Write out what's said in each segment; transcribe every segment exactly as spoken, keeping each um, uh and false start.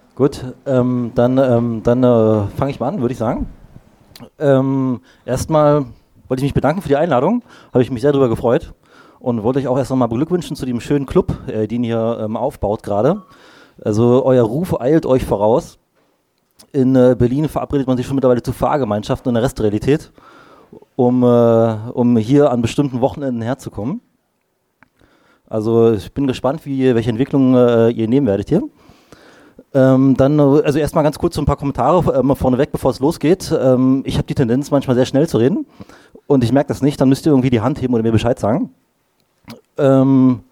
Gut, ähm, dann, ähm, dann äh, fange ich mal an, würde ich sagen. Ähm, erstmal wollte ich mich bedanken für die Einladung, habe ich mich sehr darüber gefreut und wollte euch auch erst nochmal beglückwünschen zu dem schönen Club, äh, den ihr ähm, aufbaut gerade. Also euer Ruf eilt euch voraus. In äh, Berlin verabredet man sich schon mittlerweile zu Fahrgemeinschaften in der Restrealität, um, äh, um hier an bestimmten Wochenenden herzukommen. Also ich bin gespannt, wie, welche Entwicklungen äh, ihr nehmen werdet hier. Ähm, dann, also erstmal ganz kurz so ein paar Kommentare ähm, vorneweg, bevor es losgeht. Ähm, ich habe die Tendenz, manchmal sehr schnell zu reden und ich merke das nicht, dann müsst ihr irgendwie die Hand heben oder mir Bescheid sagen. Ähm,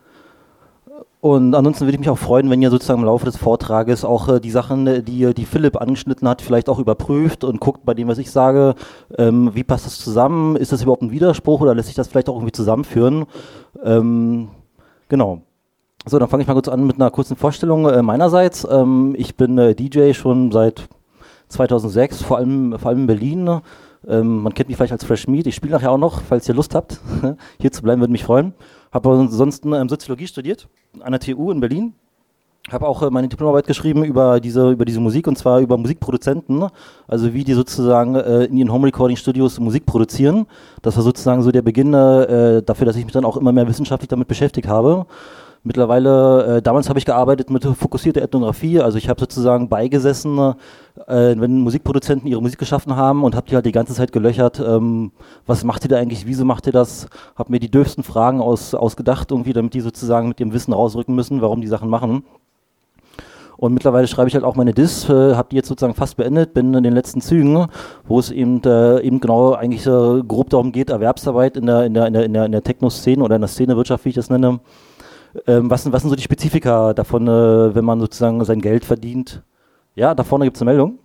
und ansonsten würde ich mich auch freuen, wenn ihr sozusagen im Laufe des Vortrages auch äh, die Sachen, die, die Philipp angeschnitten hat, vielleicht auch überprüft und guckt bei dem, was ich sage, ähm, wie passt das zusammen, ist das überhaupt ein Widerspruch oder lässt sich das vielleicht auch irgendwie zusammenführen. Ähm, genau. So, dann fange ich mal kurz an mit einer kurzen Vorstellung äh, meinerseits. Ähm, ich bin äh, D J schon seit zweitausendsechs, vor allem, vor allem in Berlin. Ähm, man kennt mich vielleicht als Fresh Meat. Ich spiele nachher auch noch, falls ihr Lust habt, hier zu bleiben, würde mich freuen. Habe ansonsten ähm, Soziologie studiert an der T U in Berlin. Habe auch äh, meine Diplomarbeit geschrieben über diese, über diese Musik, und zwar über Musikproduzenten, also wie die sozusagen äh, in ihren Home-Recording-Studios Musik produzieren. Das war sozusagen so der Beginn äh, dafür, dass ich mich dann auch immer mehr wissenschaftlich damit beschäftigt habe. Mittlerweile, äh, damals habe ich gearbeitet mit fokussierter Ethnographie, also ich habe sozusagen beigesessen, äh, wenn Musikproduzenten ihre Musik geschaffen haben und habe die halt die ganze Zeit gelöchert, ähm, was macht ihr da eigentlich, wieso macht ihr das, habe mir die dürfsten Fragen aus, ausgedacht, irgendwie, damit die sozusagen mit ihrem Wissen rausrücken müssen, warum die Sachen machen. Und mittlerweile schreibe ich halt auch meine Dis, äh, habe die jetzt sozusagen fast beendet, bin in den letzten Zügen, wo es eben, äh, eben genau eigentlich äh, grob darum geht, Erwerbsarbeit in der, in der, in der, in der, in der Techno-Szene oder in der Szenewirtschaft, wie ich das nenne. Ähm, was, sind, was sind so die Spezifika davon, äh, wenn man sozusagen sein Geld verdient? Ja, da vorne gibt es eine Meldung.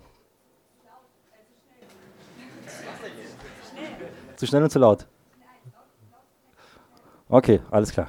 Zu schnell und zu laut. Okay, alles klar.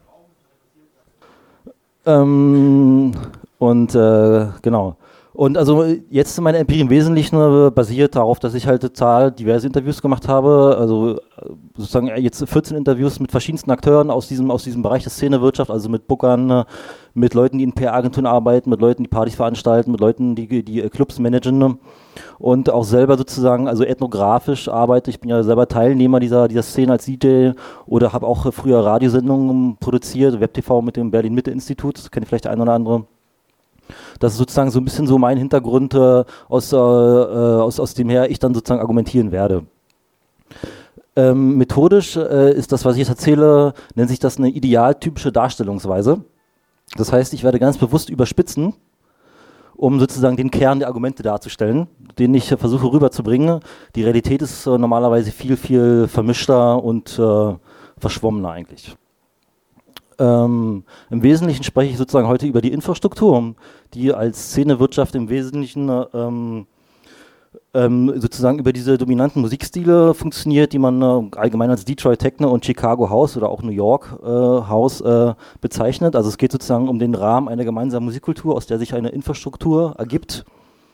Ähm, und äh, genau. Und also jetzt meine Empirie im Wesentlichen äh, basiert darauf, dass ich halt total diverse Interviews gemacht habe, also äh, sozusagen jetzt vierzehn Interviews mit verschiedensten Akteuren aus diesem, aus diesem Bereich der Szenewirtschaft, also mit Bookern, äh, mit Leuten, die in P R-Agenturen arbeiten, mit Leuten, die Partys veranstalten, mit Leuten, die, die äh, Clubs managen und auch selber sozusagen, also ethnografisch arbeite. Ich bin ja selber Teilnehmer dieser, dieser Szene als D J oder habe auch äh, früher Radiosendungen produziert, Web T V mit dem Berlin-Mitte-Institut, das kennt vielleicht der eine oder andere. Das ist sozusagen so ein bisschen so mein Hintergrund, äh, aus, äh, aus, aus dem her ich dann sozusagen argumentieren werde. Ähm, methodisch äh, ist das, was ich jetzt erzähle, nennt sich das eine idealtypische Darstellungsweise. Das heißt, ich werde ganz bewusst überspitzen, um sozusagen den Kern der Argumente darzustellen, den ich äh, versuche rüberzubringen. Die Realität ist äh, normalerweise viel, viel vermischter und äh, verschwommener eigentlich. Ähm, Im Wesentlichen spreche ich sozusagen heute über die Infrastruktur, die als Szenewirtschaft im Wesentlichen ähm, ähm, sozusagen über diese dominanten Musikstile funktioniert, die man äh, allgemein als Detroit Techno und Chicago House oder auch New York äh, House äh, bezeichnet. Also es geht sozusagen um den Rahmen einer gemeinsamen Musikkultur, aus der sich eine Infrastruktur ergibt.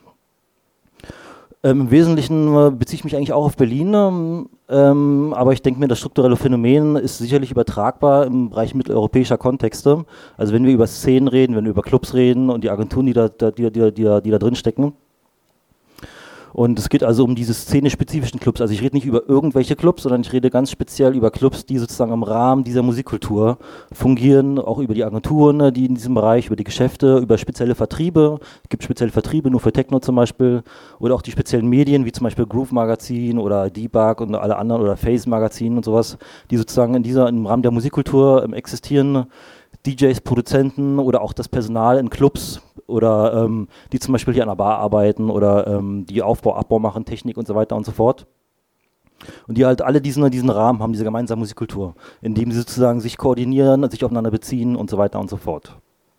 Ähm, Im Wesentlichen äh, beziehe ich mich eigentlich auch auf Berlin, ähm, aber ich denke mir, das strukturelle Phänomen ist sicherlich übertragbar im Bereich mitteleuropäischer Kontexte. Also wenn wir über Szenen reden, wenn wir über Clubs reden und die Agenturen, die da, die, die, die, die, die da drin stecken. Und es geht also um diese szenespezifischen Clubs. Also ich rede nicht über irgendwelche Clubs, sondern ich rede ganz speziell über Clubs, die sozusagen im Rahmen dieser Musikkultur fungieren, auch über die Agenturen, die in diesem Bereich, über die Geschäfte, über spezielle Vertriebe. Es gibt spezielle Vertriebe, nur für Techno zum Beispiel, oder auch die speziellen Medien, wie zum Beispiel Groove Magazin oder Debug und alle anderen oder Phase Magazin und sowas, die sozusagen in dieser, im Rahmen der Musikkultur ähm, existieren. D Js, Produzenten oder auch das Personal in Clubs oder ähm, die zum Beispiel hier an der Bar arbeiten oder ähm, die Aufbau, Abbau machen, Technik und so weiter und so fort. Und die halt alle diesen, diesen Rahmen haben, diese gemeinsame Musikkultur, in dem sie sozusagen sich koordinieren, sich aufeinander beziehen und so weiter und so fort.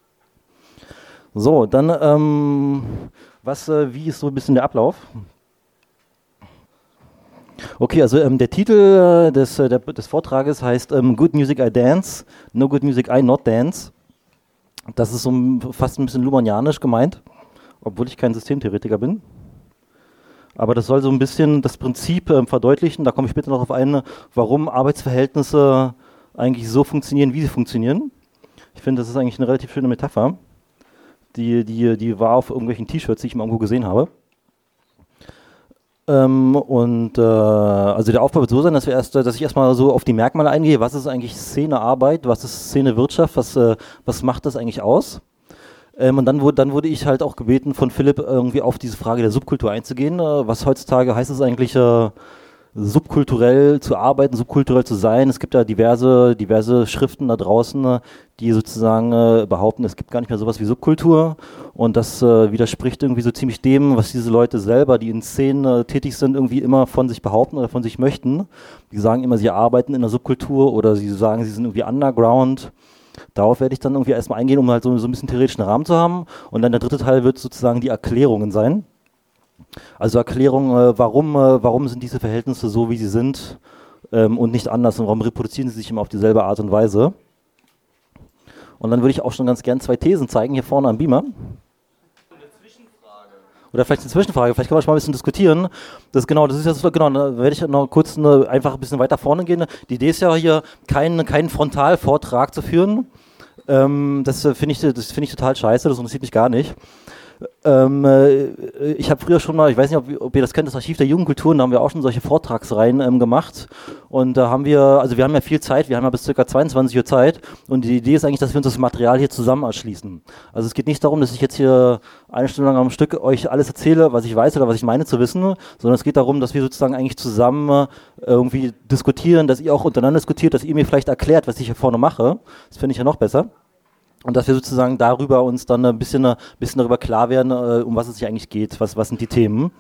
So, dann, ähm, was, äh, wie ist so ein bisschen der Ablauf? Okay, also ähm, der Titel des, äh, der, des Vortrages heißt ähm, Good Music I Dance, No Good Music I Not Dance. Das ist so fast ein bisschen luhmannianisch gemeint, obwohl ich kein Systemtheoretiker bin. Aber das soll so ein bisschen das Prinzip ähm, verdeutlichen, da komme ich später noch auf ein, warum Arbeitsverhältnisse eigentlich so funktionieren, wie sie funktionieren. Ich finde, das ist eigentlich eine relativ schöne Metapher. Die, die, die war auf irgendwelchen T-Shirts, die ich mal irgendwo gesehen habe. Ähm, und äh, also der Aufbau wird so sein, dass wir erst, dass ich erstmal so auf die Merkmale eingehe. Was ist eigentlich Szenearbeit? Was ist Szenewirtschaft? Was, äh, was macht das eigentlich aus? Ähm, und dann wurde, dann wurde ich halt auch gebeten von Philipp, irgendwie auf diese Frage der Subkultur einzugehen. Äh, was heutzutage heißt es eigentlich, äh, subkulturell zu arbeiten, subkulturell zu sein. Es gibt ja diverse, diverse Schriften da draußen, die sozusagen äh, behaupten, es gibt gar nicht mehr sowas wie Subkultur. Und das äh, widerspricht irgendwie so ziemlich dem, was diese Leute selber, die in Szenen äh, tätig sind, irgendwie immer von sich behaupten oder von sich möchten. Die sagen immer, sie arbeiten in der Subkultur oder sie sagen, sie sind irgendwie underground. Darauf werde ich dann irgendwie erstmal eingehen, um halt so, so ein bisschen theoretischen Rahmen zu haben. Und dann der dritte Teil wird sozusagen die Erklärungen sein. Also Erklärung, äh, warum, äh, warum sind diese Verhältnisse so, wie sie sind ähm, und nicht anders und warum reproduzieren sie sich immer auf dieselbe Art und Weise. Und dann würde ich auch schon ganz gern zwei Thesen zeigen, hier vorne am Beamer. Eine Zwischenfrage. Oder vielleicht eine Zwischenfrage, vielleicht können wir schon mal ein bisschen diskutieren. Das genau, das ist jetzt genau, da werde ich noch kurz eine, einfach ein bisschen weiter vorne gehen. Die Idee ist ja hier, keinen, keinen Frontalvortrag zu führen. Ähm, das äh, finde ich, das finde ich total scheiße, das interessiert mich gar nicht. Ähm, äh, ich habe früher schon mal, ich weiß nicht, ob, ob ihr das kennt, das Archiv der Jugendkulturen, da haben wir auch schon solche Vortragsreihen ähm, gemacht und da haben wir, also wir haben ja viel Zeit, wir haben ja bis ca. zweiundzwanzig Uhr Zeit und die Idee ist eigentlich, dass wir uns das Material hier zusammen erschließen. Also es geht nicht darum, dass ich jetzt hier eine Stunde lang am Stück euch alles erzähle, was ich weiß oder was ich meine zu wissen, sondern es geht darum, dass wir sozusagen eigentlich zusammen äh, irgendwie diskutieren, dass ihr auch untereinander diskutiert, dass ihr mir vielleicht erklärt, was ich hier vorne mache. Das finde ich ja noch besser. Und dass wir sozusagen darüber uns dann ein bisschen, ein bisschen darüber klar werden, äh, um was es sich eigentlich geht, was, was sind die Themen.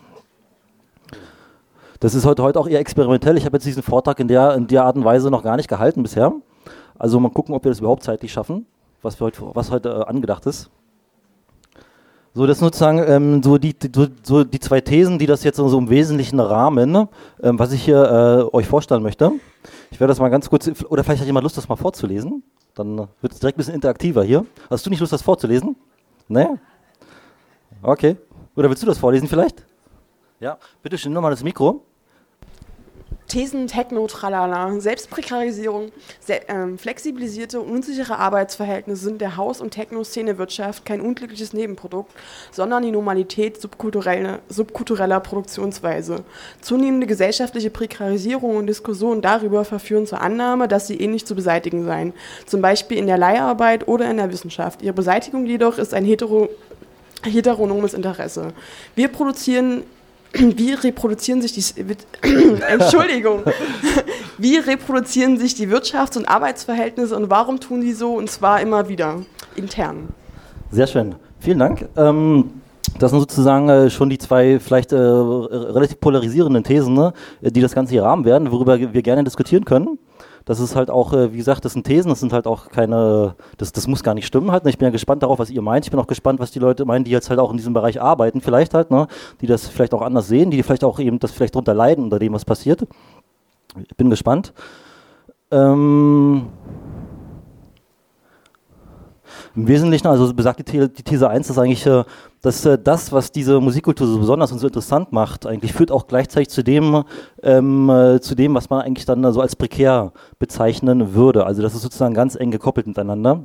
Das ist heute, heute auch eher experimentell. Ich habe jetzt diesen Vortrag in der, in der Art und Weise noch gar nicht gehalten bisher. Also mal gucken, ob wir das überhaupt zeitlich schaffen, was, wir heute, was heute äh, angedacht ist. So, das sind sozusagen ähm, so, die, die, so die zwei Thesen, die das jetzt so im Wesentlichen rahmen, ähm, was ich hier äh, euch vorstellen möchte. Ich werde das mal ganz kurz, oder vielleicht hat jemand Lust, das mal vorzulesen. Dann wird es direkt ein bisschen interaktiver hier. Hast du nicht Lust, das vorzulesen? Nee? Okay. Oder willst du das vorlesen vielleicht? Ja, bitte schön, nochmal das Mikro. Thesen, Techno, Tralala, Selbstprekarisierung, se- ähm, flexibilisierte und unsichere Arbeitsverhältnisse sind der Haus- und Techno-Szene-Wirtschaft kein unglückliches Nebenprodukt, sondern die Normalität subkulturelle, subkultureller Produktionsweise. Zunehmende gesellschaftliche Prekarisierung und Diskussionen darüber verführen zur Annahme, dass sie eh nicht zu beseitigen seien, zum Beispiel in der Leiharbeit oder in der Wissenschaft. Ihre Beseitigung jedoch ist ein hetero, heteronomes Interesse. Wir produzieren Wie reproduzieren sich die Entschuldigung. Wie reproduzieren sich die Wirtschafts- und Arbeitsverhältnisse und warum tun die so und zwar immer wieder intern? Sehr schön. Vielen Dank. Ähm, das sind sozusagen äh, schon die zwei vielleicht äh, relativ polarisierenden Thesen, ne, die das Ganze hier rahmen werden, worüber wir gerne diskutieren können. Das ist halt auch, wie gesagt, das sind Thesen, das sind halt auch keine, das, das muss gar nicht stimmen halt. Ne? Ich bin ja gespannt darauf, was ihr meint. Ich bin auch gespannt, was die Leute meinen, die jetzt halt auch in diesem Bereich arbeiten, vielleicht halt, ne? Die das vielleicht auch anders sehen, die vielleicht auch eben das vielleicht drunter leiden unter dem, was passiert. Ich bin gespannt. Ähm Im Wesentlichen, also besagt die, The- die These eins, dass eigentlich äh, dass, äh, das, was diese Musikkultur so besonders und so interessant macht, eigentlich führt auch gleichzeitig zu dem, ähm, äh, zu dem, was man eigentlich dann äh, so als prekär bezeichnen würde. Also das ist sozusagen ganz eng gekoppelt miteinander.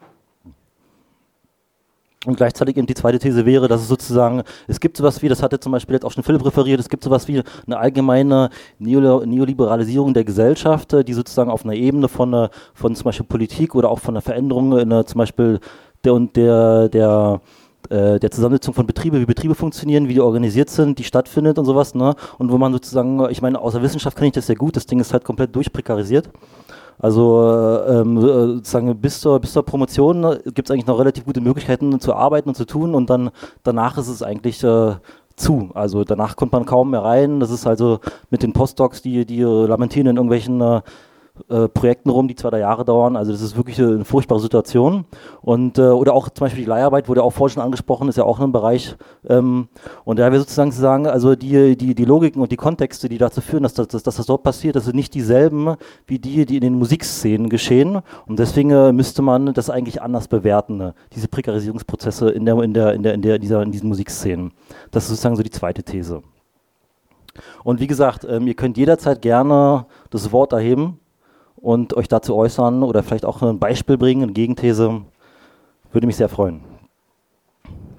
Und gleichzeitig eben die zweite These wäre, dass es sozusagen, es gibt sowas wie, das hatte zum Beispiel jetzt auch schon Philipp referiert, es gibt sowas wie eine allgemeine Neol- Neoliberalisierung der Gesellschaft, äh, die sozusagen auf einer Ebene von, äh, von zum Beispiel Politik oder auch von einer Veränderung in äh, zum Beispiel der und der, der äh, der Zusammensetzung von Betriebe, wie Betriebe funktionieren, wie die organisiert sind, die stattfindet und sowas, ne? Und wo man sozusagen, ich meine, außer Wissenschaft kenne ich das sehr gut, das Ding ist halt komplett durchprekarisiert. Also äh, ähm, sozusagen bis zur, bis zur Promotion ne, gibt es eigentlich noch relativ gute Möglichkeiten zu arbeiten und zu tun und dann danach ist es eigentlich äh, zu. Also danach kommt man kaum mehr rein. Das ist also mit den Postdocs, die, die lamentieren in irgendwelchen äh, äh, Projekten rum, die zwei, drei Jahre dauern. Also das ist wirklich eine furchtbare Situation. Und, äh, oder auch zum Beispiel die Leiharbeit, wurde auch vorhin schon angesprochen, ist ja auch ein Bereich. Ähm, und da wir sozusagen sagen, also die, die, die Logiken und die Kontexte, die dazu führen, dass das, dass, dass das dort passiert, das sind nicht dieselben wie die, die in den Musikszenen geschehen. Und deswegen äh, müsste man das eigentlich anders bewerten, ne? Diese Prekarisierungsprozesse in der, in der, in der, in der, dieser, in diesen Musikszenen. Das ist sozusagen so die zweite These. Und wie gesagt, ähm, ihr könnt jederzeit gerne das Wort erheben und euch dazu äußern oder vielleicht auch ein Beispiel bringen, eine Gegenthese, würde mich sehr freuen.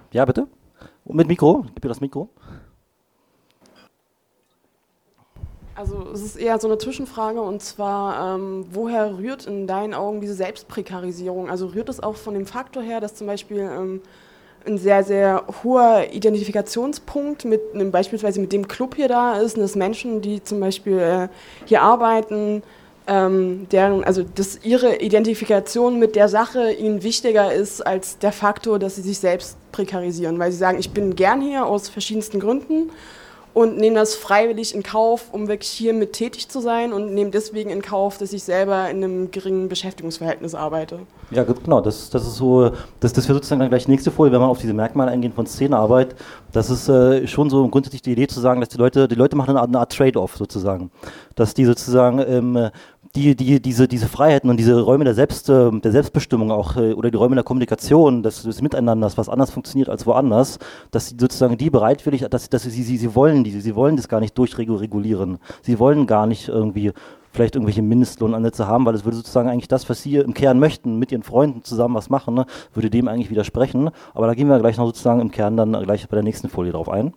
Ja, bitte? Und mit Mikro? Gib mir das Mikro. Also es ist eher so eine Zwischenfrage und zwar, ähm, woher rührt in deinen Augen diese Selbstprekarisierung? Also rührt es auch von dem Faktor her, dass zum Beispiel ähm, ein sehr, sehr hoher Identifikationspunkt mit einem, beispielsweise mit dem Club hier da ist und dass Menschen, die zum Beispiel äh, hier arbeiten, ähm, deren, also dass ihre Identifikation mit der Sache ihnen wichtiger ist als der Faktor, dass sie sich selbst prekarisieren, weil sie sagen, ich bin gern hier aus verschiedensten Gründen und nehme das freiwillig in Kauf, um wirklich hier mit tätig zu sein und nehme deswegen in Kauf, dass ich selber in einem geringen Beschäftigungsverhältnis arbeite. Ja, genau, das, das ist so, das, das wäre sozusagen dann gleich die nächste Folie, wenn man auf diese Merkmale eingehen von Szenearbeit. Das ist äh, schon so grundsätzlich die Idee zu sagen, dass die Leute, die Leute machen eine Art, eine Art Trade-off sozusagen. Dass die sozusagen ähm, die, die, diese, diese Freiheiten und diese Räume der, Selbst, äh, der Selbstbestimmung auch äh, oder die Räume der Kommunikation, des, des Miteinanders, was anders funktioniert als woanders, dass sie sozusagen die bereitwillig, dass, dass sie, sie, sie wollen diese, sie wollen das gar nicht durchregulieren. Sie wollen gar nicht irgendwie vielleicht irgendwelche Mindestlohnansätze haben, weil es würde sozusagen eigentlich das, was sie im Kern möchten, mit ihren Freunden zusammen was machen, ne, würde dem eigentlich widersprechen. Aber da gehen wir gleich noch sozusagen im Kern dann gleich bei der nächsten Folie drauf ein.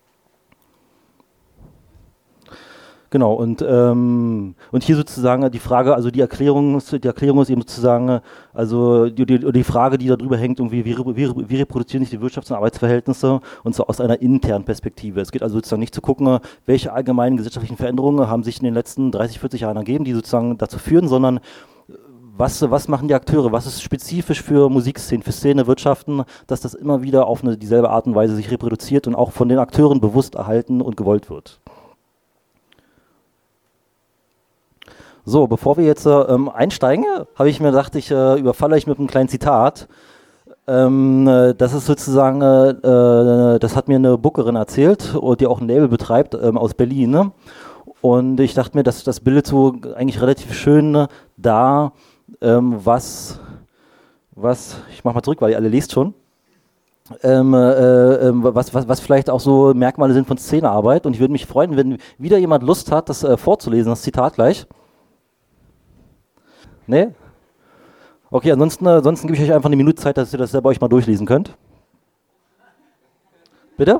Genau, und, ähm, und hier sozusagen die Frage, also die Erklärung, die Erklärung ist eben sozusagen, also die, die, die Frage, die darüber hängt, irgendwie, wie, wie, wie reproduzieren sich die Wirtschafts- und Arbeitsverhältnisse, und zwar aus einer internen Perspektive. Es geht also sozusagen nicht zu gucken, welche allgemeinen gesellschaftlichen Veränderungen haben sich in den letzten dreißig, vierzig Jahren ergeben, die sozusagen dazu führen, sondern was, was machen die Akteure, was ist spezifisch für Musikszenen, für Szenewirtschaften, dass das immer wieder auf eine dieselbe Art und Weise sich reproduziert und auch von den Akteuren bewusst erhalten und gewollt wird. So, bevor wir jetzt ähm, einsteigen, habe ich mir gedacht, ich äh, überfalle euch mit einem kleinen Zitat. Ähm, äh, das ist sozusagen, äh, äh, das hat mir eine Bookerin erzählt, die auch ein Label betreibt, ähm, aus Berlin. Ne? Und ich dachte mir, das, das bildet so eigentlich relativ schön äh, dar, ähm, was, was, ich mache mal zurück, weil ihr alle lest schon, ähm, äh, äh, was, was, was vielleicht auch so Merkmale sind von Szenearbeit. Und ich würde mich freuen, wenn wieder jemand Lust hat, das äh, vorzulesen, das Zitat gleich. Nee? Okay, ansonsten, äh, ansonsten gebe ich euch einfach eine Minute Zeit, dass ihr das selber euch mal durchlesen könnt. Bitte?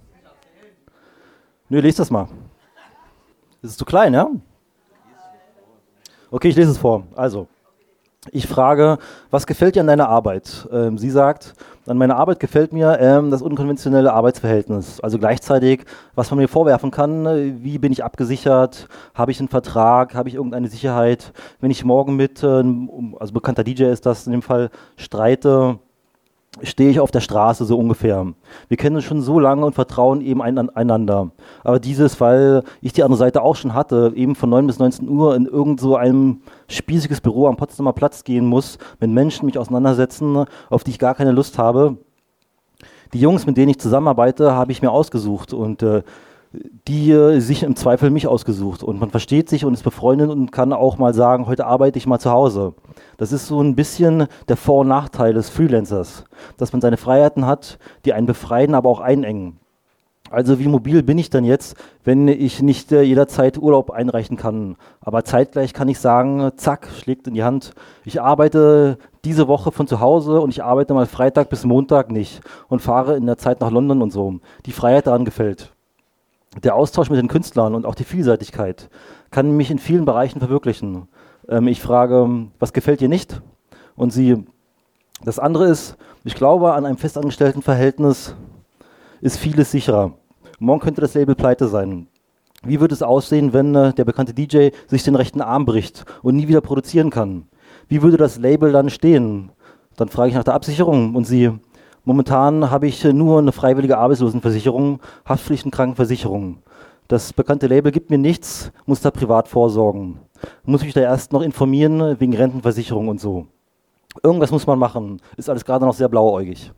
Nö, lest das mal. Ist es zu klein, ja? Okay, ich lese es vor. Also, ich frage, was gefällt dir an deiner Arbeit? Ähm, sie sagt, an meiner Arbeit gefällt mir ähm, das unkonventionelle Arbeitsverhältnis. Also gleichzeitig, was man mir vorwerfen kann, wie bin ich abgesichert, habe ich einen Vertrag, habe ich irgendeine Sicherheit, wenn ich morgen mit, äh, also bekannter D J ist das in dem Fall, streite, stehe ich auf der Straße so ungefähr. Wir kennen uns schon so lange und vertrauen eben ein, einander. Aber dieses, weil ich die andere Seite auch schon hatte, eben von neun bis neunzehn Uhr in irgend so einem spießiges Büro am Potsdamer Platz gehen muss, mit Menschen mich auseinandersetzen, auf die ich gar keine Lust habe. Die Jungs, mit denen ich zusammenarbeite, habe ich mir ausgesucht und äh, die äh, sich im Zweifel mich ausgesucht. Und man versteht sich und ist befreundet und kann auch mal sagen, heute arbeite ich mal zu Hause. Das ist so ein bisschen der Vor- und Nachteil des Freelancers, dass man seine Freiheiten hat, die einen befreien, aber auch einengen. Also wie mobil bin ich denn jetzt, wenn ich nicht äh, jederzeit Urlaub einreichen kann? Aber zeitgleich kann ich sagen, zack, schlägt in die Hand. Ich arbeite diese Woche von zu Hause und ich arbeite mal Freitag bis Montag nicht und fahre in der Zeit nach London und so. Die Freiheit daran gefällt. Der Austausch mit den Künstlern und auch die Vielseitigkeit kann mich in vielen Bereichen verwirklichen. Ähm, ich frage, was gefällt dir nicht? Und sie, das andere ist, ich glaube, an einem festangestellten Verhältnis ist vieles sicherer. Morgen könnte das Label pleite sein. Wie würde es aussehen, wenn äh, der bekannte D J sich den rechten Arm bricht und nie wieder produzieren kann? Wie würde das Label dann stehen? Dann frage ich nach der Absicherung und sie, momentan habe ich nur eine freiwillige Arbeitslosenversicherung, Haftpflichtenkrankversicherung. Das bekannte Label gibt mir nichts, muss da privat vorsorgen. Muss mich da erst noch informieren wegen Rentenversicherung und so. Irgendwas muss man machen, ist alles gerade noch sehr blauäugig.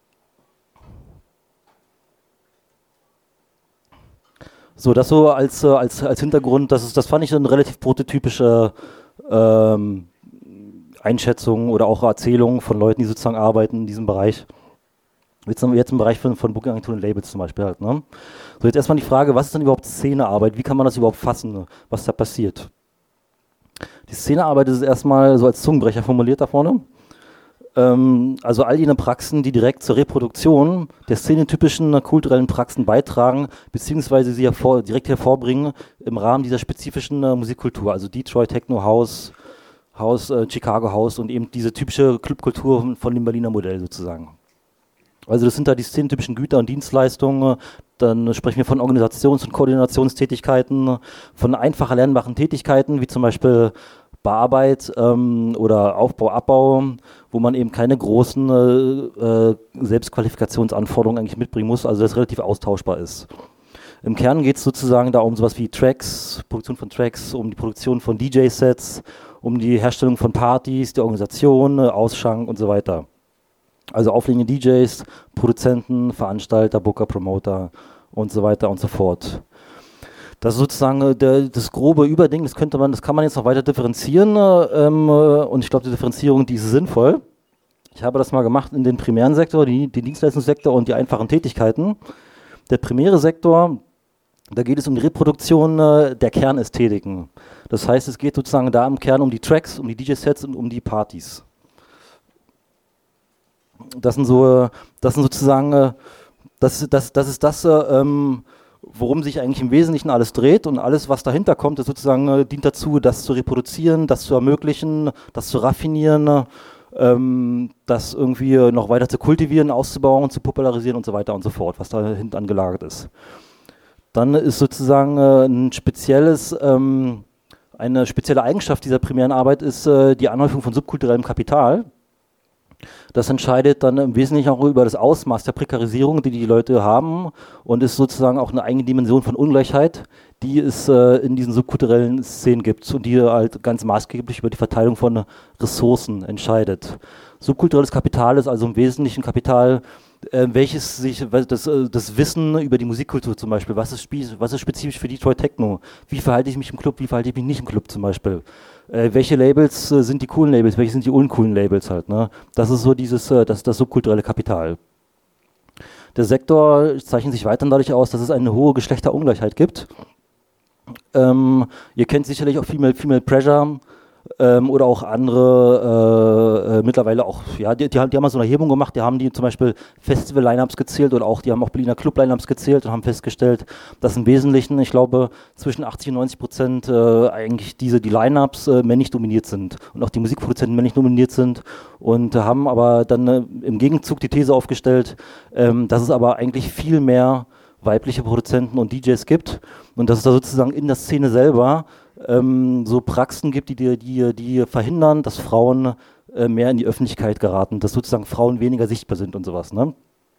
So, das so als, als, als Hintergrund, das, ist, das fand ich eine relativ prototypische ähm, Einschätzung oder auch Erzählung von Leuten, die sozusagen arbeiten in diesem Bereich. Jetzt, jetzt im Bereich von, von Booking-Agenturen und Labels zum Beispiel halt. Ne? So, jetzt erstmal die Frage, was ist denn überhaupt Szenearbeit? Wie kann man das überhaupt fassen, was da passiert? Die Szenearbeit ist erstmal so als Zungenbrecher formuliert da vorne. Ähm, also all jene Praxen, die direkt zur Reproduktion der szenetypischen kulturellen Praxen beitragen, beziehungsweise sie hervor, direkt hervorbringen im Rahmen dieser spezifischen äh, Musikkultur, also Detroit Techno House, House äh, Chicago House und eben diese typische Clubkultur von dem Berliner Modell sozusagen. Also das sind da die szenetypischen Güter und Dienstleistungen, dann sprechen wir von Organisations- und Koordinationstätigkeiten, von einfach erlernbaren Tätigkeiten, wie zum Beispiel Bararbeit ähm, oder Aufbau, Abbau, wo man eben keine großen äh, äh, Selbstqualifikationsanforderungen eigentlich mitbringen muss, also das relativ austauschbar ist. Im Kern geht es sozusagen da um sowas wie Tracks, Produktion von Tracks, um die Produktion von D J-Sets, um die Herstellung von Partys, die Organisation, Ausschank und so weiter. Also auflegende D Js, Produzenten, Veranstalter, Booker, Promoter und so weiter und so fort. Das ist sozusagen der, das grobe Überding, das könnte man, das kann man jetzt noch weiter differenzieren ähm, und ich glaube, die Differenzierung, die ist sinnvoll. Ich habe das mal gemacht in den primären Sektor, die, den Dienstleistungssektor und die einfachen Tätigkeiten. Der primäre Sektor, da geht es um die Reproduktion äh, der Kernästhetiken. Das heißt, es geht sozusagen da im Kern um die Tracks, um die D J-Sets und um die Partys. Das sind so, das sind sozusagen, das, das, das ist das, ähm, worum sich eigentlich im Wesentlichen alles dreht und alles, was dahinter kommt, ist sozusagen, äh, dient dazu, das zu reproduzieren, das zu ermöglichen, das zu raffinieren, ähm, das irgendwie noch weiter zu kultivieren, auszubauen, zu popularisieren und so weiter und so fort, was da hinten angelagert ist. Dann ist sozusagen äh, ein spezielles, ähm, eine spezielle Eigenschaft dieser primären Arbeit ist äh, die Anhäufung von subkulturellem Kapital. Das entscheidet dann im Wesentlichen auch über das Ausmaß der Prekarisierung, die die Leute haben und ist sozusagen auch eine eigene Dimension von Ungleichheit, die es äh, in diesen subkulturellen Szenen gibt und die halt ganz maßgeblich über die Verteilung von Ressourcen entscheidet. Subkulturelles Kapital ist also im Wesentlichen Kapital, äh, welches sich, das, das Wissen über die Musikkultur zum Beispiel, was ist, was ist spezifisch für Detroit Techno, wie verhalte ich mich im Club, wie verhalte ich mich nicht im Club zum Beispiel. Äh, welche Labels äh, sind die coolen Labels, welche sind die uncoolen Labels halt, ne? Das ist so dieses, äh, das, das subkulturelle Kapital. Der Sektor zeichnet sich weiterhin dadurch aus, dass es eine hohe Geschlechterungleichheit gibt. Ähm, ihr kennt sicherlich auch Female, Female Pressure ähm, oder auch andere, äh, äh, mittlerweile auch, ja, die, die, haben, die haben mal so eine Erhebung gemacht, die haben die zum Beispiel Festival-Lineups gezählt oder auch, die haben auch Berliner Club-Lineups gezählt und haben festgestellt, dass im Wesentlichen, ich glaube, zwischen achtzig und neunzig Prozent äh, eigentlich diese, die Lineups äh, männlich dominiert sind und auch die Musikproduzenten männlich dominiert sind und äh, haben aber dann äh, im Gegenzug die These aufgestellt, ähm, dass es aber eigentlich viel mehr weibliche Produzenten und D Js gibt und dass es da sozusagen in der Szene selber ähm, so Praxen gibt, die, die, die, die verhindern, dass Frauen äh, mehr in die Öffentlichkeit geraten, dass sozusagen Frauen weniger sichtbar sind und sowas. Ne?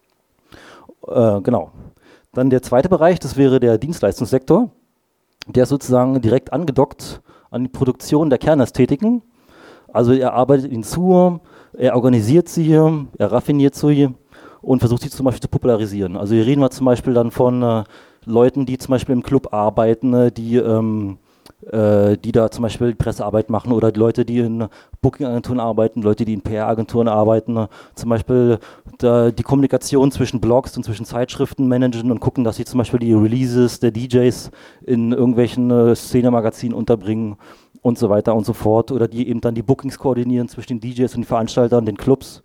Äh, genau. Dann der zweite Bereich, das wäre der Dienstleistungssektor. Der ist sozusagen direkt angedockt an die Produktion der Kernästhetiken. Also er arbeitet ihnen zu, er organisiert sie, er raffiniert sie und versucht sie zum Beispiel zu popularisieren. Also hier reden wir zum Beispiel dann von äh, Leuten, die zum Beispiel im Club arbeiten, äh, die, ähm, äh, die da zum Beispiel Pressearbeit machen oder die Leute, die in Booking-Agenturen arbeiten, Leute, die in P R-Agenturen arbeiten, äh, zum Beispiel da die Kommunikation zwischen Blogs und zwischen Zeitschriften managen und gucken, dass sie zum Beispiel die Releases der D Js in irgendwelchen äh, Szene-Magazinen unterbringen und so weiter und so fort. Oder die eben dann die Bookings koordinieren zwischen den D Js und den Veranstaltern, den Clubs.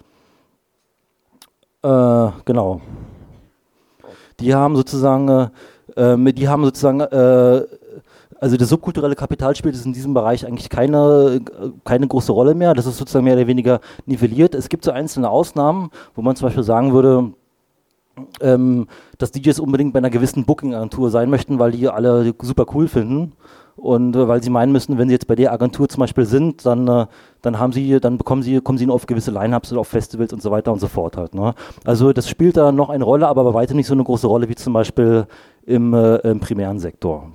Äh, genau. Die haben sozusagen, äh, die haben sozusagen, äh, also das subkulturelle Kapital spielt in diesem Bereich eigentlich keine, keine große Rolle mehr. Das ist sozusagen mehr oder weniger nivelliert. Es gibt so einzelne Ausnahmen, wo man zum Beispiel sagen würde, ähm, dass D Js unbedingt bei einer gewissen Booking-Agentur sein möchten, weil die alle super cool finden. Und äh, weil sie meinen müssen, wenn sie jetzt bei der Agentur zum Beispiel sind, dann, äh, dann haben sie, dann bekommen sie, kommen sie nur auf gewisse Line-Ups oder auf Festivals und so weiter und so fort halt. Ne? Also das spielt da noch eine Rolle, aber bei weitem nicht so eine große Rolle wie zum Beispiel im, äh, im primären Sektor.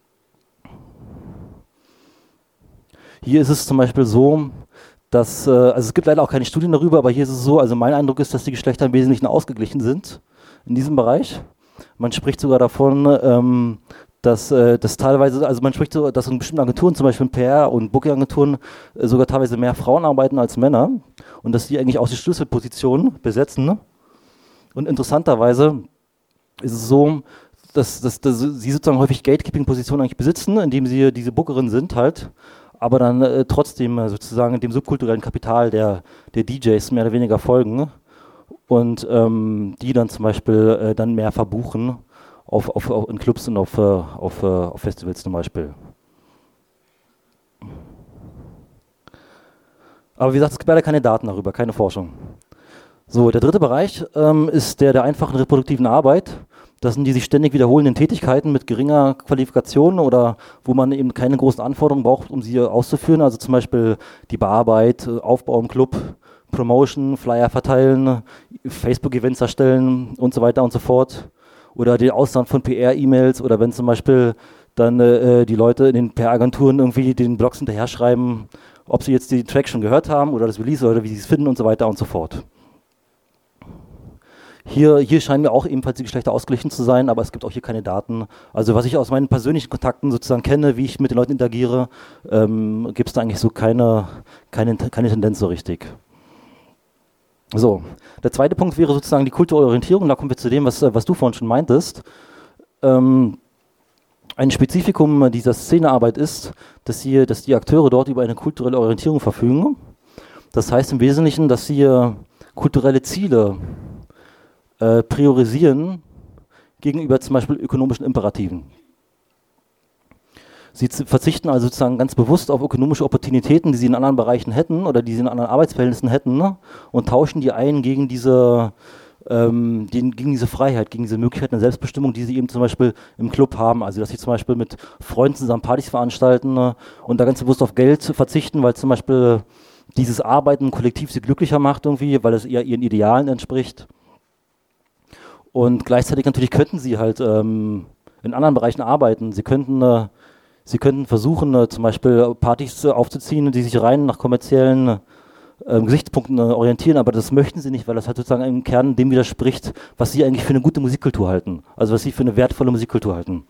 Hier ist es zum Beispiel so, dass, äh, also es gibt leider auch keine Studien darüber, aber hier ist es so, also mein Eindruck ist, dass die Geschlechter im Wesentlichen ausgeglichen sind in diesem Bereich. Man spricht sogar davon, ähm, dass äh, das teilweise, also man spricht so, dass in bestimmten Agenturen, zum Beispiel in P R und Booking-Agenturen, äh, sogar teilweise mehr Frauen arbeiten als Männer und dass die eigentlich auch die Schlüsselpositionen besetzen. Und interessanterweise ist es so, dass, dass, dass sie sozusagen häufig Gatekeeping-Positionen eigentlich besitzen, indem sie diese Bookerinnen sind halt, aber dann äh, trotzdem äh, sozusagen dem subkulturellen Kapital der, der D Js mehr oder weniger folgen und ähm, die dann zum Beispiel äh, dann mehr verbuchen auf, auf, auf in Clubs und auf, äh, auf, äh, auf Festivals zum Beispiel. Aber wie gesagt, es gibt leider keine Daten darüber, keine Forschung. So, der dritte Bereich ähm, ist der der einfachen reproduktiven Arbeit. Das sind die sich ständig wiederholenden Tätigkeiten mit geringer Qualifikation oder wo man eben keine großen Anforderungen braucht, um sie auszuführen. Also zum Beispiel die Bararbeit, Aufbau im Club, Promotion, Flyer verteilen, Facebook-Events erstellen und so weiter und so fort. Oder den Ausland von P R-E-Mails oder wenn zum Beispiel dann äh, die Leute in den P R-Agenturen irgendwie den Blogs hinterher schreiben, ob sie jetzt den Track schon gehört haben oder das Release oder wie sie es finden und so weiter und so fort. Hier, hier scheinen mir auch ebenfalls die Geschlechter ausgeglichen zu sein, aber es gibt auch hier keine Daten. Also was ich aus meinen persönlichen Kontakten sozusagen kenne, wie ich mit den Leuten interagiere, ähm, gibt es da eigentlich so keine, keine, keine Tendenz so richtig. So, der zweite Punkt wäre sozusagen die kulturelle Orientierung. Da kommen wir zu dem, was, was du vorhin schon meintest. Ähm, ein Spezifikum dieser Szenearbeit ist, dass, hier, dass die Akteure dort über eine kulturelle Orientierung verfügen. Das heißt im Wesentlichen, dass sie kulturelle Ziele äh, priorisieren gegenüber zum Beispiel ökonomischen Imperativen. Sie verzichten also sozusagen ganz bewusst auf ökonomische Opportunitäten, die sie in anderen Bereichen hätten oder die sie in anderen Arbeitsverhältnissen hätten, ne? Und tauschen die ein gegen diese, ähm, die, gegen diese Freiheit, gegen diese Möglichkeit der Selbstbestimmung, die sie eben zum Beispiel im Club haben. Also dass sie zum Beispiel mit Freunden zusammen Partys veranstalten, ne? Und da ganz bewusst auf Geld verzichten, weil zum Beispiel dieses Arbeiten kollektiv sie glücklicher macht irgendwie, weil es eher ihren Idealen entspricht. Und gleichzeitig natürlich könnten sie halt ähm, in anderen Bereichen arbeiten. Sie könnten äh, Sie könnten versuchen, äh, zum Beispiel Partys äh, aufzuziehen, die sich rein nach kommerziellen äh, Gesichtspunkten äh, orientieren, aber das möchten sie nicht, weil das halt sozusagen im Kern dem widerspricht, was sie eigentlich für eine gute Musikkultur halten, also was sie für eine wertvolle Musikkultur halten.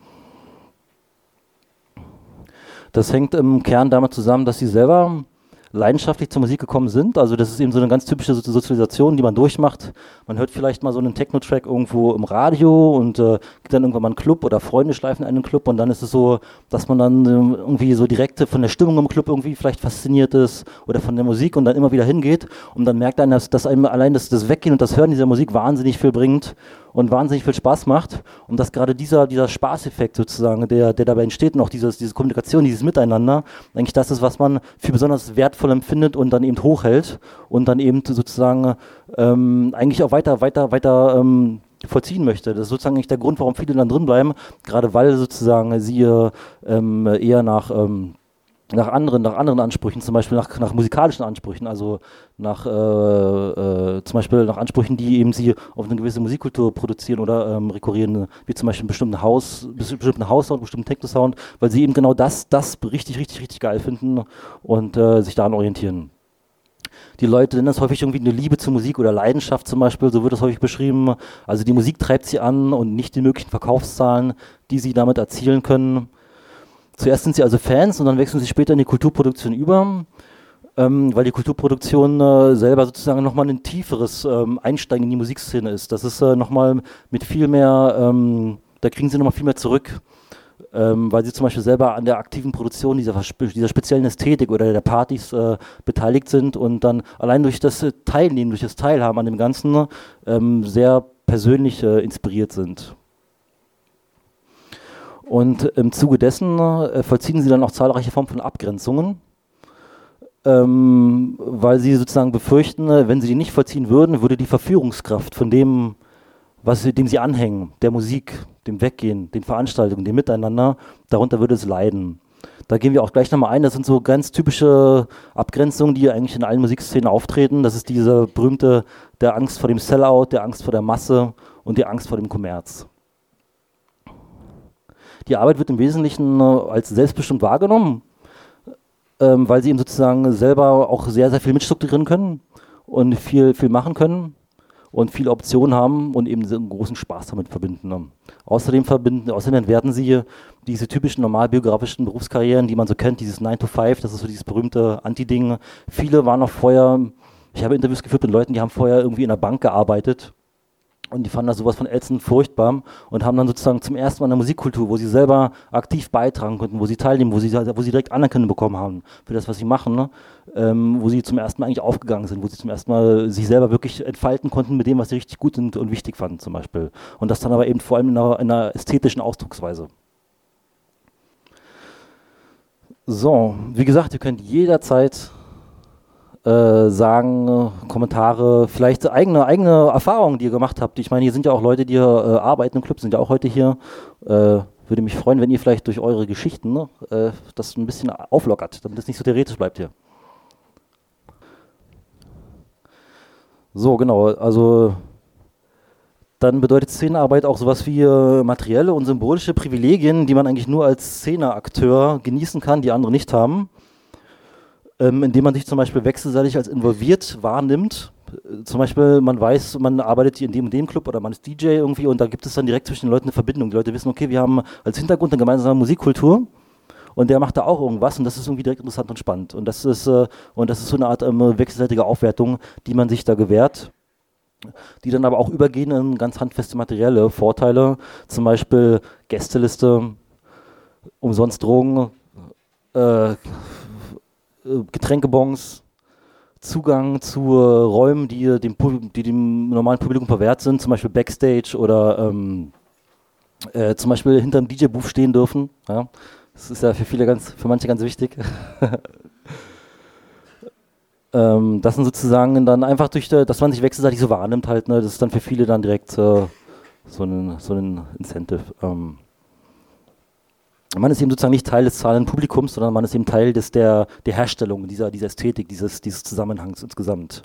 Das hängt im Kern damit zusammen, dass sie selber leidenschaftlich zur Musik gekommen sind. Also das ist eben so eine ganz typische Sozialisation, die man durchmacht. Man hört vielleicht mal so einen Techno-Track irgendwo im Radio und äh, geht dann irgendwann mal einen Club oder Freunde schleifen einen Club und dann ist es so, dass man dann äh, irgendwie so direkt von der Stimmung im Club irgendwie vielleicht fasziniert ist oder von der Musik und dann immer wieder hingeht und dann merkt man, dass, dass einem allein das, das Weggehen und das Hören dieser Musik wahnsinnig viel bringt und wahnsinnig viel Spaß macht und dass gerade dieser, dieser Spaßeffekt sozusagen, der, der dabei entsteht und auch dieses, diese Kommunikation, dieses Miteinander, eigentlich das ist, was man für besonders wertvoll empfindet und dann eben hochhält und dann eben sozusagen ähm, eigentlich auch weiter, weiter, weiter ähm, vollziehen möchte. Das ist sozusagen eigentlich der Grund, warum viele dann drin bleiben, gerade weil sozusagen sie ähm, eher nach ähm, nach anderen, nach anderen Ansprüchen, zum Beispiel nach, nach musikalischen Ansprüchen, also nach äh, äh, zum Beispiel nach Ansprüchen, die eben sie auf eine gewisse Musikkultur produzieren oder ähm, rekurrieren, wie zum Beispiel einen bestimmten Haus, bestimmten Haussound, bestimmten Techno-Sound, weil sie eben genau das, das richtig, richtig, richtig geil finden und äh, sich daran orientieren. Die Leute nennen das häufig irgendwie eine Liebe zur Musik oder Leidenschaft zum Beispiel, so wird das häufig beschrieben. Also die Musik treibt sie an und nicht die möglichen Verkaufszahlen, die sie damit erzielen können. Zuerst sind sie also Fans und dann wechseln sie später in die Kulturproduktion über, ähm, weil die Kulturproduktion äh, selber sozusagen nochmal ein tieferes ähm, Einsteigen in die Musikszene ist. Das ist äh, nochmal mit viel mehr, ähm, da kriegen sie nochmal viel mehr zurück, ähm, weil sie zum Beispiel selber an der aktiven Produktion dieser, dieser speziellen Ästhetik oder der Partys äh, beteiligt sind und dann allein durch das Teilnehmen, durch das Teilhaben an dem Ganzen ähm, sehr persönlich äh, inspiriert sind. Und im Zuge dessen äh, vollziehen sie dann auch zahlreiche Formen von Abgrenzungen, ähm, weil sie sozusagen befürchten, wenn sie die nicht vollziehen würden, würde die Verführungskraft von dem, was, dem sie anhängen, der Musik, dem Weggehen, den Veranstaltungen, dem Miteinander, darunter würde es leiden. Da gehen wir auch gleich nochmal ein, das sind so ganz typische Abgrenzungen, die eigentlich in allen Musikszenen auftreten. Das ist diese berühmte, der Angst vor dem Sellout, der Angst vor der Masse und die Angst vor dem Kommerz. Die Arbeit wird im Wesentlichen äh, als selbstbestimmt wahrgenommen, ähm, weil sie eben sozusagen selber auch sehr, sehr viel mitstrukturieren können und viel, viel machen können und viele Optionen haben und eben einen großen Spaß damit verbinden. Ne? Außerdem verbinden, außerdem entwerten sie diese typischen normalbiografischen Berufskarrieren, die man so kennt, dieses nine to five, das ist so dieses berühmte Anti-Ding. Viele waren noch vorher, ich habe Interviews geführt mit Leuten, die haben vorher irgendwie in der Bank gearbeitet Und die fanden das sowas von ätzend furchtbar und haben dann sozusagen zum ersten Mal eine Musikkultur, wo sie selber aktiv beitragen konnten, wo sie teilnehmen, wo sie, wo sie direkt Anerkennung bekommen haben für das, was sie machen, ne? ähm, wo sie zum ersten Mal eigentlich aufgegangen sind, wo sie zum ersten Mal sich selber wirklich entfalten konnten mit dem, was sie richtig gut und, und wichtig fanden zum Beispiel. Und das dann aber eben vor allem in einer, in einer ästhetischen Ausdrucksweise. So, wie gesagt, ihr könnt jederzeit Äh, sagen, äh, Kommentare, vielleicht eigene, eigene Erfahrungen, die ihr gemacht habt. Ich meine, hier sind ja auch Leute, die äh, arbeiten im Club, sind ja auch heute hier. Äh, würde mich freuen, wenn ihr vielleicht durch eure Geschichten ne, äh, das ein bisschen auflockert, damit es nicht so theoretisch bleibt hier. So, genau, also dann bedeutet Szenenarbeit auch sowas wie äh, materielle und symbolische Privilegien, die man eigentlich nur als Szeneakteur genießen kann, die andere nicht haben. Ähm, indem man sich zum Beispiel wechselseitig als involviert wahrnimmt. Äh, zum Beispiel, man weiß, man arbeitet hier in dem und dem Club oder man ist D J irgendwie und da gibt es dann direkt zwischen den Leuten eine Verbindung. Die Leute wissen, okay, wir haben als Hintergrund eine gemeinsame Musikkultur und der macht da auch irgendwas und das ist irgendwie direkt interessant und spannend. Und das ist, äh, und das ist so eine Art ähm, wechselseitige Aufwertung, die man sich da gewährt, die dann aber auch übergehen in ganz handfeste materielle Vorteile, zum Beispiel Gästeliste, umsonst Drogen, äh, Getränkebons, Zugang zu äh, Räumen, die dem, die dem normalen Publikum verwehrt sind, zum Beispiel Backstage oder ähm, äh, zum Beispiel hinter dem D J-Booth stehen dürfen. Ja? Das ist ja für viele ganz, für manche ganz wichtig. ähm, das sind sozusagen dann einfach durch, dass man sich wechselseitig so wahrnimmt halt, ne? Das ist dann für viele dann direkt äh, so ein so ein Incentive. Ähm, Man ist eben sozusagen nicht Teil des zahlenden Publikums, sondern man ist eben Teil des, der, der Herstellung dieser, dieser Ästhetik, dieses, dieses Zusammenhangs insgesamt.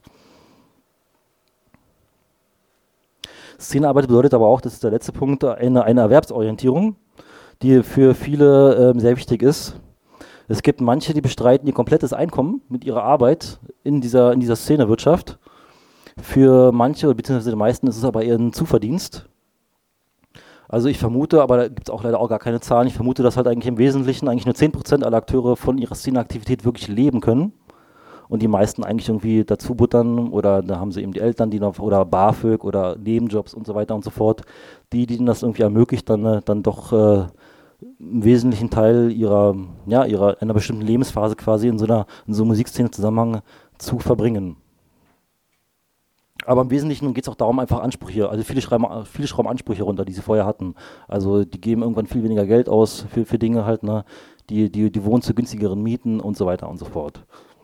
Szenearbeit bedeutet aber auch, das ist der letzte Punkt, eine, eine Erwerbsorientierung, die für viele ähm, sehr wichtig ist. Es gibt manche, die bestreiten ihr komplettes Einkommen mit ihrer Arbeit in dieser, in dieser Szenewirtschaft. Für manche, beziehungsweise die meisten, ist es aber eher ein Zuverdienst. Also ich vermute, aber da gibt es auch leider auch gar keine Zahlen, ich vermute, dass halt eigentlich im Wesentlichen eigentlich nur zehn Prozent aller Akteure von ihrer Szeneaktivität wirklich leben können und die meisten eigentlich irgendwie dazu buttern oder da haben sie eben die Eltern, die noch oder BAföG oder Nebenjobs und so weiter und so fort, die, die ihnen das irgendwie ermöglicht, dann, äh, dann doch äh, im wesentlichen Teil ihrer, ja, ihrer einer bestimmten Lebensphase quasi in so einer in so einem Musikszene-Zusammenhang zu verbringen. Aber im Wesentlichen geht es auch darum, einfach Ansprüche, also viele schreiben, viele schrauben Ansprüche runter, die sie vorher hatten. Also die geben irgendwann viel weniger Geld aus für, für Dinge halt, ne? Die, die, die wohnen zu günstigeren Mieten und so weiter und so fort.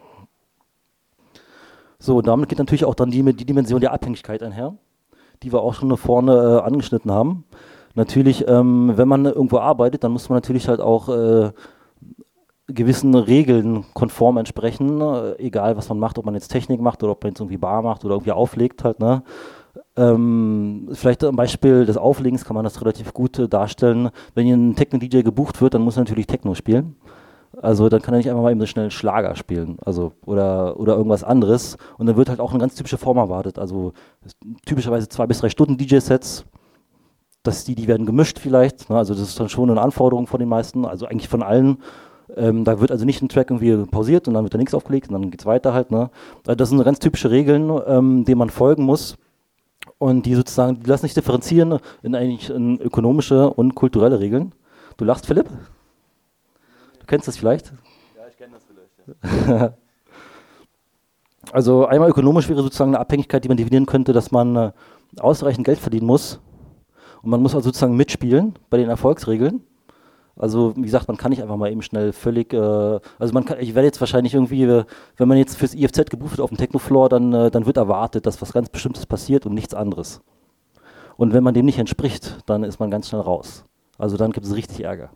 So, damit geht natürlich auch dann die, die Dimension der Abhängigkeit einher, die wir auch schon vorne äh, angeschnitten haben. Natürlich, ähm, wenn man irgendwo arbeitet, dann muss man natürlich halt auch äh, gewissen Regeln konform entsprechen, äh, egal was man macht, ob man jetzt Technik macht oder ob man jetzt irgendwie Bar macht oder irgendwie auflegt halt, ne? Ähm, vielleicht am Beispiel des Auflegens kann man das relativ gut äh, darstellen. Wenn hier ein Techno-D J gebucht wird, dann muss er natürlich Techno spielen. Also dann kann er nicht einfach mal eben so schnell einen Schlager spielen, also oder, oder irgendwas anderes. Und dann wird halt auch eine ganz typische Form erwartet. Also typischerweise zwei bis drei Stunden D J-Sets. Das die, die werden gemischt vielleicht, ne? Also das ist dann schon eine Anforderung von den meisten, also eigentlich von allen. Ähm, da wird also nicht ein Track irgendwie pausiert und dann wird da nichts aufgelegt und dann geht es weiter halt. Ne? Das sind so ganz typische Regeln, ähm, denen man folgen muss und die sozusagen, die lassen sich differenzieren in eigentlich in ökonomische und kulturelle Regeln. Du lachst, Philipp? Du kennst das vielleicht? Ja, ich kenne das vielleicht, ja. Also einmal ökonomisch wäre sozusagen eine Abhängigkeit, die man definieren könnte, dass man äh, ausreichend Geld verdienen muss und man muss also sozusagen mitspielen bei den Erfolgsregeln. Also wie gesagt, man kann nicht einfach mal eben schnell völlig, äh, also man kann, ich werde jetzt wahrscheinlich irgendwie, äh, wenn man jetzt fürs I F Z gebucht wird auf dem Techno-Floor, dann, äh, dann wird erwartet, dass was ganz Bestimmtes passiert und nichts anderes. Und wenn man dem nicht entspricht, dann ist man ganz schnell raus. Also dann gibt es richtig Ärger.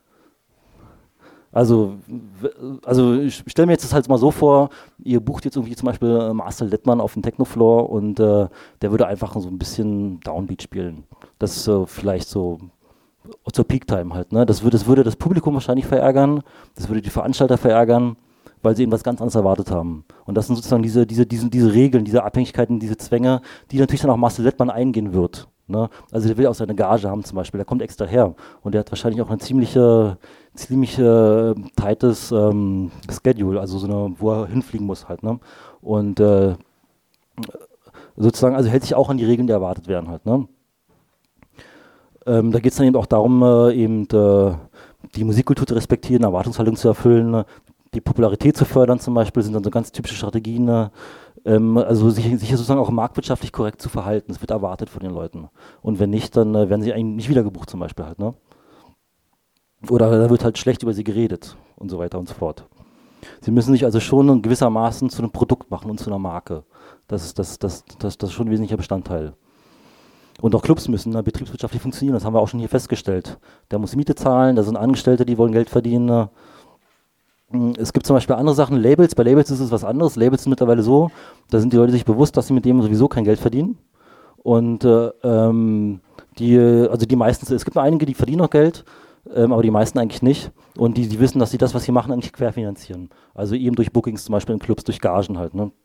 Also, also ich stelle mir jetzt das halt mal so vor, ihr bucht jetzt irgendwie zum Beispiel Marcel Lettmann auf dem Techno-Floor und äh, der würde einfach so ein bisschen Downbeat spielen. Das ist äh, vielleicht so zur Peak-Time halt, ne? Das würde, das würde das Publikum wahrscheinlich verärgern, das würde die Veranstalter verärgern, weil sie eben was ganz anderes erwartet haben. Und das sind sozusagen diese, diese, diese, diese Regeln, diese Abhängigkeiten, diese Zwänge, die natürlich dann auch Marcel Lettmann eingehen wird. Ne? Also der will auch seine Gage haben zum Beispiel, der kommt extra her und der hat wahrscheinlich auch eine ziemliche, ziemlich äh, tightes ähm, Schedule, also so eine, wo er hinfliegen muss halt. Ne? Und äh, sozusagen, also hält sich auch an die Regeln, die erwartet werden halt, ne? Ähm, da geht es dann eben auch darum, äh, eben äh, die Musikkultur zu respektieren, Erwartungshaltung zu erfüllen, äh, die Popularität zu fördern zum Beispiel, sind dann so ganz typische Strategien, äh, ähm, also sich, sich sozusagen auch marktwirtschaftlich korrekt zu verhalten, das wird erwartet von den Leuten. Und wenn nicht, dann äh, werden sie eigentlich nicht wiedergebucht zum Beispiel halt, ne? Oder da wird halt schlecht über sie geredet und so weiter und so fort. Sie müssen sich also schon gewissermaßen zu einem Produkt machen und zu einer Marke. Das ist, das, das, das, das ist schon ein wesentlicher Bestandteil. Und auch Clubs müssen ne, betriebswirtschaftlich funktionieren, das haben wir auch schon hier festgestellt. Der muss Miete zahlen, da sind Angestellte, die wollen Geld verdienen. Es gibt zum Beispiel andere Sachen, Labels, bei Labels ist es was anderes. Labels sind mittlerweile so, da sind die Leute sich bewusst, dass sie mit dem sowieso kein Geld verdienen. Und äh, ähm, die, also die meisten, es gibt nur einige, die verdienen noch Geld, ähm, aber die meisten eigentlich nicht. Und die, die wissen, dass sie das, was sie machen, eigentlich querfinanzieren. Also eben durch Bookings zum Beispiel in Clubs, durch Gagen halt, ne?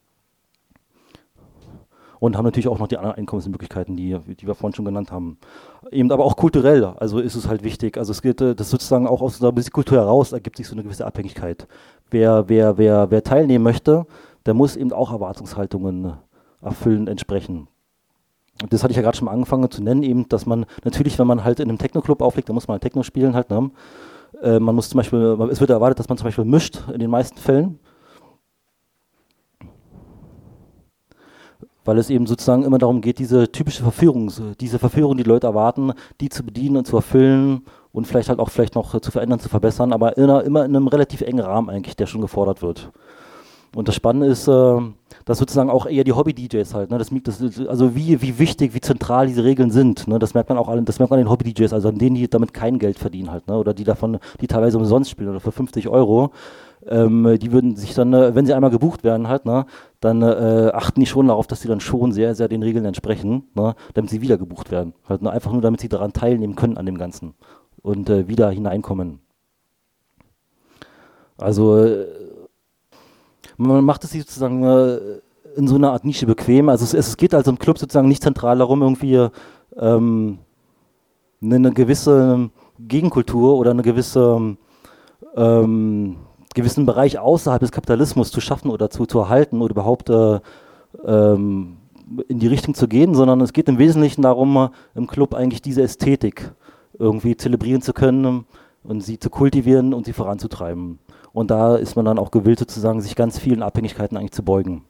Und haben natürlich auch noch die anderen Einkommensmöglichkeiten, die, die wir vorhin schon genannt haben. Eben aber auch kulturell, also ist es halt wichtig. Also es geht, das sozusagen auch aus der Musikkultur heraus ergibt sich so eine gewisse Abhängigkeit. Wer, wer, wer, wer teilnehmen möchte, der muss eben auch Erwartungshaltungen erfüllen, entsprechen. Und das hatte ich ja gerade schon mal angefangen zu nennen, eben, dass man natürlich, wenn man halt in einem Techno-Club auflegt, dann muss man halt Techno spielen halt, ne? Äh, man muss zum Beispiel, es wird erwartet, dass man zum Beispiel mischt in den meisten Fällen. Weil es eben sozusagen immer darum geht, diese typische Verführung, diese Verführung, die, die Leute erwarten, die zu bedienen und zu erfüllen und vielleicht halt auch vielleicht noch zu verändern, zu verbessern, aber immer, immer in einem relativ engen Rahmen eigentlich, der schon gefordert wird. Und das Spannende ist, äh, dass sozusagen auch eher die Hobby-D Js halt, ne, das, das, also wie, wie wichtig, wie zentral diese Regeln sind, ne, das merkt man auch an, das merkt man an den Hobby-D Js, also an denen, die damit kein Geld verdienen halt, ne, oder die davon, die teilweise umsonst spielen oder für fünfzig Euro. Ähm, die würden sich dann, äh, wenn sie einmal gebucht werden halt, ne, dann äh, achten die schon darauf, dass sie dann schon sehr, sehr den Regeln entsprechen, ne, damit sie wieder gebucht werden. Halt, ne, einfach nur, damit sie daran teilnehmen können an dem Ganzen und äh, wieder hineinkommen. Also äh, man macht es sich sozusagen äh, in so einer Art Nische bequem. Also es, es geht also im Club sozusagen nicht zentral darum, irgendwie ähm, eine, eine gewisse Gegenkultur oder eine gewisse ähm, gewissen Bereich außerhalb des Kapitalismus zu schaffen oder zu, zu erhalten oder überhaupt äh, ähm, in die Richtung zu gehen, sondern es geht im Wesentlichen darum, äh, im Club eigentlich diese Ästhetik irgendwie zelebrieren zu können und sie zu kultivieren und sie voranzutreiben. Und da ist man dann auch gewillt, sozusagen sich ganz vielen Abhängigkeiten eigentlich zu beugen.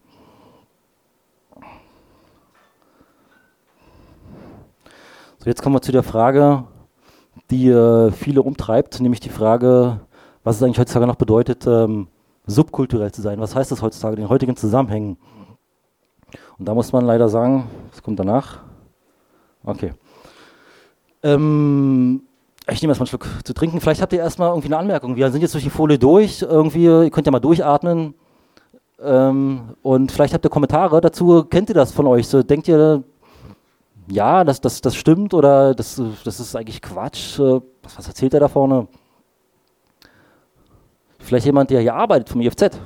So, jetzt kommen wir zu der Frage, die äh, viele umtreibt, nämlich die Frage, was es eigentlich heutzutage noch bedeutet, ähm, subkulturell zu sein. Was heißt das heutzutage in den heutigen Zusammenhängen? Und da muss man leider sagen, was kommt danach? Okay. Ähm, ich nehme erstmal einen Schluck zu trinken. Vielleicht habt ihr erstmal irgendwie eine Anmerkung. Wir sind jetzt durch die Folie durch. Irgendwie, ihr könnt ja mal durchatmen. Ähm, und vielleicht habt ihr Kommentare dazu. Kennt ihr das von euch? So, denkt ihr, ja, das, das, das stimmt oder das, das ist eigentlich Quatsch? Was, was erzählt ihr da vorne? Vielleicht jemand, der hier arbeitet vom I F Z.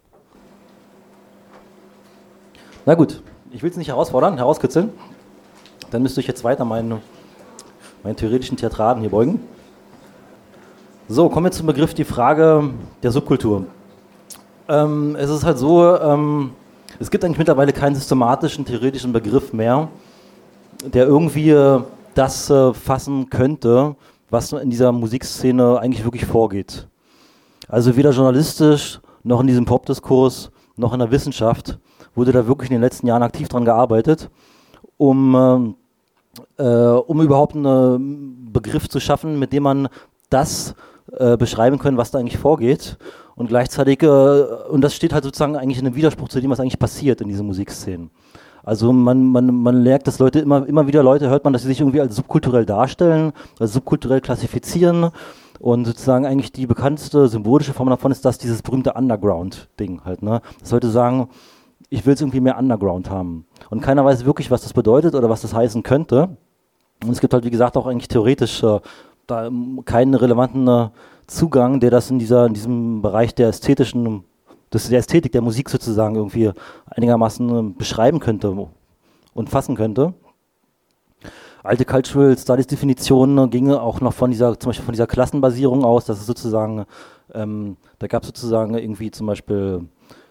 Na gut, ich will es nicht herausfordern, herauskitzeln. Dann müsst ihr euch jetzt weiter meinen, meinen theoretischen Theatraden hier beugen. So, kommen wir zum Begriff die Frage der Subkultur. Ähm, es ist halt so, ähm, es gibt eigentlich mittlerweile keinen systematischen, theoretischen Begriff mehr, der irgendwie äh, das äh, fassen könnte, was in dieser Musikszene eigentlich wirklich vorgeht. Also weder journalistisch, noch in diesem Popdiskurs, noch in der Wissenschaft wurde da wirklich in den letzten Jahren aktiv dran gearbeitet, um, äh, um überhaupt einen Begriff zu schaffen, mit dem man das äh, beschreiben kann, was da eigentlich vorgeht. Und gleichzeitig, äh, und das steht halt sozusagen eigentlich in einem Widerspruch zu dem, was eigentlich passiert in diesen Musikszenen. Also man, man, man merkt, dass Leute, immer, immer wieder Leute hört man, dass sie sich irgendwie als subkulturell darstellen, als subkulturell klassifizieren. Und sozusagen eigentlich die bekannteste symbolische Form davon ist das, dieses berühmte Underground-Ding halt, ne? Dass Leute sagen, ich will es irgendwie mehr Underground haben. Und keiner weiß wirklich, was das bedeutet oder was das heißen könnte. Und es gibt halt, wie gesagt, auch eigentlich theoretisch äh, da keinen relevanten äh, Zugang, der das in dieser, in diesem Bereich der ästhetischen, des, der Ästhetik der Musik sozusagen irgendwie einigermaßen äh, beschreiben könnte und fassen könnte. Alte Cultural Studies Definitionen gingen auch noch von dieser, zum Beispiel von dieser Klassenbasierung aus, dass es sozusagen, ähm, da gab es sozusagen irgendwie zum Beispiel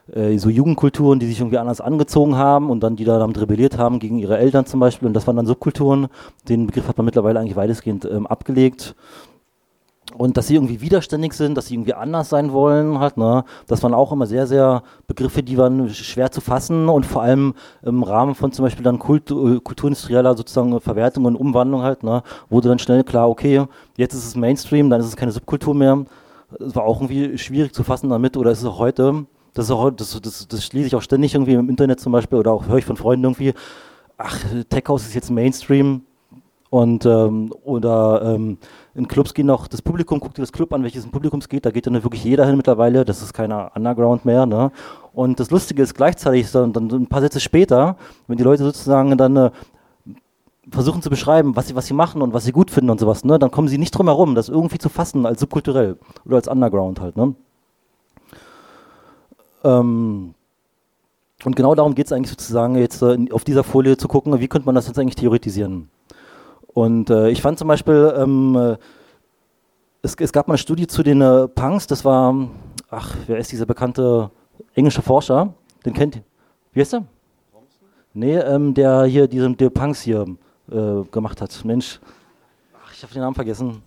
äh, so Jugendkulturen, die sich irgendwie anders angezogen haben und dann die da damit rebelliert haben gegen ihre Eltern zum Beispiel. Und das waren dann Subkulturen. Den Begriff hat man mittlerweile eigentlich weitestgehend ähm, abgelegt. Und dass sie irgendwie widerständig sind, dass sie irgendwie anders sein wollen, halt, ne? Das waren auch immer sehr, sehr Begriffe, die waren schwer zu fassen und vor allem im Rahmen von zum Beispiel dann Kultur, kulturindustrieller sozusagen Verwertung und Umwandlung halt, ne? Wurde dann schnell klar, okay, jetzt ist es Mainstream, dann ist es keine Subkultur mehr. Es war auch irgendwie schwierig zu fassen damit, oder ist es auch heute, das, ist auch, das, das, das schließe ich auch ständig irgendwie im Internet zum Beispiel, oder auch höre ich von Freunden irgendwie, ach, Tech House ist jetzt Mainstream. Und ähm, oder ähm, in Clubs gehen auch das Publikum, guckt dir das Club an, welches im Publikum es geht, da geht dann wirklich jeder hin mittlerweile, das ist keiner Underground mehr, ne? Und das Lustige ist gleichzeitig, dann, dann ein paar Sätze später, wenn die Leute sozusagen dann äh, versuchen zu beschreiben, was sie, was sie machen und was sie gut finden und sowas, ne, dann kommen sie nicht drum herum, das irgendwie zu fassen als subkulturell oder als Underground halt, ne? Ähm, und genau darum geht es eigentlich sozusagen jetzt äh, auf dieser Folie zu gucken, wie könnte man das jetzt eigentlich theoretisieren. Und äh, ich fand zum Beispiel, ähm, es, es gab mal eine Studie zu den äh, Punks, das war, ach, wer ist dieser bekannte englische Forscher? Den kennt ihr? Wie heißt der? Thompson? Nee, ähm, der hier, diese, der Punks hier äh, gemacht hat. Mensch, ach, ich habe den Namen vergessen.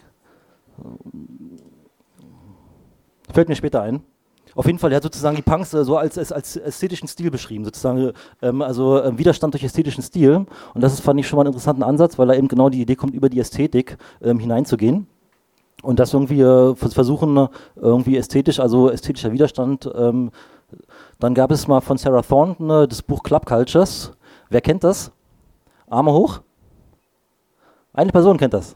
Fällt mir später ein. Auf jeden Fall, er hat sozusagen die Punks äh, so als, als, als ästhetischen Stil beschrieben, sozusagen, ähm, also äh, Widerstand durch ästhetischen Stil. Und das ist, fand ich schon mal einen interessanten Ansatz, weil da eben genau die Idee kommt, über die Ästhetik ähm, hineinzugehen. Und das irgendwie äh, versuchen, äh, irgendwie ästhetisch, also ästhetischer Widerstand. Ähm, dann gab es mal von Sarah Thornton äh, das Buch Club Cultures. Wer kennt das? Arme hoch? Eine Person kennt das.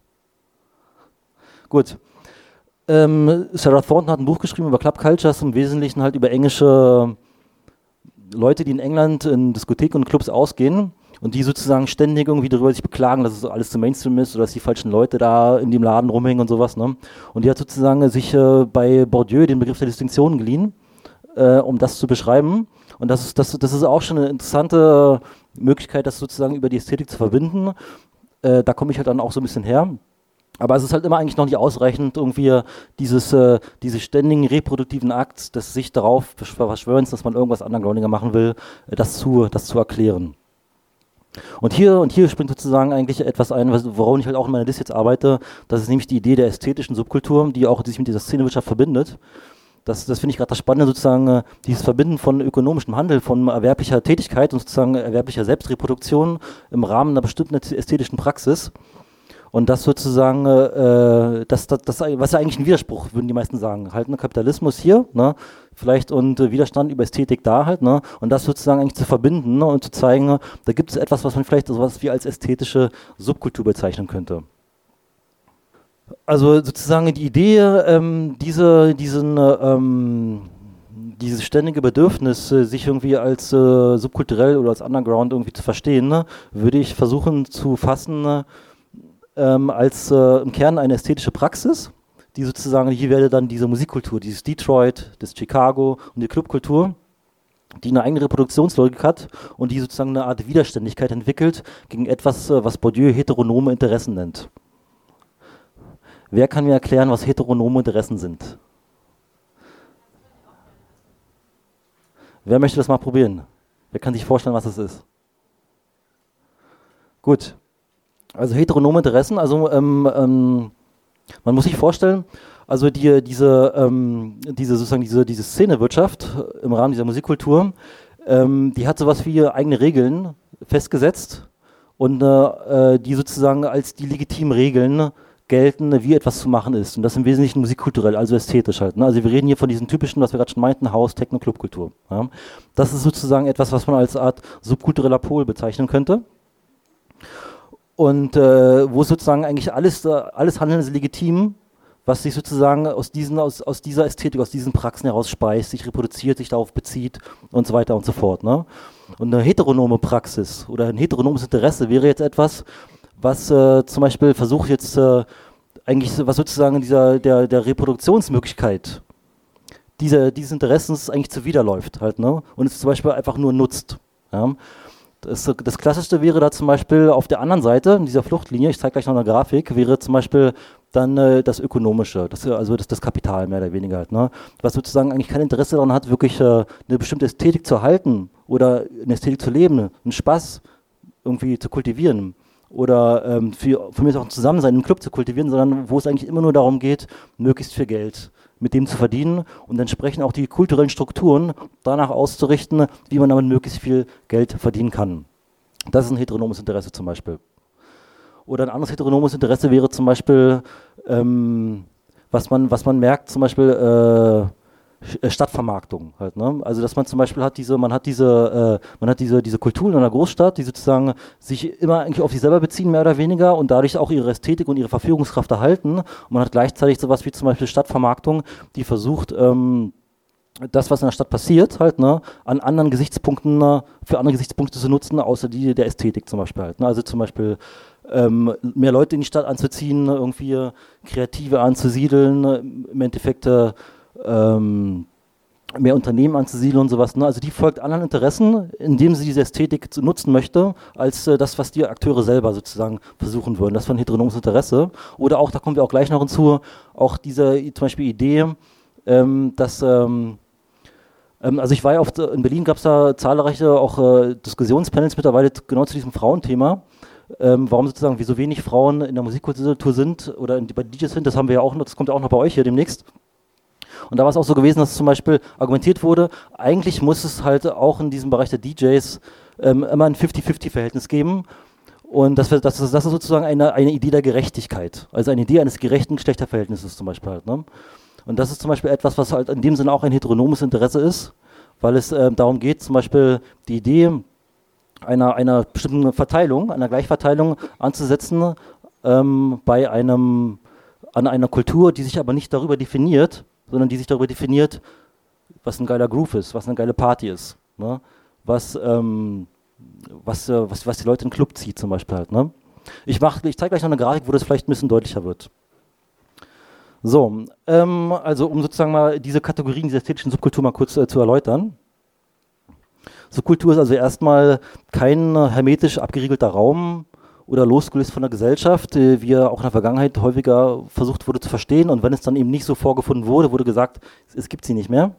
Gut. Ähm, Sarah Thornton hat ein Buch geschrieben über Club Cultures, im Wesentlichen halt über englische Leute, die in England in Diskotheken und Clubs ausgehen und die sozusagen ständig irgendwie darüber sich beklagen, dass es alles zu Mainstream ist oder dass die falschen Leute da in dem Laden rumhängen und sowas, ne? Und die hat sozusagen sich äh, bei Bourdieu den Begriff der Distinktion geliehen, äh, um das zu beschreiben. Und das ist, das, das ist auch schon eine interessante Möglichkeit, das sozusagen über die Ästhetik zu verbinden. Äh, da komme ich halt dann auch so ein bisschen her. Aber es ist halt immer eigentlich noch nicht ausreichend, irgendwie dieses, äh, diese ständigen reproduktiven Akt des sich darauf Verschwörens, dass man irgendwas Undergroundiger machen will, äh, das, zu, das zu erklären. Und hier, und hier springt sozusagen eigentlich etwas ein, worauf ich halt auch in meiner Liste jetzt arbeite, das ist nämlich die Idee der ästhetischen Subkultur, die auch die sich mit dieser Szenewirtschaft verbindet. Das, das finde ich gerade das Spannende, sozusagen äh, dieses Verbinden von ökonomischem Handel, von erwerblicher Tätigkeit und sozusagen erwerblicher Selbstreproduktion im Rahmen einer bestimmten ästhetischen Praxis. Und das sozusagen, äh, das, das, das, was ja eigentlich ein Widerspruch, würden die meisten sagen. Halt, ne, Kapitalismus hier, ne, vielleicht und äh, Widerstand über Ästhetik da halt, ne, und das sozusagen eigentlich zu verbinden, ne, und zu zeigen, äh, da gibt es etwas, was man vielleicht so was wie als ästhetische Subkultur bezeichnen könnte. Also sozusagen die Idee, ähm, diese, diesen, ähm, dieses ständige Bedürfnis, äh, sich irgendwie als äh, subkulturell oder als Underground irgendwie zu verstehen, ne, würde ich versuchen zu fassen, äh, Ähm, als äh, im Kern eine ästhetische Praxis, die sozusagen, hier wäre dann diese Musikkultur, dieses Detroit, das Chicago und die Clubkultur, die eine eigene Reproduktionslogik hat und die sozusagen eine Art Widerständigkeit entwickelt gegen etwas, äh, was Bourdieu heteronome Interessen nennt. Wer kann mir erklären, was heteronome Interessen sind? Wer möchte das mal probieren? Wer kann sich vorstellen, was das ist? Gut. Also heteronome Interessen, also ähm, ähm, man muss sich vorstellen, also die, diese, ähm, diese, sozusagen diese, diese Szenewirtschaft im Rahmen dieser Musikkultur, ähm, die hat sowas wie eigene Regeln festgesetzt und äh, die sozusagen als die legitimen Regeln gelten, wie etwas zu machen ist. Und das im Wesentlichen musikkulturell, also ästhetisch halt. Ne? Also wir reden hier von diesen typischen, was wir gerade schon meinten, Haus-, Techno-, Clubkultur. Ja? Das ist sozusagen etwas, was man als Art subkultureller Pol bezeichnen könnte. Und äh, wo sozusagen eigentlich alles, alles Handeln ist legitim, was sich sozusagen aus, diesen, aus, aus dieser Ästhetik, aus diesen Praxen heraus speist, sich reproduziert, sich darauf bezieht und so weiter und so fort. Ne? Und eine heteronome Praxis oder ein heteronomes Interesse wäre jetzt etwas, was äh, zum Beispiel versucht jetzt äh, eigentlich, was sozusagen dieser, der, der Reproduktionsmöglichkeit dieser, dieses Interessens eigentlich zuwiderläuft halt, ne? Und es zum Beispiel einfach nur nutzt. Ja? Das, das Klassischste wäre da zum Beispiel auf der anderen Seite, in dieser Fluchtlinie, ich zeige gleich noch eine Grafik, wäre zum Beispiel dann äh, das Ökonomische, das, also das, das Kapital mehr oder weniger halt, ne? Was sozusagen eigentlich kein Interesse daran hat, wirklich äh, eine bestimmte Ästhetik zu erhalten oder eine Ästhetik zu leben, einen Spaß irgendwie zu kultivieren oder ähm, für, für mich auch ein Zusammensein im Club zu kultivieren, sondern wo es eigentlich immer nur darum geht, möglichst viel Geld mit dem zu verdienen und entsprechend auch die kulturellen Strukturen danach auszurichten, wie man damit möglichst viel Geld verdienen kann. Das ist ein heteronomes Interesse zum Beispiel. Oder ein anderes heteronomes Interesse wäre zum Beispiel, ähm, was, man, was man merkt, zum Beispiel äh, Stadtvermarktung halt, ne? Also dass man zum Beispiel hat diese, man hat diese, äh, man hat diese, diese Kulturen in einer Großstadt, die sozusagen sich immer eigentlich auf sich selber beziehen, mehr oder weniger, und dadurch auch ihre Ästhetik und ihre Verführungskraft erhalten. Und man hat gleichzeitig sowas wie zum Beispiel Stadtvermarktung, die versucht, ähm, das, was in der Stadt passiert, halt, ne, an anderen Gesichtspunkten, äh, für andere Gesichtspunkte zu nutzen, außer die der Ästhetik zum Beispiel halt, ne? Also zum Beispiel ähm, mehr Leute in die Stadt anzuziehen, irgendwie Kreative anzusiedeln, im Endeffekt äh, ähm, mehr Unternehmen anzusiedeln und sowas, ne? Also die folgt anderen Interessen, indem sie diese Ästhetik zu nutzen möchte, als äh, das, was die Akteure selber sozusagen versuchen würden. Das war ein heteronomes Interesse. Oder auch, da kommen wir auch gleich noch hinzu, auch diese zum Beispiel Idee, ähm, dass ähm, also ich war ja oft, in Berlin gab es da zahlreiche auch äh, Diskussionspanels mittlerweile genau zu diesem Frauenthema. Ähm, warum sozusagen, wie so wenig Frauen in der Musikkultur sind oder in, bei D Js sind, das haben wir ja auch noch, das kommt ja auch noch bei euch hier demnächst. Und da war es auch so gewesen, dass zum Beispiel argumentiert wurde, eigentlich muss es halt auch in diesem Bereich der D Js ähm, immer ein fifty fifty Verhältnis geben. Und das, das, das ist sozusagen eine, eine Idee der Gerechtigkeit, also eine Idee eines gerechten Geschlechterverhältnisses zum Beispiel halt, ne? Und das ist zum Beispiel etwas, was halt in dem Sinne auch ein heteronomes Interesse ist, weil es äh, darum geht, zum Beispiel die Idee einer, einer bestimmten Verteilung, einer Gleichverteilung anzusetzen ähm, bei einem, an einer Kultur, die sich aber nicht darüber definiert, sondern die sich darüber definiert, was ein geiler Groove ist, was eine geile Party ist, ne? was, ähm, was, äh, was, was die Leute in den Club zieht zum Beispiel halt, ne? Ich, mach, ich zeige gleich noch eine Grafik, wo das vielleicht ein bisschen deutlicher wird. So, ähm, also um sozusagen mal diese Kategorien dieser ästhetischen Subkultur mal kurz äh, zu erläutern. Subkultur ist also erstmal kein hermetisch abgeriegelter Raum oder losgelöst von der Gesellschaft, äh, wie er auch in der Vergangenheit häufiger versucht wurde zu verstehen. Und wenn es dann eben nicht so vorgefunden wurde, wurde gesagt, es gibt sie nicht mehr.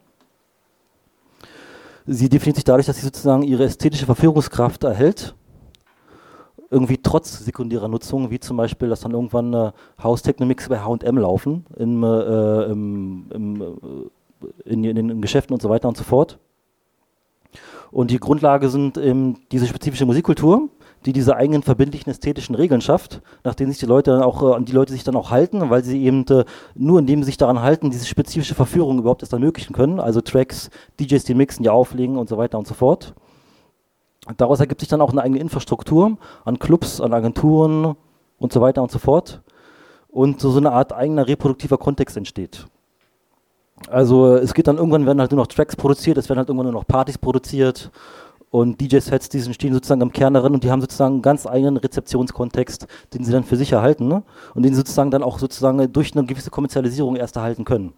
Sie definiert sich dadurch, dass sie sozusagen ihre ästhetische Verführungskraft erhält, irgendwie trotz sekundärer Nutzung, wie zum Beispiel, dass dann irgendwann äh, House-Techno-Mix bei H und M laufen, im, äh, im, im, äh, in, in den Geschäften und so weiter und so fort. Und die Grundlage sind ähm, diese spezifische Musikkultur, die diese eigenen verbindlichen ästhetischen Regeln schafft, nach denen sich die Leute dann auch, äh, an die Leute sich dann auch halten, weil sie eben äh, nur indem sie sich daran halten, diese spezifische Verführung überhaupt erst ermöglichen können, also Tracks, D Js, die mixen, die auflegen und so weiter und so fort. Daraus ergibt sich dann auch eine eigene Infrastruktur an Clubs, an Agenturen und so weiter und so fort. Und so, so eine Art eigener reproduktiver Kontext entsteht. Also es geht dann irgendwann, werden halt nur noch Tracks produziert, es werden halt irgendwann nur noch Partys produziert und D J-Sets, die stehen sozusagen im Kern darin und die haben sozusagen einen ganz eigenen Rezeptionskontext, den sie dann für sich erhalten, ne? Und den sie sozusagen dann auch sozusagen durch eine gewisse Kommerzialisierung erst erhalten können.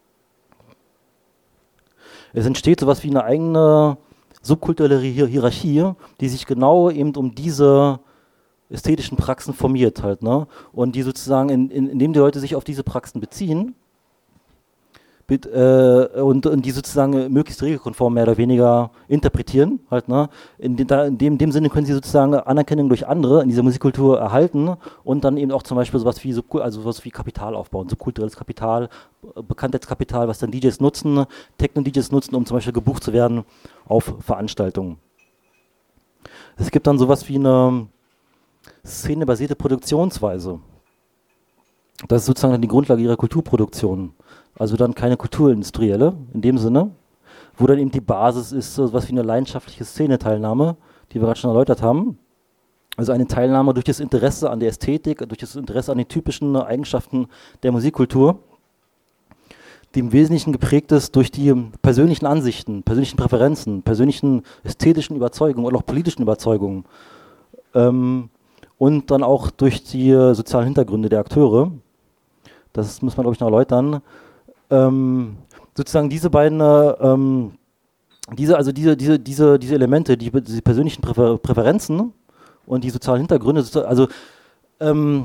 Es entsteht sowas wie eine eigene subkulturelle Hierarchie, die sich genau eben um diese ästhetischen Praxen formiert halt, ne? Und die sozusagen, in, in, indem die Leute sich auf diese Praxen beziehen mit, äh, und, und die sozusagen möglichst regelkonform mehr oder weniger interpretieren halt, ne? In, de, da, in, dem, in dem Sinne können sie sozusagen Anerkennung durch andere in dieser Musikkultur erhalten und dann eben auch zum Beispiel sowas wie, Subkul- also sowas wie Kapital aufbauen, subkulturelles Kapital, Bekanntheitskapital, was dann D Js nutzen, Techno-D Js nutzen, um zum Beispiel gebucht zu werden auf Veranstaltungen. Es gibt dann sowas wie eine szenebasierte Produktionsweise. Das ist sozusagen dann die Grundlage ihrer Kulturproduktion. Also dann keine kulturindustrielle in dem Sinne, wo dann eben die Basis ist, so was wie eine leidenschaftliche Szeneteilnahme, die wir gerade schon erläutert haben. Also eine Teilnahme durch das Interesse an der Ästhetik, durch das Interesse an den typischen Eigenschaften der Musikkultur, die im Wesentlichen geprägt ist durch die persönlichen Ansichten, persönlichen Präferenzen, persönlichen ästhetischen Überzeugungen oder auch politischen Überzeugungen. Ähm, und dann auch durch die äh, sozialen Hintergründe der Akteure. Das muss man, glaube ich, noch erläutern. Ähm, sozusagen diese beiden, äh, ähm, diese, also diese, diese, diese, diese Elemente, die, die persönlichen Präfer- Präferenzen und die sozialen Hintergründe, also ähm,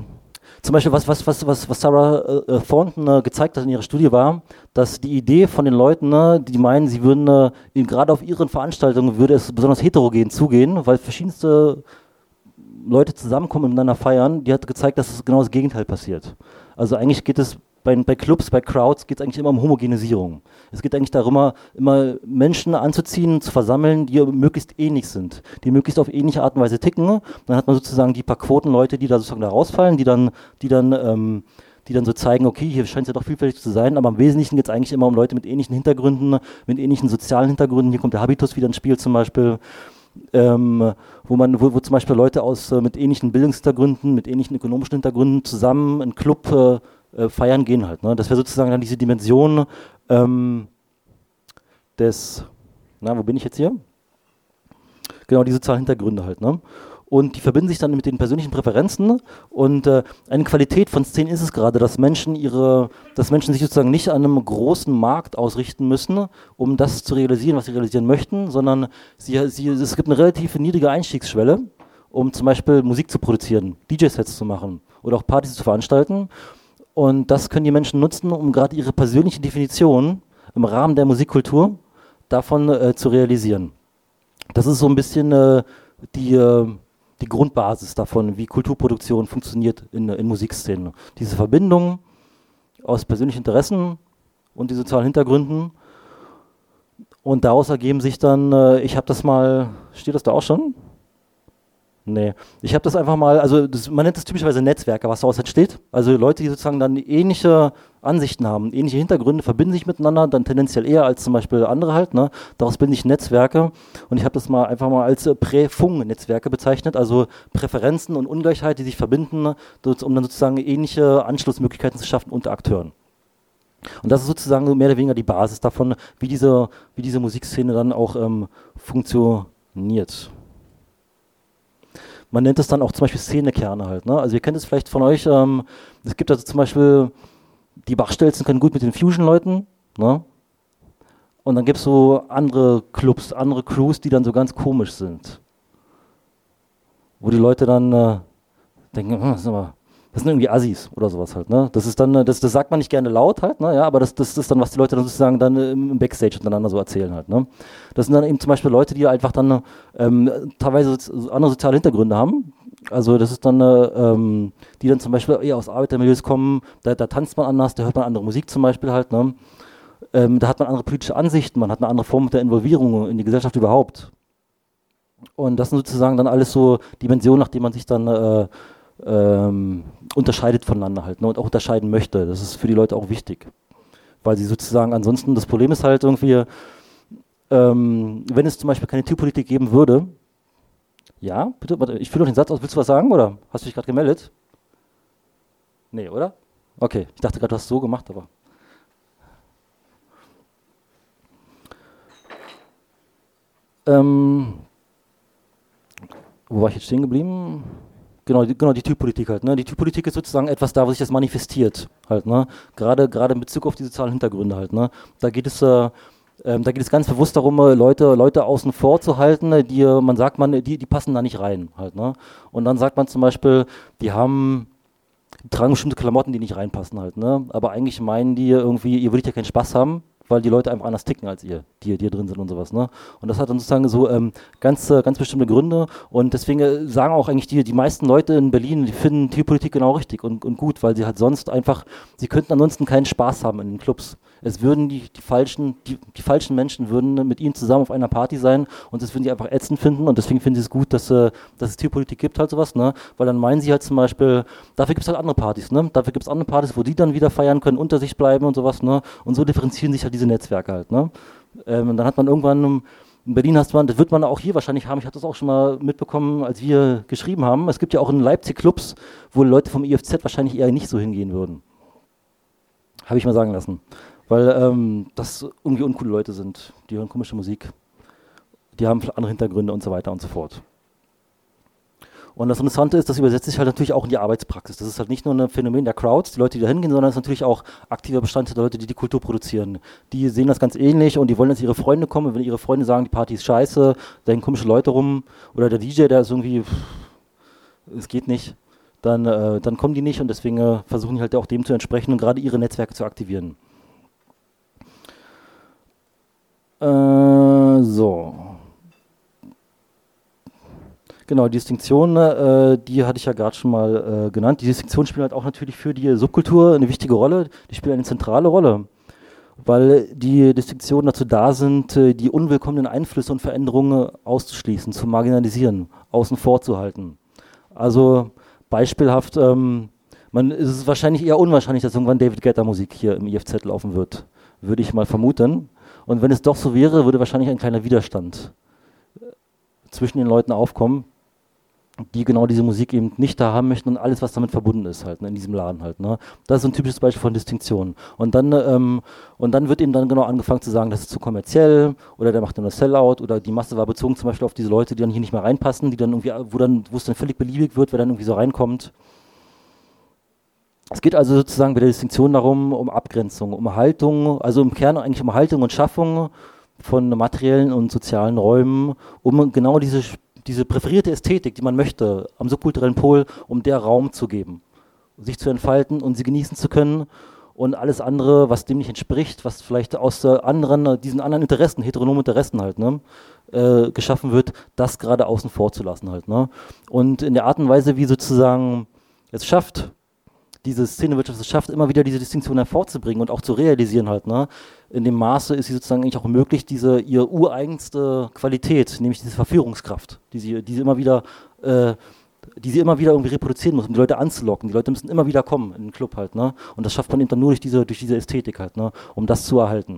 Zum Beispiel, was, was, was, was, was Sarah äh, Thornton äh, gezeigt hat in ihrer Studie war, dass die Idee von den Leuten, ne, die meinen, sie würden, äh, gerade auf ihren Veranstaltungen würde es besonders heterogen zugehen, weil verschiedenste Leute zusammenkommen und miteinander feiern, die hat gezeigt, dass es genau das Gegenteil passiert. Also eigentlich geht es bei, bei Clubs, bei Crowds, geht es eigentlich immer um Homogenisierung. Es geht eigentlich darum, immer Menschen anzuziehen, zu versammeln, die möglichst ähnlich sind, die möglichst auf ähnliche Art und Weise ticken. Dann hat man sozusagen die paar Quotenleute, die da sozusagen da rausfallen, die dann, die dann, ähm, die dann so zeigen, okay, hier scheint es ja doch vielfältig zu sein, aber im Wesentlichen geht es eigentlich immer um Leute mit ähnlichen Hintergründen, mit ähnlichen sozialen Hintergründen. Hier kommt der Habitus wieder ins Spiel zum Beispiel. Ähm, wo man, wo, wo zum Beispiel Leute aus äh, mit ähnlichen Bildungshintergründen, mit ähnlichen ökonomischen Hintergründen zusammen einen Club äh, äh, feiern gehen halt. Ne? Das wäre sozusagen dann diese Dimension ähm, des, na, wo bin ich jetzt hier? Genau, die sozialen Hintergründe halt. Ne? Und die verbinden sich dann mit den persönlichen Präferenzen und äh, eine Qualität von Szenen ist es gerade, dass Menschen ihre, dass Menschen sich sozusagen nicht an einem großen Markt ausrichten müssen, um das zu realisieren, was sie realisieren möchten, sondern sie, sie, es gibt eine relativ niedrige Einstiegsschwelle, um zum Beispiel Musik zu produzieren, D J-Sets zu machen oder auch Partys zu veranstalten. Und das können die Menschen nutzen, um gerade ihre persönliche Definition im Rahmen der Musikkultur davon äh, zu realisieren. Das ist so ein bisschen äh, die äh, die Grundbasis davon, wie Kulturproduktion funktioniert in, in Musikszenen. Diese Verbindung aus persönlichen Interessen und die sozialen Hintergründen. Und daraus ergeben sich dann, äh, ich habe das mal, steht das da auch schon? Nee, ich habe das einfach mal, also das, man nennt das typischerweise Netzwerke, was daraus entsteht. Also Leute, die sozusagen dann ähnliche Ansichten haben, ähnliche Hintergründe, verbinden sich miteinander, dann tendenziell eher als zum Beispiel andere halt. Ne? Daraus bilden sich Netzwerke und ich habe das mal einfach mal als äh, Prä-Fung-Netzwerke bezeichnet, also Präferenzen und Ungleichheit, die sich verbinden, um dann sozusagen ähnliche Anschlussmöglichkeiten zu schaffen unter Akteuren. Und das ist sozusagen mehr oder weniger die Basis davon, wie diese, wie diese Musikszene dann auch ähm, funktioniert. Man nennt es dann auch zum Beispiel Szenekerne halt. Ne? Also ihr kennt es vielleicht von euch, ähm, es gibt also zum Beispiel, die Bachstelzen können gut mit den Fusion-Leuten. Ne? Und dann gibt es so andere Clubs, andere Crews, die dann so ganz komisch sind. Wo die Leute dann äh, denken, hm, das sind aber das sind irgendwie Assis oder sowas halt, ne? Das ist dann, das, das sagt man nicht gerne laut halt, ne? Ja, aber das, das ist dann, was die Leute dann sozusagen dann im Backstage untereinander so erzählen halt, ne? Das sind dann eben zum Beispiel Leute, die einfach dann ähm, teilweise so andere soziale Hintergründe haben. Also das ist dann, äh, ähm, die dann zum Beispiel eher aus Arbeitermilieus kommen, da, da tanzt man anders, da hört man andere Musik zum Beispiel halt, ne? Ähm, da hat man andere politische Ansichten, man hat eine andere Form der Involvierung in die Gesellschaft überhaupt. Und das sind sozusagen dann alles so Dimensionen, nach denen man sich dann äh, Ähm, unterscheidet voneinander halt, ne, und auch unterscheiden möchte. Das ist für die Leute auch wichtig. Weil sie sozusagen ansonsten, das Problem ist halt irgendwie, ähm, wenn es zum Beispiel keine Tierpolitik geben würde, ja, bitte, warte, ich führe noch den Satz aus, willst du was sagen oder hast du dich gerade gemeldet? Nee, oder? Okay, ich dachte gerade, du hast es so gemacht, aber. Ähm, wo war ich jetzt stehen geblieben? Genau, die, genau, die Typpolitik halt. Ne? Die Typpolitik ist sozusagen etwas da, wo sich das manifestiert halt. Ne? Gerade, gerade in Bezug auf die sozialen Hintergründe halt. Ne? Da geht es, äh, ähm, da geht es ganz bewusst darum, äh, Leute, Leute außen vor zu halten, die, äh, man sagt, man, die, die passen da nicht rein halt. Ne? Und dann sagt man zum Beispiel, die haben, die tragen bestimmte Klamotten, die nicht reinpassen halt. Ne? Aber eigentlich meinen die irgendwie, ihr würdet ja keinen Spaß haben, weil die Leute einfach anders ticken als ihr, die, die hier drin sind und sowas. Ne? Und das hat dann sozusagen so ähm, ganz, äh, ganz bestimmte Gründe und deswegen äh, sagen auch eigentlich die, die meisten Leute in Berlin, die finden Tierpolitik genau richtig und, und gut, weil sie halt sonst einfach, sie könnten ansonsten keinen Spaß haben in den Clubs. Es würden die, die, falschen, die, die falschen Menschen würden mit ihnen zusammen auf einer Party sein und das würden die einfach ätzend finden und deswegen finden sie es gut, dass, äh, dass es Tierpolitik gibt halt sowas, ne? Weil dann meinen sie halt zum Beispiel, dafür gibt es halt andere Partys, ne? Dafür gibt es andere Partys, wo die dann wieder feiern können, unter sich bleiben und sowas, ne? Und so differenzieren sich halt diese Netzwerke halt, ne? Ähm, und dann hat man irgendwann, in Berlin hast man, das wird man auch hier wahrscheinlich haben, ich hatte das auch schon mal mitbekommen, als wir geschrieben haben, es gibt ja auch in Leipzig Clubs, wo Leute vom I F Z wahrscheinlich eher nicht so hingehen würden. Habe ich mal sagen lassen. Weil ähm, das irgendwie uncoole Leute sind, die hören komische Musik, die haben andere Hintergründe und so weiter und so fort. Und das Interessante ist, das übersetzt sich halt natürlich auch in die Arbeitspraxis. Das ist halt nicht nur ein Phänomen der Crowds, die Leute, die da hingehen, sondern es ist natürlich auch aktiver Bestandteil der Leute, die die Kultur produzieren. Die sehen das ganz ähnlich und die wollen, dass ihre Freunde kommen. Und wenn ihre Freunde sagen, die Party ist scheiße, da hängen komische Leute rum oder der D J, der ist irgendwie, es geht nicht, dann, äh, dann kommen die nicht und deswegen äh, versuchen die halt auch dem zu entsprechen und gerade ihre Netzwerke zu aktivieren. Äh, so. Genau, die Distinktion, äh, die hatte ich ja gerade schon mal äh, genannt. Die Distinktion spielt halt auch natürlich für die Subkultur eine wichtige Rolle. Die spielt eine zentrale Rolle, weil die Distinktionen dazu da sind, äh, die unwillkommenen Einflüsse und Veränderungen auszuschließen, zu marginalisieren, außen vor zu halten. Also beispielhaft, ähm, man, es ist wahrscheinlich eher unwahrscheinlich, dass irgendwann David Guetta Musik hier im I F Z laufen wird, würde ich mal vermuten. Und wenn es doch so wäre, würde wahrscheinlich ein kleiner Widerstand zwischen den Leuten aufkommen, die genau diese Musik eben nicht da haben möchten und alles, was damit verbunden ist, halt, ne, in diesem Laden halt. Ne. Das ist so ein typisches Beispiel von Distinktion. Und dann, ähm, und dann wird eben dann genau angefangen zu sagen, das ist zu kommerziell oder der macht dann das Sellout oder die Masse war bezogen zum Beispiel auf diese Leute, die dann hier nicht mehr reinpassen, die dann irgendwie, wo dann, wo es dann völlig beliebig wird, wer dann irgendwie so reinkommt. Es geht also sozusagen bei der Distinktion darum, um Abgrenzung, um Haltung, also im Kern eigentlich um Haltung und Schaffung von materiellen und sozialen Räumen, um genau diese diese präferierte Ästhetik, die man möchte, am subkulturellen Pol, um der Raum zu geben, sich zu entfalten und sie genießen zu können und alles andere, was dem nicht entspricht, was vielleicht aus äh, anderen, diesen anderen Interessen, heteronomen Interessen halt, ne, äh, geschaffen wird, das gerade außen vor zu lassen halt, ne. Und in der Art und Weise, wie sozusagen es schafft, diese Szenewirtschaft es schafft, immer wieder diese Distinktion hervorzubringen und auch zu realisieren halt, ne? In dem Maße ist sie sozusagen eigentlich auch möglich, diese ihre ureigenste Qualität, nämlich diese Verführungskraft, die sie, die sie immer wieder, äh, die sie immer wieder irgendwie reproduzieren muss, um die Leute anzulocken. Die Leute müssen immer wieder kommen in den Club halt, ne? Und das schafft man eben dann nur durch diese, durch diese Ästhetik halt, ne? Um das zu erhalten.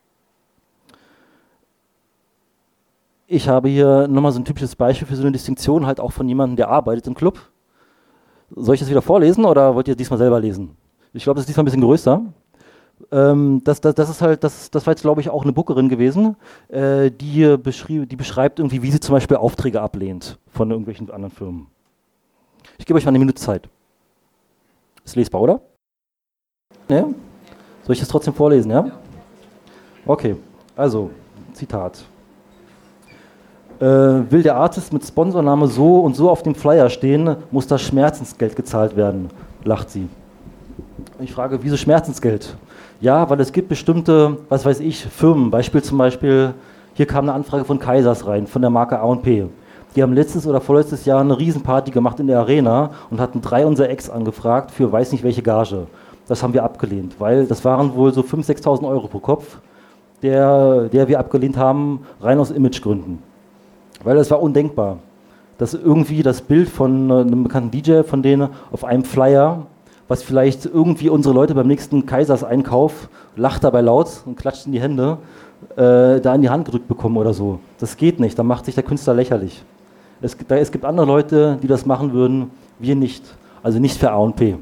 Ich habe hier nochmal so ein typisches Beispiel für so eine Distinktion halt auch von jemandem, der arbeitet im Club. Soll ich das wieder vorlesen oder wollt ihr diesmal selber lesen? Ich glaube, das ist diesmal ein bisschen größer. Ähm, das, das, das ist halt, das, das war jetzt glaube ich auch eine Bookerin gewesen, äh, die, beschrieb, die beschreibt irgendwie, wie sie zum Beispiel Aufträge ablehnt von irgendwelchen anderen Firmen. Ich gebe euch mal eine Minute Zeit. Ist lesbar, oder? Ja? Soll ich das trotzdem vorlesen, ja? Okay, also, Zitat. Äh, will der Artist mit Sponsorname so und so auf dem Flyer stehen, muss das Schmerzensgeld gezahlt werden, lacht sie. Ich frage, wieso Schmerzensgeld? Ja, weil es gibt bestimmte, was weiß ich, Firmen, Beispiel zum Beispiel, hier kam eine Anfrage von Kaisers rein, von der Marke A und P. Die haben letztes oder vorletztes Jahr eine Riesenparty gemacht in der Arena und hatten drei unserer Ex angefragt für weiß nicht welche Gage. Das haben wir abgelehnt, weil das waren wohl so fünftausend, sechstausend Euro pro Kopf, der, der wir abgelehnt haben, rein aus Imagegründen. Weil es war undenkbar, dass irgendwie das Bild von einem bekannten D J von denen auf einem Flyer, was vielleicht irgendwie unsere Leute beim nächsten Kaisers-Einkauf, lacht dabei laut und klatscht in die Hände, äh, da in die Hand gedrückt bekommen oder so. Das geht nicht, da macht sich der Künstler lächerlich. Es, da, es gibt andere Leute, die das machen würden, wir nicht. Also nicht für A und P.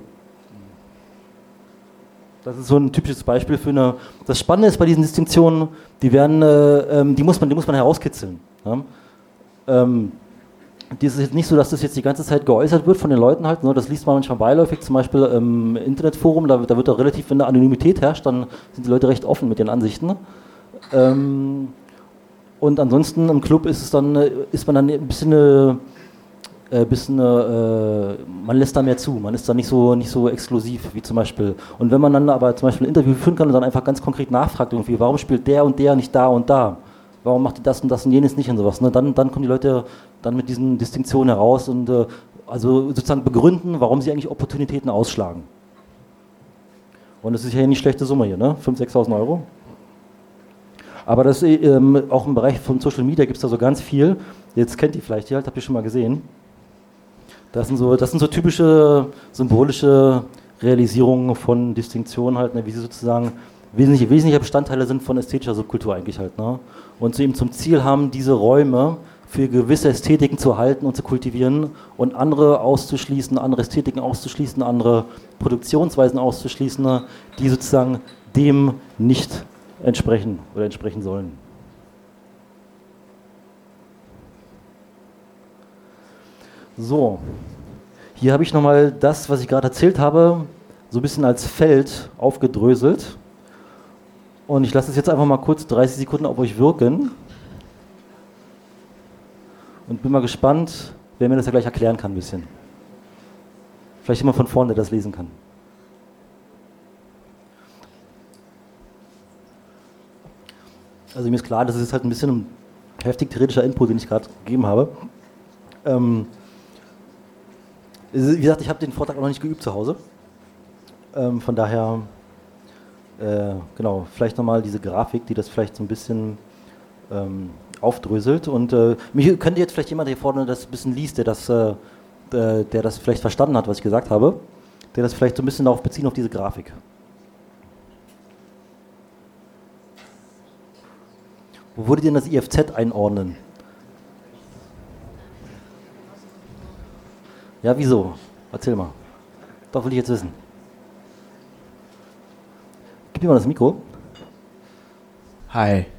Das ist so ein typisches Beispiel für eine... Das Spannende ist bei diesen Distinktionen, die werden, äh, die muss man, die muss man herauskitzeln. Ja? Ähm, das ist jetzt nicht so, dass das jetzt die ganze Zeit geäußert wird von den Leuten halt, ne? Das liest man manchmal beiläufig, zum Beispiel im Internetforum, da, da wird da relativ, wenn da Anonymität herrscht, dann sind die Leute recht offen mit den Ansichten. Ähm, und ansonsten im Club ist es dann, ist man dann ein bisschen, äh, bisschen äh, man lässt da mehr zu, man ist da nicht so, nicht so exklusiv wie zum Beispiel. Und wenn man dann aber zum Beispiel ein Interview führen kann und dann einfach ganz konkret nachfragt irgendwie, warum spielt der und der nicht da und da? Warum macht ihr das und das und jenes nicht und sowas? Ne? Dann, dann kommen die Leute dann mit diesen Distinktionen heraus und äh, also sozusagen begründen, warum sie eigentlich Opportunitäten ausschlagen. Und das ist ja nicht schlechte Summe hier, ne? fünftausend, sechstausend Euro. Aber das ähm, auch im Bereich von Social Media gibt es da so ganz viel. Jetzt kennt ihr vielleicht hier halt, habt ihr schon mal gesehen. Das sind so, das sind so typische symbolische Realisierungen von Distinktionen halt, ne? Wie sie sozusagen wesentliche, wesentliche Bestandteile sind von ästhetischer Subkultur eigentlich halt. Ne? Und sie eben zum Ziel haben, diese Räume für gewisse Ästhetiken zu halten und zu kultivieren und andere auszuschließen, andere Ästhetiken auszuschließen, andere Produktionsweisen auszuschließen, die sozusagen dem nicht entsprechen oder entsprechen sollen. So, hier habe ich nochmal das, was ich gerade erzählt habe, so ein bisschen als Feld aufgedröselt. Und ich lasse es jetzt einfach mal kurz dreißig Sekunden auf euch wirken. Und bin mal gespannt, wer mir das ja gleich erklären kann ein bisschen. Vielleicht jemand von vorne, der das lesen kann. Also mir ist klar, das ist halt ein bisschen ein heftig theoretischer Input, den ich gerade gegeben habe. Ähm, wie gesagt, ich habe den Vortrag noch nicht geübt zu Hause. Ähm, von daher, äh, genau, vielleicht nochmal diese Grafik, die das vielleicht so ein bisschen ähm, aufdröselt. Und äh, mich könnte jetzt vielleicht jemand hier vorne das ein bisschen liest, der das, äh, der, der das vielleicht verstanden hat, was ich gesagt habe, der das vielleicht so ein bisschen darauf beziehen, auf diese Grafik. Wo würdet ihr denn das I F Z einordnen? Ja, wieso? Erzähl mal. Doch, will ich jetzt wissen. Gib mir mal das Mikro. Hi.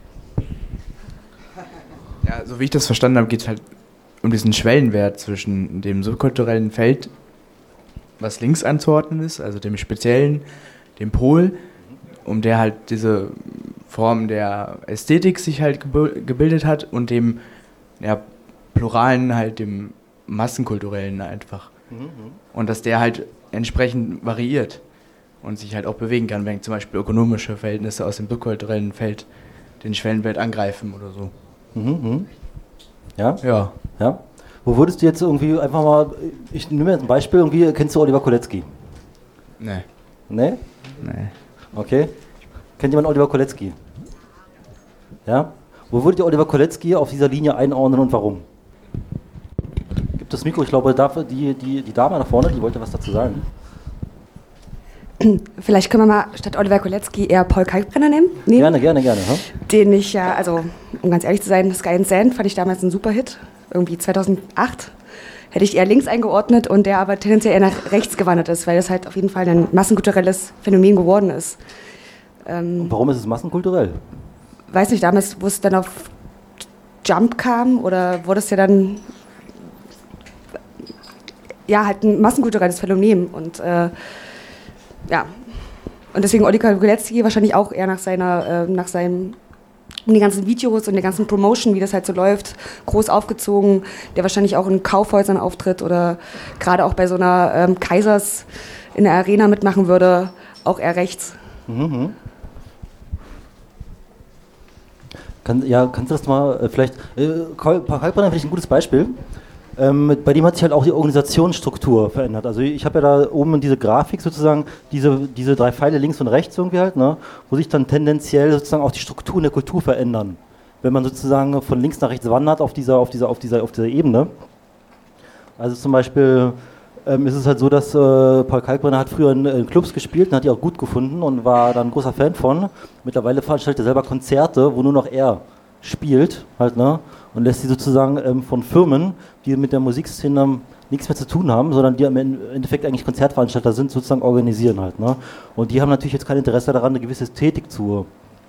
Ja, so wie ich das verstanden habe, geht es halt um diesen Schwellenwert zwischen dem subkulturellen Feld, was links anzuordnen ist, also dem speziellen, dem Pol, um der halt diese Form der Ästhetik sich halt gebildet hat, und dem ja, pluralen, halt dem massenkulturellen einfach. Mhm. Und dass der halt entsprechend variiert und sich halt auch bewegen kann, wenn zum Beispiel ökonomische Verhältnisse aus dem subkulturellen Feld den Schwellenwert angreifen oder so. Mhm. Ja? Ja. Ja. Wo würdest du jetzt irgendwie einfach mal, ich nehme jetzt ein Beispiel, irgendwie, kennst du Oliver Kolecki? Nee. Nee? Nee. Okay. Kennt jemand Oliver Kolecki? Ja? Wo würdet ihr Oliver Kolecki auf dieser Linie einordnen und warum? Gibt das Mikro, ich glaube, dafür die, die, die Dame da vorne, die wollte was dazu sagen. Vielleicht können wir mal statt Oliver Kolecki eher Paul Kalkbrenner nehmen. nehmen gerne, gerne, gerne. Hm? Den ich ja, also um ganz ehrlich zu sein, Sky and Sand fand ich damals ein super Hit. Irgendwie zweitausendacht hätte ich eher links eingeordnet, und der aber tendenziell eher nach rechts gewandert ist, weil das halt auf jeden Fall ein massenkulturelles Phänomen geworden ist. Ähm, Warum ist es massenkulturell? Weiß nicht, damals, wo es dann auf Jump kam, oder wurde es ja dann ja halt ein massenkulturelles Phänomen, und äh, ja, und deswegen Oliver Kolecki wahrscheinlich auch eher nach seiner, äh, nach seinem, um die ganzen Videos und der ganzen Promotion, wie das halt so läuft, groß aufgezogen, der wahrscheinlich auch in Kaufhäusern auftritt oder gerade auch bei so einer ähm, Kaisers in der Arena mitmachen würde, auch eher rechts. Mhm. Kann, ja, kannst du das mal, äh, vielleicht, äh, Paul Kalkbrenner finde ich ein gutes Beispiel. Ähm, bei dem hat sich halt auch die Organisationsstruktur verändert. Also ich habe ja da oben diese Grafik sozusagen, diese, diese drei Pfeile links und rechts irgendwie halt, ne, wo sich dann tendenziell sozusagen auch die Strukturen der Kultur verändern. Wenn man sozusagen von links nach rechts wandert auf dieser, auf dieser, auf dieser, auf dieser Ebene. Also zum Beispiel ähm, ist es halt so, dass äh, Paul Kalkbrenner hat früher in, in Clubs gespielt und hat die auch gut gefunden und war dann ein großer Fan von. Mittlerweile veranstaltet er selber Konzerte, wo nur noch er spielt, halt, ne? Und lässt sie sozusagen ähm, von Firmen, die mit der Musikszene nichts mehr zu tun haben, sondern die im Endeffekt eigentlich Konzertveranstalter sind, sozusagen organisieren halt, ne? Und die haben natürlich jetzt kein Interesse daran, eine gewisse Ästhetik zu,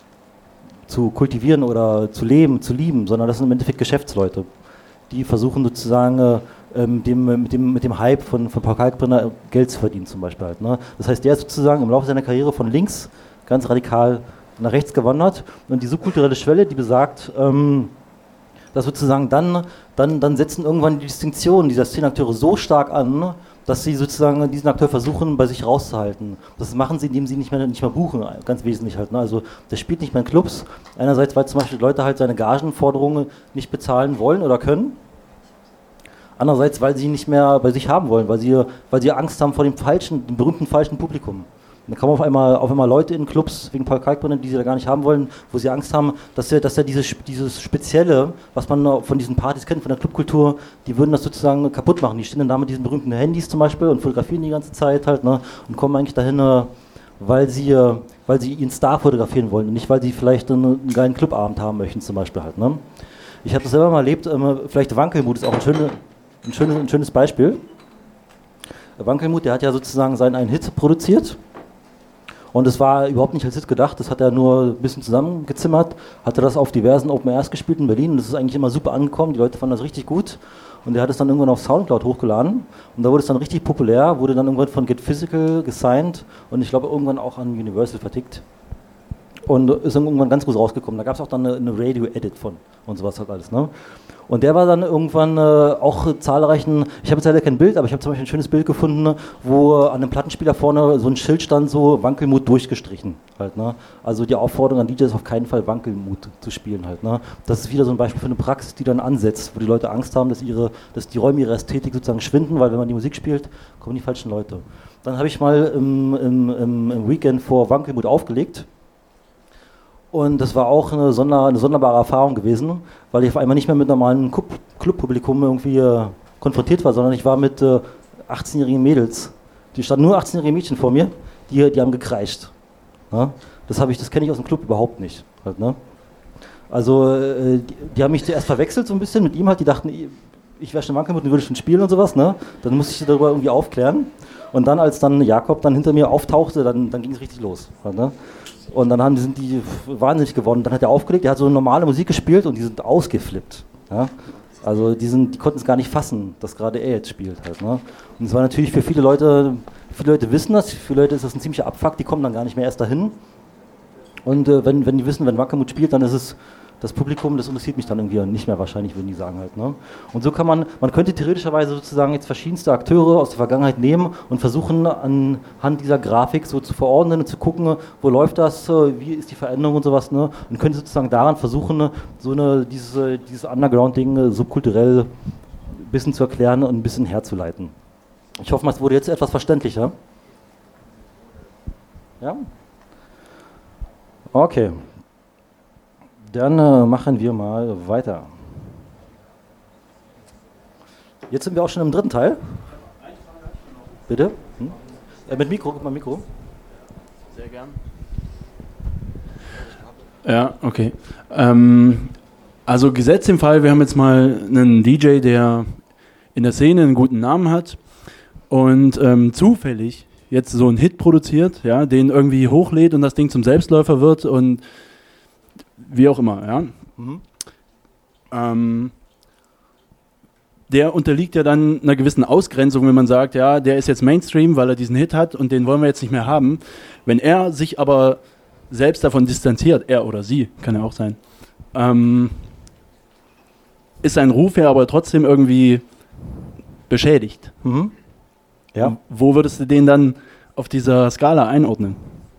zu kultivieren oder zu leben, zu lieben, sondern das sind im Endeffekt Geschäftsleute, die versuchen sozusagen äh, dem, mit, dem, mit dem Hype von, von Paul Kalkbrenner Geld zu verdienen zum Beispiel halt, ne? Das heißt, der ist sozusagen im Laufe seiner Karriere von links ganz radikal nach rechts gewandert, und die subkulturelle Schwelle, die besagt, ähm, dass sozusagen dann, dann, dann setzen irgendwann die Distinktionen dieser Szenenakteure so stark an, dass sie sozusagen diesen Akteur versuchen, bei sich rauszuhalten. Das machen sie, indem sie nicht mehr, nicht mehr buchen, ganz wesentlich halt, ne? Also der spielt nicht mehr in Clubs, einerseits, weil zum Beispiel Leute halt seine Gagenforderungen nicht bezahlen wollen oder können, andererseits, weil sie ihn nicht mehr bei sich haben wollen, weil sie, weil sie Angst haben vor dem falschen, dem berühmten falschen Publikum. Und dann kommen auf einmal, auf einmal Leute in Clubs wegen Paul Kalkbrenner, die sie da gar nicht haben wollen, wo sie Angst haben, dass er, dass er dieses, dieses Spezielle, was man von diesen Partys kennt, von der Clubkultur, die würden das sozusagen kaputt machen. Die stehen dann da mit diesen berühmten Handys zum Beispiel und fotografieren die ganze Zeit halt, ne, und kommen eigentlich dahin, weil sie, weil sie ihren Star fotografieren wollen und nicht, weil sie vielleicht einen, einen geilen Clubabend haben möchten zum Beispiel halt, ne. Ich habe das selber mal erlebt, vielleicht Wankelmut ist auch ein, schöne, ein, schönes, ein schönes Beispiel. Wankelmut, der hat ja sozusagen seinen einen Hit produziert. Und es war überhaupt nicht als Hit gedacht, das hat er nur ein bisschen zusammengezimmert, hatte das auf diversen Open Airs gespielt in Berlin, und das ist eigentlich immer super angekommen, die Leute fanden das richtig gut, und er hat es dann irgendwann auf Soundcloud hochgeladen, und da wurde es dann richtig populär, wurde dann irgendwann von Get Physical gesigned und ich glaube irgendwann auch an Universal vertickt. Und ist dann irgendwann ganz groß rausgekommen. Da gab es auch dann eine, eine Radio-Edit von und sowas halt alles. Ne? Und der war dann irgendwann äh, auch zahlreichen, ich habe jetzt leider kein Bild, aber ich habe zum Beispiel ein schönes Bild gefunden, wo an einem Plattenspieler vorne so ein Schild stand, so Wankelmut durchgestrichen halt. Ne? Also die Aufforderung an D Js auf keinen Fall Wankelmut zu spielen halt. Ne? Das ist wieder so ein Beispiel für eine Praxis, die dann ansetzt, wo die Leute Angst haben, dass, ihre, dass die Räume ihrer Ästhetik sozusagen schwinden, weil wenn man die Musik spielt, kommen die falschen Leute. Dann habe ich mal im, im, im, im Weekend vor Wankelmut aufgelegt. Und das war auch eine, Sonder, eine sonderbare Erfahrung gewesen, weil ich auf einmal nicht mehr mit normalem Clubpublikum irgendwie äh, konfrontiert war, sondern ich war mit äh, achtzehnjährigen Mädels. Die standen nur achtzehnjährige Mädchen vor mir, die, die haben gekreischt. Ja? Das, hab ich, das kenne ich aus dem Club überhaupt nicht. Halt, ne? Also äh, die, die haben mich zuerst verwechselt so ein bisschen mit ihm, halt, die dachten, ich wäre schon Wankelmut und würde schon spielen und sowas. Ne? Dann musste ich sie darüber irgendwie aufklären. Und dann, als dann Jakob dann hinter mir auftauchte, dann, dann ging es richtig los. Halt, ne? Und dann haben, sind die wahnsinnig geworden. Dann hat er aufgelegt, er hat so normale Musik gespielt und die sind ausgeflippt. Ja? Also die, sind, die konnten es gar nicht fassen, dass gerade er jetzt spielt. Halt, ne? Und es war natürlich für viele Leute, viele Leute wissen das, für viele Leute ist das ein ziemlicher Abfuck, die kommen dann gar nicht mehr erst dahin. Und äh, wenn, wenn die wissen, wenn Wankelmut spielt, dann ist es das Publikum, das interessiert mich dann irgendwie nicht mehr wahrscheinlich, würden die sagen halt. Ne? Und so kann man, man könnte theoretischerweise sozusagen jetzt verschiedenste Akteure aus der Vergangenheit nehmen und versuchen anhand dieser Grafik so zu verordnen und zu gucken, wo läuft das, wie ist die Veränderung und sowas. Ne? Und könnte sozusagen daran versuchen, so eine, diese, dieses Underground-Ding subkulturell ein bisschen zu erklären und ein bisschen herzuleiten. Ich hoffe mal, es wurde jetzt etwas verständlicher. Ja? Okay. Dann äh, machen wir mal weiter. Jetzt sind wir auch schon im dritten Teil. Bitte? Hm? Äh, mit Mikro, gib mal Mikro. Sehr gern. Ja, okay. Ähm, also gesetzt im Fall, wir haben jetzt mal einen D J, der in der Szene einen guten Namen hat und ähm, zufällig jetzt so einen Hit produziert, ja, den irgendwie hochlädt und das Ding zum Selbstläufer wird und wie auch immer, ja. Mhm. Ähm, der unterliegt ja dann einer gewissen Ausgrenzung, wenn man sagt, ja, der ist jetzt Mainstream, weil er diesen Hit hat und den wollen wir jetzt nicht mehr haben. Wenn er sich aber selbst davon distanziert, er oder sie, kann ja auch sein, ähm, ist sein Ruf ja aber trotzdem irgendwie beschädigt. Mhm. Ja. Wo würdest du den dann auf dieser Skala einordnen?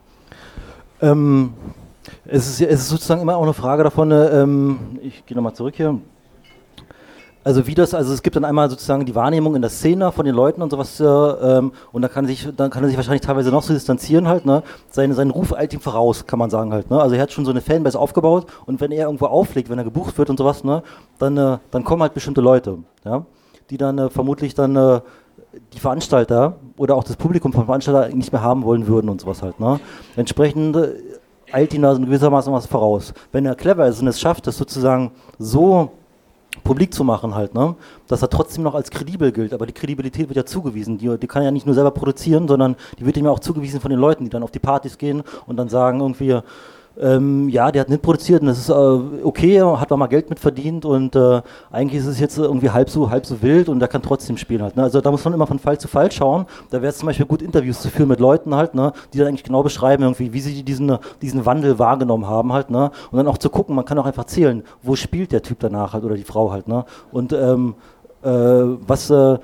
Ähm, es, ist, es ist sozusagen immer auch eine Frage davon, ähm, ich gehe nochmal zurück hier. Also wie das, also es gibt dann einmal sozusagen die Wahrnehmung in der Szene von den Leuten und sowas, äh, ähm, und dann kann, sich, dann kann er sich wahrscheinlich teilweise noch so distanzieren halt, ne? Sein, sein Ruf eilt ihm voraus, kann man sagen halt, ne? Also er hat schon so eine Fanbase aufgebaut und wenn er irgendwo auflegt, wenn er gebucht wird und sowas, ne? Dann, äh, dann kommen halt bestimmte Leute, ja? Die dann äh, vermutlich dann äh, die Veranstalter oder auch das Publikum von Veranstaltern nicht mehr haben wollen würden und sowas halt, ne? Entsprechend äh, eilt ihm da so gewissermaßen was voraus. Wenn er clever ist und es schafft, das sozusagen so publik zu machen halt, ne, dass er trotzdem noch als kredibel gilt, aber die Kredibilität wird ja zugewiesen, die, die kann er ja nicht nur selber produzieren, sondern die wird ihm ja auch zugewiesen von den Leuten, die dann auf die Partys gehen und dann sagen irgendwie, ähm, ja, der hat nicht produziert und das ist äh, okay, hat auch mal Geld mit verdient und äh, eigentlich ist es jetzt irgendwie halb so, halb so wild und der kann trotzdem spielen halt, ne? Also da muss man immer von Fall zu Fall schauen, da wäre es zum Beispiel gut, Interviews zu führen mit Leuten halt, ne, die dann eigentlich genau beschreiben irgendwie, wie sie diesen, diesen Wandel wahrgenommen haben halt, ne, und dann auch zu gucken, man kann auch einfach zählen, wo spielt der Typ danach halt oder die Frau halt, ne, und ähm, äh, was äh,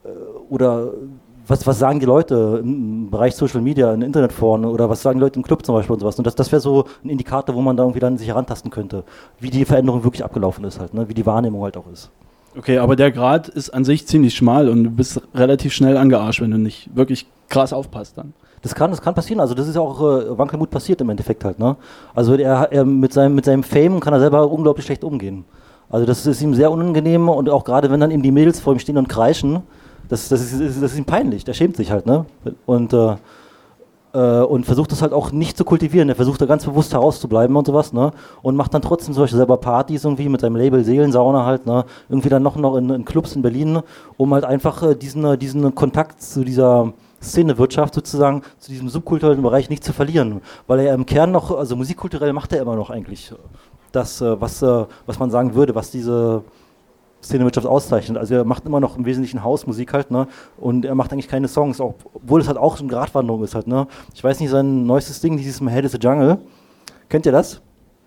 oder Was, was sagen die Leute im Bereich Social Media, in Internetforen oder was sagen die Leute im Club zum Beispiel und sowas. Und das, das wäre so ein Indikator, wo man da irgendwie dann sich herantasten könnte, wie die Veränderung wirklich abgelaufen ist halt, ne? Wie die Wahrnehmung halt auch ist. Okay, aber der Grad ist an sich ziemlich schmal und du bist relativ schnell angearscht, wenn du nicht wirklich krass aufpasst dann. Das kann, das kann passieren, also das ist ja auch äh, Wankelmut passiert im Endeffekt halt, ne? Also er, er mit seinem, mit seinem Fame kann er selber unglaublich schlecht umgehen. Also das ist ihm sehr unangenehm und auch gerade wenn dann eben die Mädels vor ihm stehen und kreischen, Das, das, ist, das ist ihm peinlich, der schämt sich halt, ne? Und, äh, äh, und versucht das halt auch nicht zu kultivieren, er versucht da ganz bewusst herauszubleiben und sowas, ne? Und macht dann trotzdem solche selber Partys irgendwie mit seinem Label Seelensauna halt, ne? Irgendwie dann noch, noch in, in Clubs in Berlin, um halt einfach äh, diesen, diesen Kontakt zu dieser Szenewirtschaft sozusagen, zu diesem subkulturellen Bereich nicht zu verlieren. Weil er im Kern noch, also musikkulturell macht er immer noch eigentlich das, äh, was, äh, was man sagen würde, was diese Szenewirtschaft auszeichnet. Also er macht immer noch im Wesentlichen Hausmusik halt, ne? Und er macht eigentlich keine Songs, obwohl es halt auch so eine Gratwanderung ist halt, ne? Ich weiß nicht, sein neuestes Ding, dieses My Head is a Jungle, Kennt ihr das?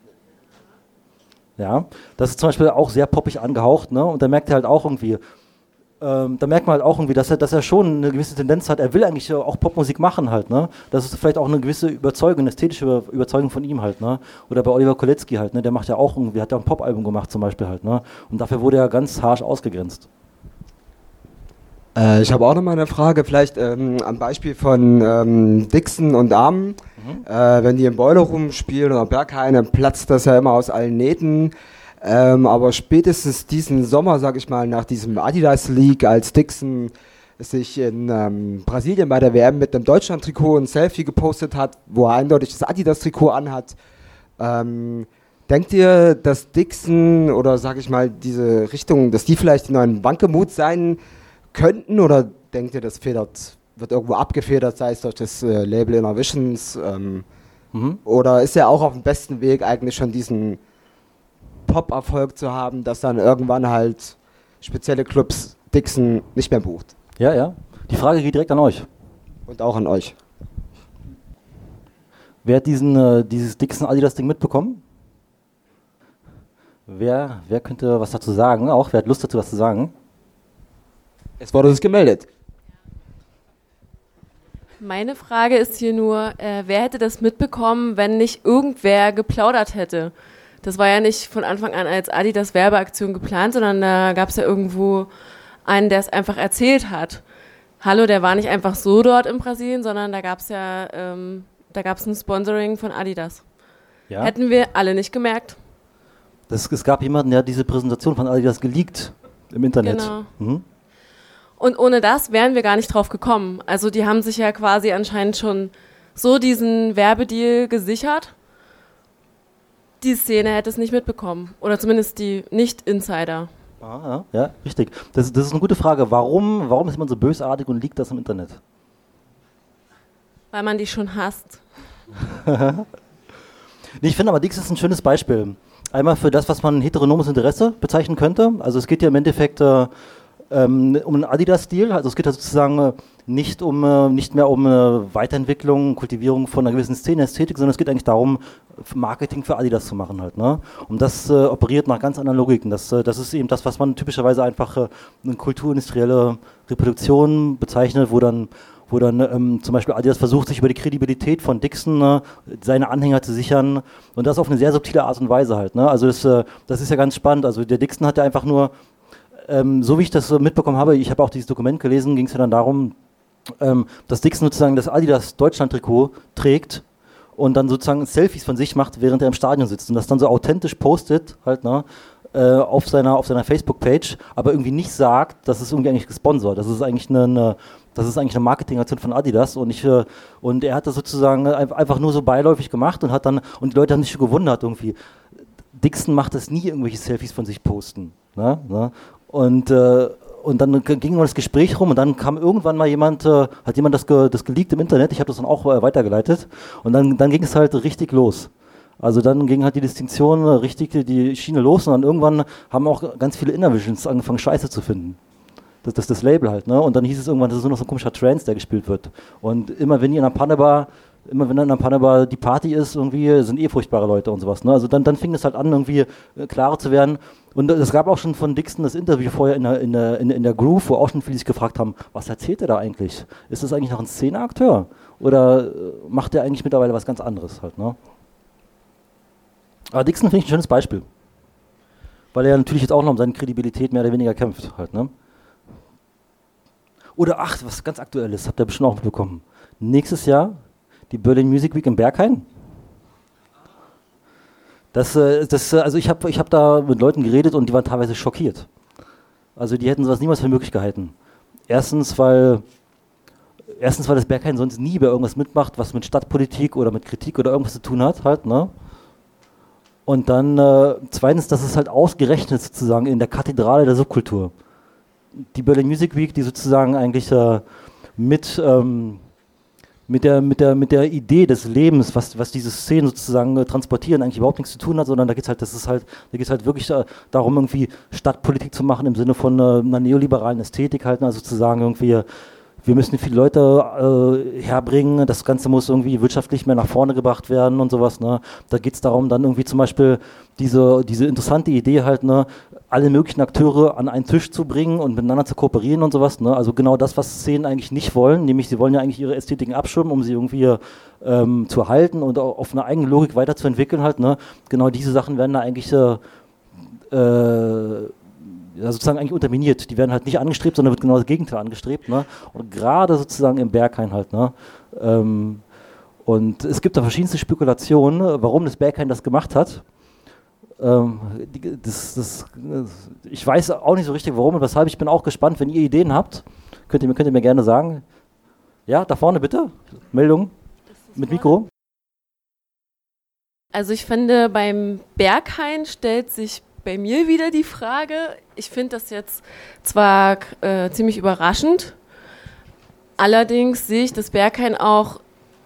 Ja, das ist zum Beispiel auch sehr poppig angehaucht, ne? Und da merkt er halt auch irgendwie, ähm, da merkt man halt auch irgendwie, dass er, dass er schon eine gewisse Tendenz hat, er will eigentlich auch Popmusik machen halt, ne? Das ist vielleicht auch eine gewisse Überzeugung, eine ästhetische Überzeugung von ihm halt, ne? Oder bei Oliver Kolecki halt, ne? Der macht ja auch irgendwie, hat ja ein Popalbum gemacht zum Beispiel halt, ne? Und dafür wurde er ganz harsch ausgegrenzt. Äh, ich habe auch noch mal eine Frage, vielleicht ähm, am Beispiel von ähm, Dixon und Armen. Mhm. Äh, wenn die im Boiler Room spielen oder Berghain, dann platzt das ja immer aus allen Nähten. Ähm, aber spätestens diesen Sommer, sag ich mal, nach diesem Adidas League, als Dixon sich in ähm, Brasilien bei der W M mit einem Deutschland-Trikot ein Selfie gepostet hat, wo er eindeutig das Adidas-Trikot anhat, ähm, denkt ihr, dass Dixon oder sag ich mal diese Richtung, dass die vielleicht die neuen Wankelmut sein könnten, oder denkt ihr, das federt, wird irgendwo abgefedert, sei es durch das äh, Label Inner Visions, ähm, mhm. oder ist er auch auf dem besten Weg, eigentlich schon diesen Pop-Erfolg zu haben, dass dann irgendwann halt spezielle Clubs Dixon nicht mehr bucht? Ja, ja. Die Frage geht direkt an euch. Und auch an euch. Wer hat diesen, äh, dieses Dixon-Adidas-Ding mitbekommen? Wer, wer könnte was dazu sagen? Auch, wer hat Lust dazu, was zu sagen? Es wurde sich gemeldet. Meine Frage ist hier nur, äh, wer hätte das mitbekommen, wenn nicht irgendwer geplaudert hätte? Das war ja nicht von Anfang an als Adidas Werbeaktion geplant, sondern da gab es ja irgendwo einen, der es einfach erzählt hat. Hallo, der war nicht einfach so dort in Brasilien, sondern da gab es ja, ähm, da gab es ein Sponsoring von Adidas. Ja. Hätten wir alle nicht gemerkt. Das, es gab jemanden, der hat diese Präsentation von Adidas geleakt im Internet. Genau. Mhm. Und ohne das wären wir gar nicht drauf gekommen. Also die haben sich ja quasi anscheinend schon so diesen Werbedeal gesichert. Die Szene hätte es nicht mitbekommen. Oder zumindest die Nicht-Insider. Ah, ja, ja, richtig. Das, das ist eine gute Frage. Warum, warum ist man so bösartig und liegt das im Internet? Weil man die schon hasst. Nee, ich finde aber, Dix ist ein schönes Beispiel. Einmal für das, was man heteronomes Interesse bezeichnen könnte. Also es geht ja im Endeffekt äh, ähm, um einen Adidas-Stil. Also es geht ja sozusagen äh, nicht, um, äh, nicht mehr um eine Weiterentwicklung, Kultivierung von einer gewissen Szene, Ästhetik, sondern es geht eigentlich darum, Marketing für Adidas zu machen halt. Ne? Und das äh, operiert nach ganz anderen Logiken. Das, äh, das ist eben das, was man typischerweise einfach äh, eine kulturindustrielle Reproduktion bezeichnet, wo dann wo dann ähm, zum Beispiel Adidas versucht, sich über die Kredibilität von Dixon äh, seine Anhänger zu sichern, und das auf eine sehr subtile Art und Weise halt. Ne? Also das, äh, das ist ja ganz spannend. Also der Dixon hat ja einfach nur, ähm, so wie ich das äh, mitbekommen habe, ich habe auch dieses Dokument gelesen, ging es ja dann darum, ähm, dass Dixon sozusagen das Adidas Deutschland-Trikot trägt und dann sozusagen Selfies von sich macht, während er im Stadion sitzt, und das dann so authentisch postet halt, ne? äh, auf seiner, auf seiner Facebook-Page, aber irgendwie nicht sagt, das ist irgendwie eigentlich gesponsert, das ist eigentlich eine, eine Das ist eigentlich eine Marketingaktion von Adidas, und ich äh, und er hat das sozusagen einfach nur so beiläufig gemacht und hat dann, und die Leute haben sich schon gewundert irgendwie. Dixon macht das nie, irgendwelche Selfies von sich posten. Ne? Ne? Und äh, und dann ging mal das Gespräch rum, und dann kam irgendwann mal jemand, äh, hat jemand das, ge, das geleakt im Internet, ich habe das dann auch äh, weitergeleitet, und dann, dann ging es halt richtig los. Also dann ging halt die Distinktion äh, richtig die Schiene los, und dann irgendwann haben auch ganz viele Innervisions angefangen, Scheiße zu finden. Das ist das, das Label halt, ne? Und dann hieß es irgendwann, das ist nur noch so ein komischer Trance, der gespielt wird. Und immer wenn die in einer Pannebar, immer wenn in einer Pannebar die Party ist, irgendwie sind eh furchtbare Leute und sowas, ne? Also dann, dann fing das halt an, irgendwie äh, klarer zu werden. Und es gab auch schon von Dixon das Interview vorher in der, in der, in, in der Groove, wo auch schon viele sich gefragt haben, was erzählt er da eigentlich? Ist das eigentlich noch ein Szeneakteur? Oder äh, macht er eigentlich mittlerweile was ganz anderes halt, ne? Aber Dixon finde ich ein schönes Beispiel. Weil er ja natürlich jetzt auch noch um seine Kredibilität mehr oder weniger kämpft halt, ne? Oder, ach, was ganz Aktuelles, habt ihr bestimmt auch mitbekommen. Nächstes Jahr die Berlin Music Week in Berghain. Das, äh, das, also ich habe ich hab da mit Leuten geredet, und die waren teilweise schockiert. Also die hätten sowas niemals für möglich gehalten. Erstens, weil, erstens, weil das Berghain sonst nie bei irgendwas mitmacht, was mit Stadtpolitik oder mit Kritik oder irgendwas zu tun hat, halt, ne? Und dann, äh, zweitens, dass es halt ausgerechnet sozusagen in der Kathedrale der Subkultur. Die Berlin Music Week, die sozusagen eigentlich äh, mit, ähm, mit, der, mit, der, mit der Idee des Lebens, was, was diese Szenen sozusagen äh, transportieren, eigentlich überhaupt nichts zu tun hat, sondern da geht es halt, das ist halt, da geht's halt wirklich äh, darum, irgendwie Stadtpolitik zu machen im Sinne von äh, einer neoliberalen Ästhetik halt, also sozusagen irgendwie, wir müssen viele Leute äh, herbringen, das Ganze muss irgendwie wirtschaftlich mehr nach vorne gebracht werden und sowas. Ne? Da geht es darum, dann irgendwie zum Beispiel diese, diese interessante Idee halt, ne, alle möglichen Akteure an einen Tisch zu bringen und miteinander zu kooperieren und sowas. Ne? Also genau das, was Szenen eigentlich nicht wollen, nämlich sie wollen ja eigentlich ihre Ästhetiken abschirmen, um sie irgendwie ähm, zu erhalten und auf eine eigene Logik weiterzuentwickeln halt. Ne? Genau diese Sachen werden da eigentlich äh, äh, ja, sozusagen eigentlich unterminiert. Die werden halt nicht angestrebt, sondern wird genau das Gegenteil angestrebt. Ne? Und gerade sozusagen im Berghain halt. Ne? Ähm, und es gibt da verschiedenste Spekulationen, warum das Berghain das gemacht hat. Ähm, die, das, das, ich weiß auch nicht so richtig, warum und weshalb. Ich bin auch gespannt, wenn ihr Ideen habt, könnt ihr, könnt ihr mir gerne sagen. Ja, da vorne bitte. Meldung mit Mikro. Also ich finde, beim Berghain stellt sich bei mir wieder die Frage, ich finde das jetzt zwar äh, ziemlich überraschend, allerdings sehe ich das Berghain auch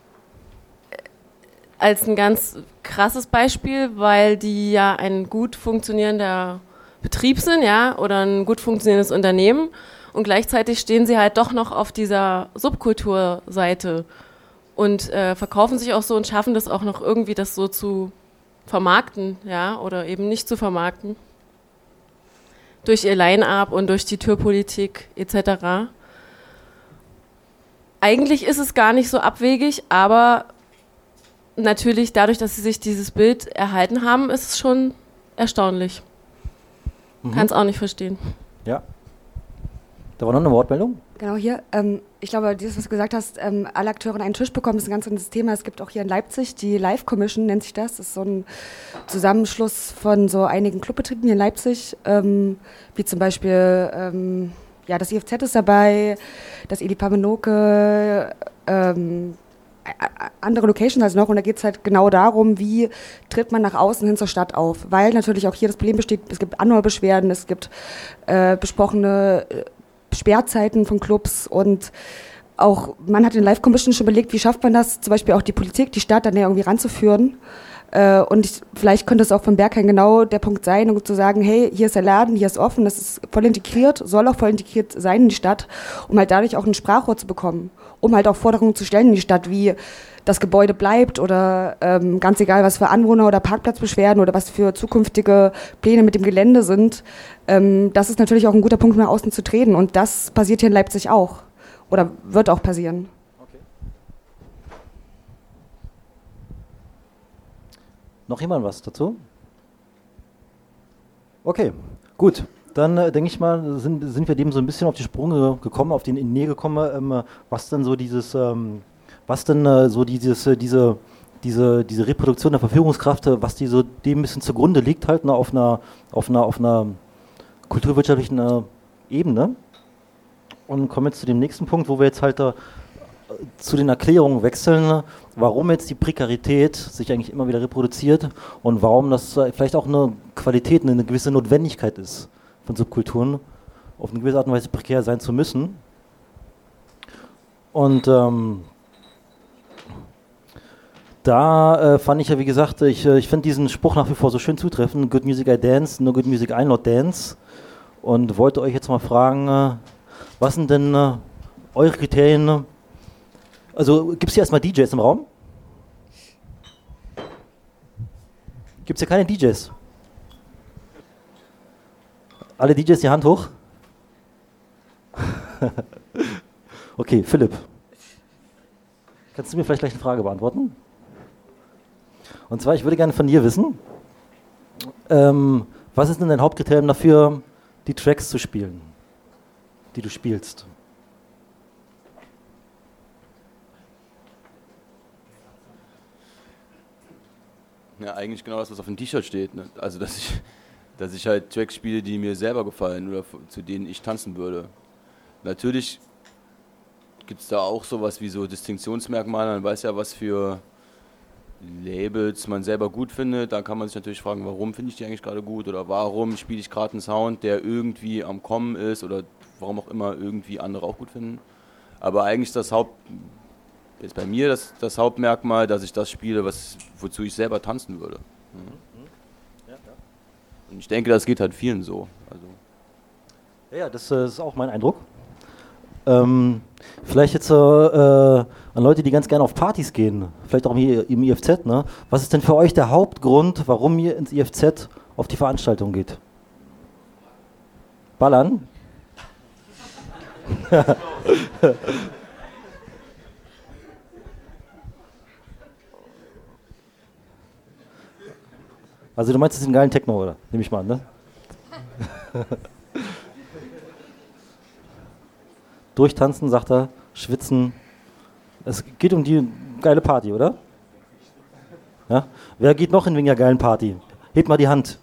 als ein ganz krasses Beispiel, weil die ja ein gut funktionierender Betrieb sind, ja, oder ein gut funktionierendes Unternehmen und gleichzeitig stehen sie halt doch noch auf dieser Subkulturseite und äh, verkaufen sich auch so und schaffen das auch noch irgendwie, das so zu vermarkten, ja, oder eben nicht zu vermarkten. Durch ihr Line-Up und durch die Türpolitik et cetera. Eigentlich ist es gar nicht so abwegig, aber natürlich dadurch, dass sie sich dieses Bild erhalten haben, ist es schon erstaunlich. Mhm. Kann es auch nicht verstehen. Ja. Da war noch eine Wortmeldung. Genau, hier. Ähm, ich glaube, dieses, was du gesagt hast, ähm, alle Akteure an einen Tisch bekommen, ist ein ganz anderes Thema. Es gibt auch hier in Leipzig die Live Commission, nennt sich das. Das ist so ein Zusammenschluss von so einigen Clubbetrieben hier in Leipzig, ähm, wie zum Beispiel ähm, ja, das I F Z ist dabei, das Eli Pamenoke, ähm, andere Locations also noch. Und da geht es halt genau darum, wie tritt man nach außen hin zur Stadt auf. Weil natürlich auch hier das Problem besteht, es gibt Anwohnerbeschwerden, es gibt äh, besprochene äh, Sperrzeiten von Clubs und auch, man hat in Live Commission schon überlegt, wie schafft man das, zum Beispiel auch die Politik, die Stadt dann ja irgendwie ranzuführen. Äh, und ich, vielleicht könnte es auch von Berghain genau der Punkt sein, um zu sagen, hey, hier ist der Laden, hier ist offen, das ist voll integriert, soll auch voll integriert sein in die Stadt, um halt dadurch auch ein Sprachrohr zu bekommen, um halt auch Forderungen zu stellen in die Stadt, wie das Gebäude bleibt oder ähm, ganz egal, was für Anwohner- oder Parkplatzbeschwerden oder was für zukünftige Pläne mit dem Gelände sind. Ähm, das ist natürlich auch ein guter Punkt, nach außen zu treten. Und das passiert hier in Leipzig auch. Oder wird auch passieren. Okay. Noch jemand was dazu? Okay, gut. Dann äh, denke ich mal, sind, sind wir dem so ein bisschen auf die Sprünge gekommen, auf den in die Nähe gekommen, ähm, was denn so dieses... Ähm, was denn äh, so dieses, äh, diese, diese, diese Reproduktion der Verführungskraft, äh, was die so dem ein bisschen zugrunde liegt, halt ne, auf einer, auf einer, auf einer kulturwirtschaftlichen äh, Ebene. Und kommen jetzt zu dem nächsten Punkt, wo wir jetzt halt äh, zu den Erklärungen wechseln, warum jetzt die Prekarität sich eigentlich immer wieder reproduziert und warum das äh, vielleicht auch eine Qualität, eine gewisse Notwendigkeit ist von Subkulturen, auf eine gewisse Art und Weise prekär sein zu müssen. Und ähm, Da äh, fand ich ja, wie gesagt, ich, äh, ich finde diesen Spruch nach wie vor so schön zutreffend, Good Music I Dance, No Good Music I Not Dance. Und wollte euch jetzt mal fragen, äh, was sind denn äh, eure Kriterien? Äh, also gibt es hier erstmal D Js im Raum? Gibt es hier keine D Js? Alle D Js die Hand hoch? Okay, Philipp. Kannst du mir vielleicht gleich eine Frage beantworten? Und zwar, ich würde gerne von dir wissen, ähm, was ist denn dein Hauptkriterium dafür, die Tracks zu spielen, die du spielst? Ja, eigentlich genau das, was auf dem T-Shirt steht. Ne? Also, dass ich, dass ich halt Tracks spiele, die mir selber gefallen oder zu denen ich tanzen würde. Natürlich gibt es da auch sowas wie so Distinktionsmerkmale. Man weiß ja, was für Labels man selber gut findet. Da kann man sich natürlich fragen, warum finde ich die eigentlich gerade gut oder warum spiele ich gerade einen Sound, der irgendwie am Kommen ist oder warum auch immer irgendwie andere auch gut finden. Aber eigentlich das Haupt, jetzt bei mir das, das Hauptmerkmal, dass ich das spiele, was, wozu ich selber tanzen würde. Mhm. Ja, ja. Und ich denke, das geht halt vielen so. Also. Ja, das äh, ist auch mein Eindruck. Ähm, vielleicht jetzt äh, äh, an Leute, die ganz gerne auf Partys gehen, vielleicht auch im, im I F Z, ne? Was ist denn für euch der Hauptgrund, warum ihr ins I F Z auf die Veranstaltung geht? Ballern? Also du meinst, das ist ein geilen Techno, oder? Nehme ich mal an, ne? Durchtanzen, sagt er, schwitzen. Es geht um die geile Party, oder? Ja? Wer geht noch in wegen der geilen Party? Hebt mal die Hand.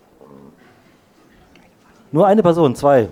Nur eine Person, zwei.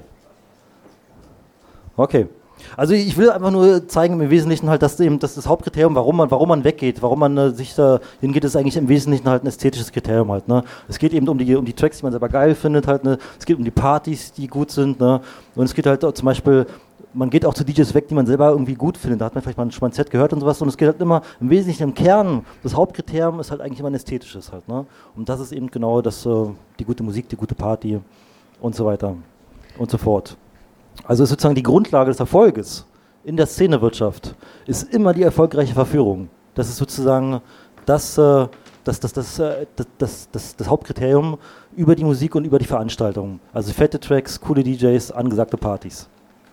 Okay. Also ich will einfach nur zeigen im Wesentlichen halt, dass eben das, das Hauptkriterium, warum man, warum man weggeht, warum man äh, sich da hingeht, ist eigentlich im Wesentlichen halt ein ästhetisches Kriterium halt. Ne? Es geht eben um die, um die Tracks, die man selber geil findet halt. Ne? Es geht um die Partys, die gut sind. Ne? Und es geht halt auch zum Beispiel, man geht auch zu D Js weg, die man selber irgendwie gut findet. Da hat man vielleicht mal ein Schmanzett gehört und sowas. Und es geht halt immer im Wesentlichen im Kern. Das Hauptkriterium ist halt eigentlich immer ein ästhetisches halt. Ne? Und das ist eben genau das, äh, die gute Musik, die gute Party und so weiter und so fort. Also ist sozusagen die Grundlage des Erfolges in der Szenewirtschaft ist immer die erfolgreiche Verführung. Das ist sozusagen das, äh, das, das, das, äh, das, das, das, das Hauptkriterium über die Musik und über die Veranstaltung. Also fette Tracks, coole D Js, angesagte Partys.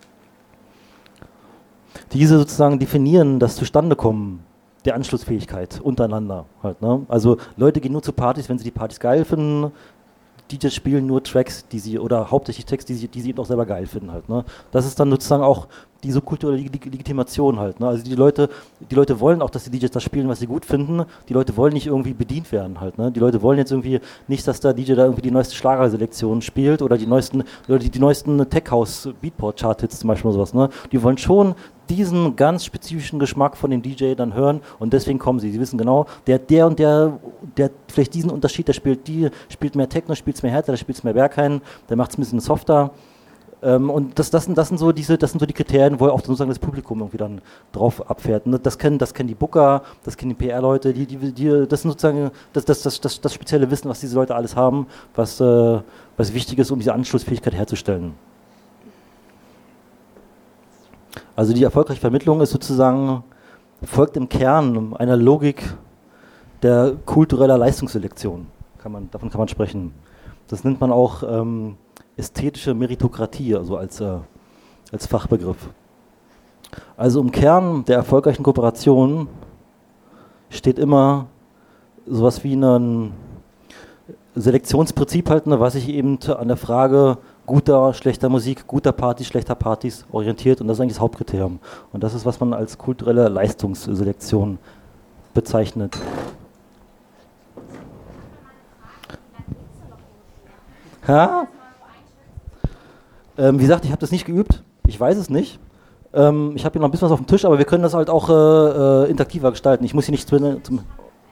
Diese sozusagen definieren das Zustandekommen der Anschlussfähigkeit untereinander. Halt, ne? Also Leute gehen nur zu Partys, wenn sie die Partys geil finden. D Js spielen nur Tracks, die sie, oder hauptsächlich Tracks, die sie, die sie eben auch selber geil finden halt. Ne? Das ist dann sozusagen auch diese kulturelle Leg- Legitimation halt. Ne? Also die Leute, die Leute wollen auch, dass die D Js das spielen, was sie gut finden. Die Leute wollen nicht irgendwie bedient werden halt. Ne? Die Leute wollen jetzt irgendwie nicht, dass der D J da irgendwie die neueste Schlagerselektion spielt oder die neuesten, oder die, die neuesten Tech-House Beatport-Chart-Hits zum Beispiel oder sowas. Ne? Die wollen schon diesen ganz spezifischen Geschmack von dem D J dann hören und deswegen kommen sie. Sie wissen genau, der, der und der, der vielleicht diesen Unterschied, der spielt die, spielt mehr Techno, spielt es mehr härter, der spielt es mehr Berghain, der macht es ein bisschen softer. Ähm, und das, das, sind, das, sind so diese, das sind so die Kriterien, wo auch sozusagen das Publikum irgendwie dann drauf abfährt. Und das kennen, das kennen die Booker, das kennen die P R-Leute, die, die, die, das sind sozusagen das, das, das, das, das spezielle Wissen, was diese Leute alles haben, was, äh, was wichtig ist, um diese Anschlussfähigkeit herzustellen. Also die erfolgreiche Vermittlung ist sozusagen, folgt im Kern einer Logik der kultureller Leistungsselektion. Kann man, davon kann man sprechen. Das nennt man auch ähm, ästhetische Meritokratie, also als, äh, als Fachbegriff. Also im Kern der erfolgreichen Kooperation steht immer sowas wie ein Selektionsprinzip halt, ne, was sich eben an der Frage guter, schlechter Musik, guter Partys, schlechter Partys orientiert und das ist eigentlich das Hauptkriterium. Und das ist, was man als kulturelle Leistungsselektion bezeichnet. Ha? Ähm, wie gesagt, ich habe das nicht geübt, ich weiß es nicht. Ähm, ich habe hier noch ein bisschen was auf dem Tisch, aber wir können das halt auch äh, äh, interaktiver gestalten. Ich muss hier nicht zum... zum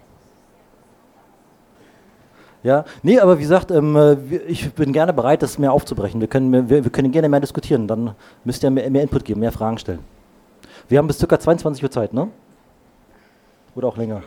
Ja, nee, aber wie gesagt, ähm, ich bin gerne bereit, das mehr aufzubrechen. Wir können, wir, wir können gerne mehr diskutieren, dann müsst ihr mehr, mehr Input geben, mehr Fragen stellen. Wir haben bis ca. zweiundzwanzig Uhr Zeit, ne? Oder auch länger?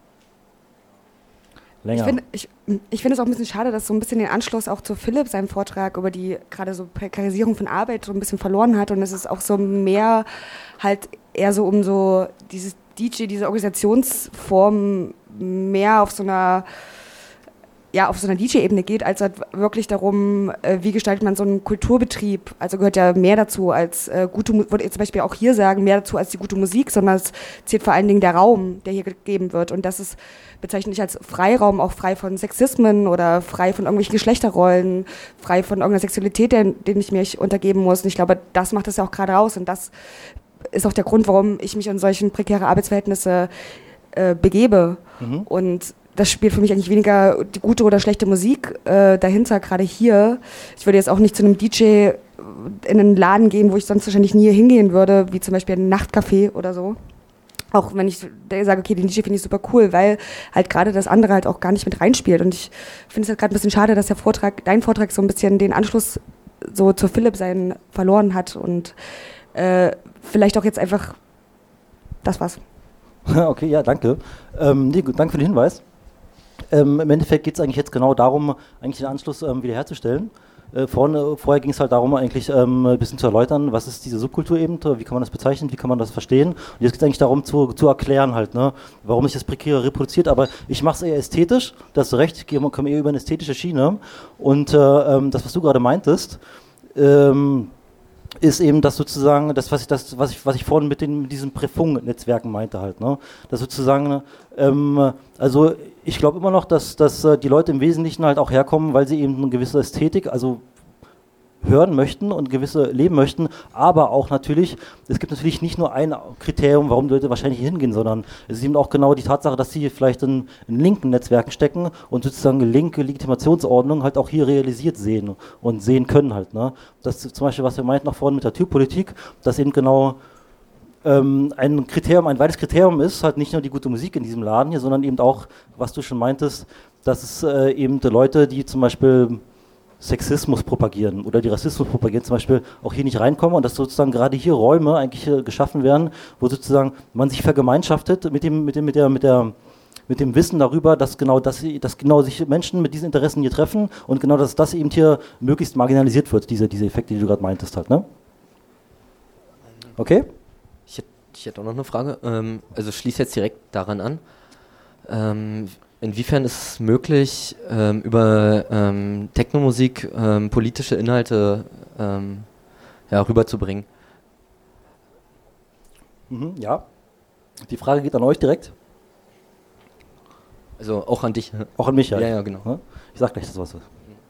Länger. Ich finde ich, ich find es auch ein bisschen schade, dass so ein bisschen den Anschluss auch zu Philipp, seinem Vortrag über die gerade so Prekarisierung von Arbeit so ein bisschen verloren hat und es ist auch so mehr halt eher so um so dieses D J, diese Organisationsform mehr auf so einer ja, auf so einer D J-Ebene geht, als halt wirklich darum, äh, wie gestaltet man so einen Kulturbetrieb. Also gehört ja mehr dazu als äh, gute Musik, würde ich zum Beispiel auch hier sagen, mehr dazu als die gute Musik, sondern es zählt vor allen Dingen der Raum, der hier gegeben wird. Und das ist, bezeichne ich als Freiraum, auch frei von Sexismen oder frei von irgendwelchen Geschlechterrollen, frei von irgendeiner Sexualität, der, den ich mich untergeben muss. Und ich glaube, das macht das ja auch gerade aus. Und das ist auch der Grund, warum ich mich in solchen prekäre Arbeitsverhältnisse äh, begebe. Mhm. Und das spielt für mich eigentlich weniger die gute oder schlechte Musik äh, dahinter, gerade hier. Ich würde jetzt auch nicht zu einem D J in einen Laden gehen, wo ich sonst wahrscheinlich nie hingehen würde, wie zum Beispiel ein Nachtcafé oder so. Auch wenn ich sage, okay, den D J finde ich super cool, weil halt gerade das andere halt auch gar nicht mit reinspielt. Und ich finde es halt gerade ein bisschen schade, dass der Vortrag, dein Vortrag so ein bisschen den Anschluss so zu Philipp sein verloren hat. Und äh, vielleicht auch jetzt einfach, das war's. Okay, ja, danke. Ähm, nee, gut, danke für den Hinweis. Ähm, Im Endeffekt geht es eigentlich jetzt genau darum, eigentlich den Anschluss ähm, wiederherzustellen. Äh, vorne, vorher ging es halt darum, eigentlich ähm, ein bisschen zu erläutern, was ist diese Subkultur eben, wie kann man das bezeichnen, wie kann man das verstehen. Und jetzt geht es eigentlich darum, zu, zu erklären halt, ne, warum sich das Prekäre reproduziert. Aber ich mache es eher ästhetisch, das hast du recht, ich komme eher über eine ästhetische Schiene. Und äh, ähm, das, was du gerade meintest, ähm, ist eben das sozusagen, das, was ich, das, was ich, was ich vorhin mit, den, mit diesen Prefunk-Netzwerken meinte halt, ne? Das sozusagen, ähm, also ich glaube immer noch, dass, dass äh, die Leute im Wesentlichen halt auch herkommen, weil sie eben eine gewisse Ästhetik, also hören möchten und gewisse leben möchten, aber auch natürlich, es gibt natürlich nicht nur ein Kriterium, warum die Leute wahrscheinlich hier hingehen, sondern es ist eben auch genau die Tatsache, dass sie vielleicht in, in linken Netzwerken stecken und sozusagen linke Legitimationsordnung halt auch hier realisiert sehen und sehen können halt, ne? Das zum Beispiel, was wir meinten noch vorhin mit der Türpolitik, dass eben genau ähm, ein Kriterium, ein weites Kriterium ist, halt nicht nur die gute Musik in diesem Laden hier, sondern eben auch, was du schon meintest, dass es äh, eben die Leute, die zum Beispiel Sexismus propagieren oder die Rassismus propagieren, zum Beispiel auch hier nicht reinkommen und dass sozusagen gerade hier Räume eigentlich äh, geschaffen werden, wo sozusagen man sich vergemeinschaftet mit dem, mit dem, mit der, mit der, mit dem Wissen darüber, dass genau, dass, sie, dass genau sich Menschen mit diesen Interessen hier treffen und genau, dass das eben hier möglichst marginalisiert wird, diese, diese Effekte, die du gerade meintest halt, ne? Okay? Ich hätte, ich hätte auch noch eine Frage, ähm, also schließe jetzt direkt daran an. Ähm, Inwiefern ist es möglich, ähm, über ähm, Technomusik ähm, politische Inhalte ähm, ja, rüberzubringen? Mhm, ja. Die Frage geht an euch direkt. Also auch an dich. Auch an mich, ja. Ja, ja, genau. Ich sag gleich das was.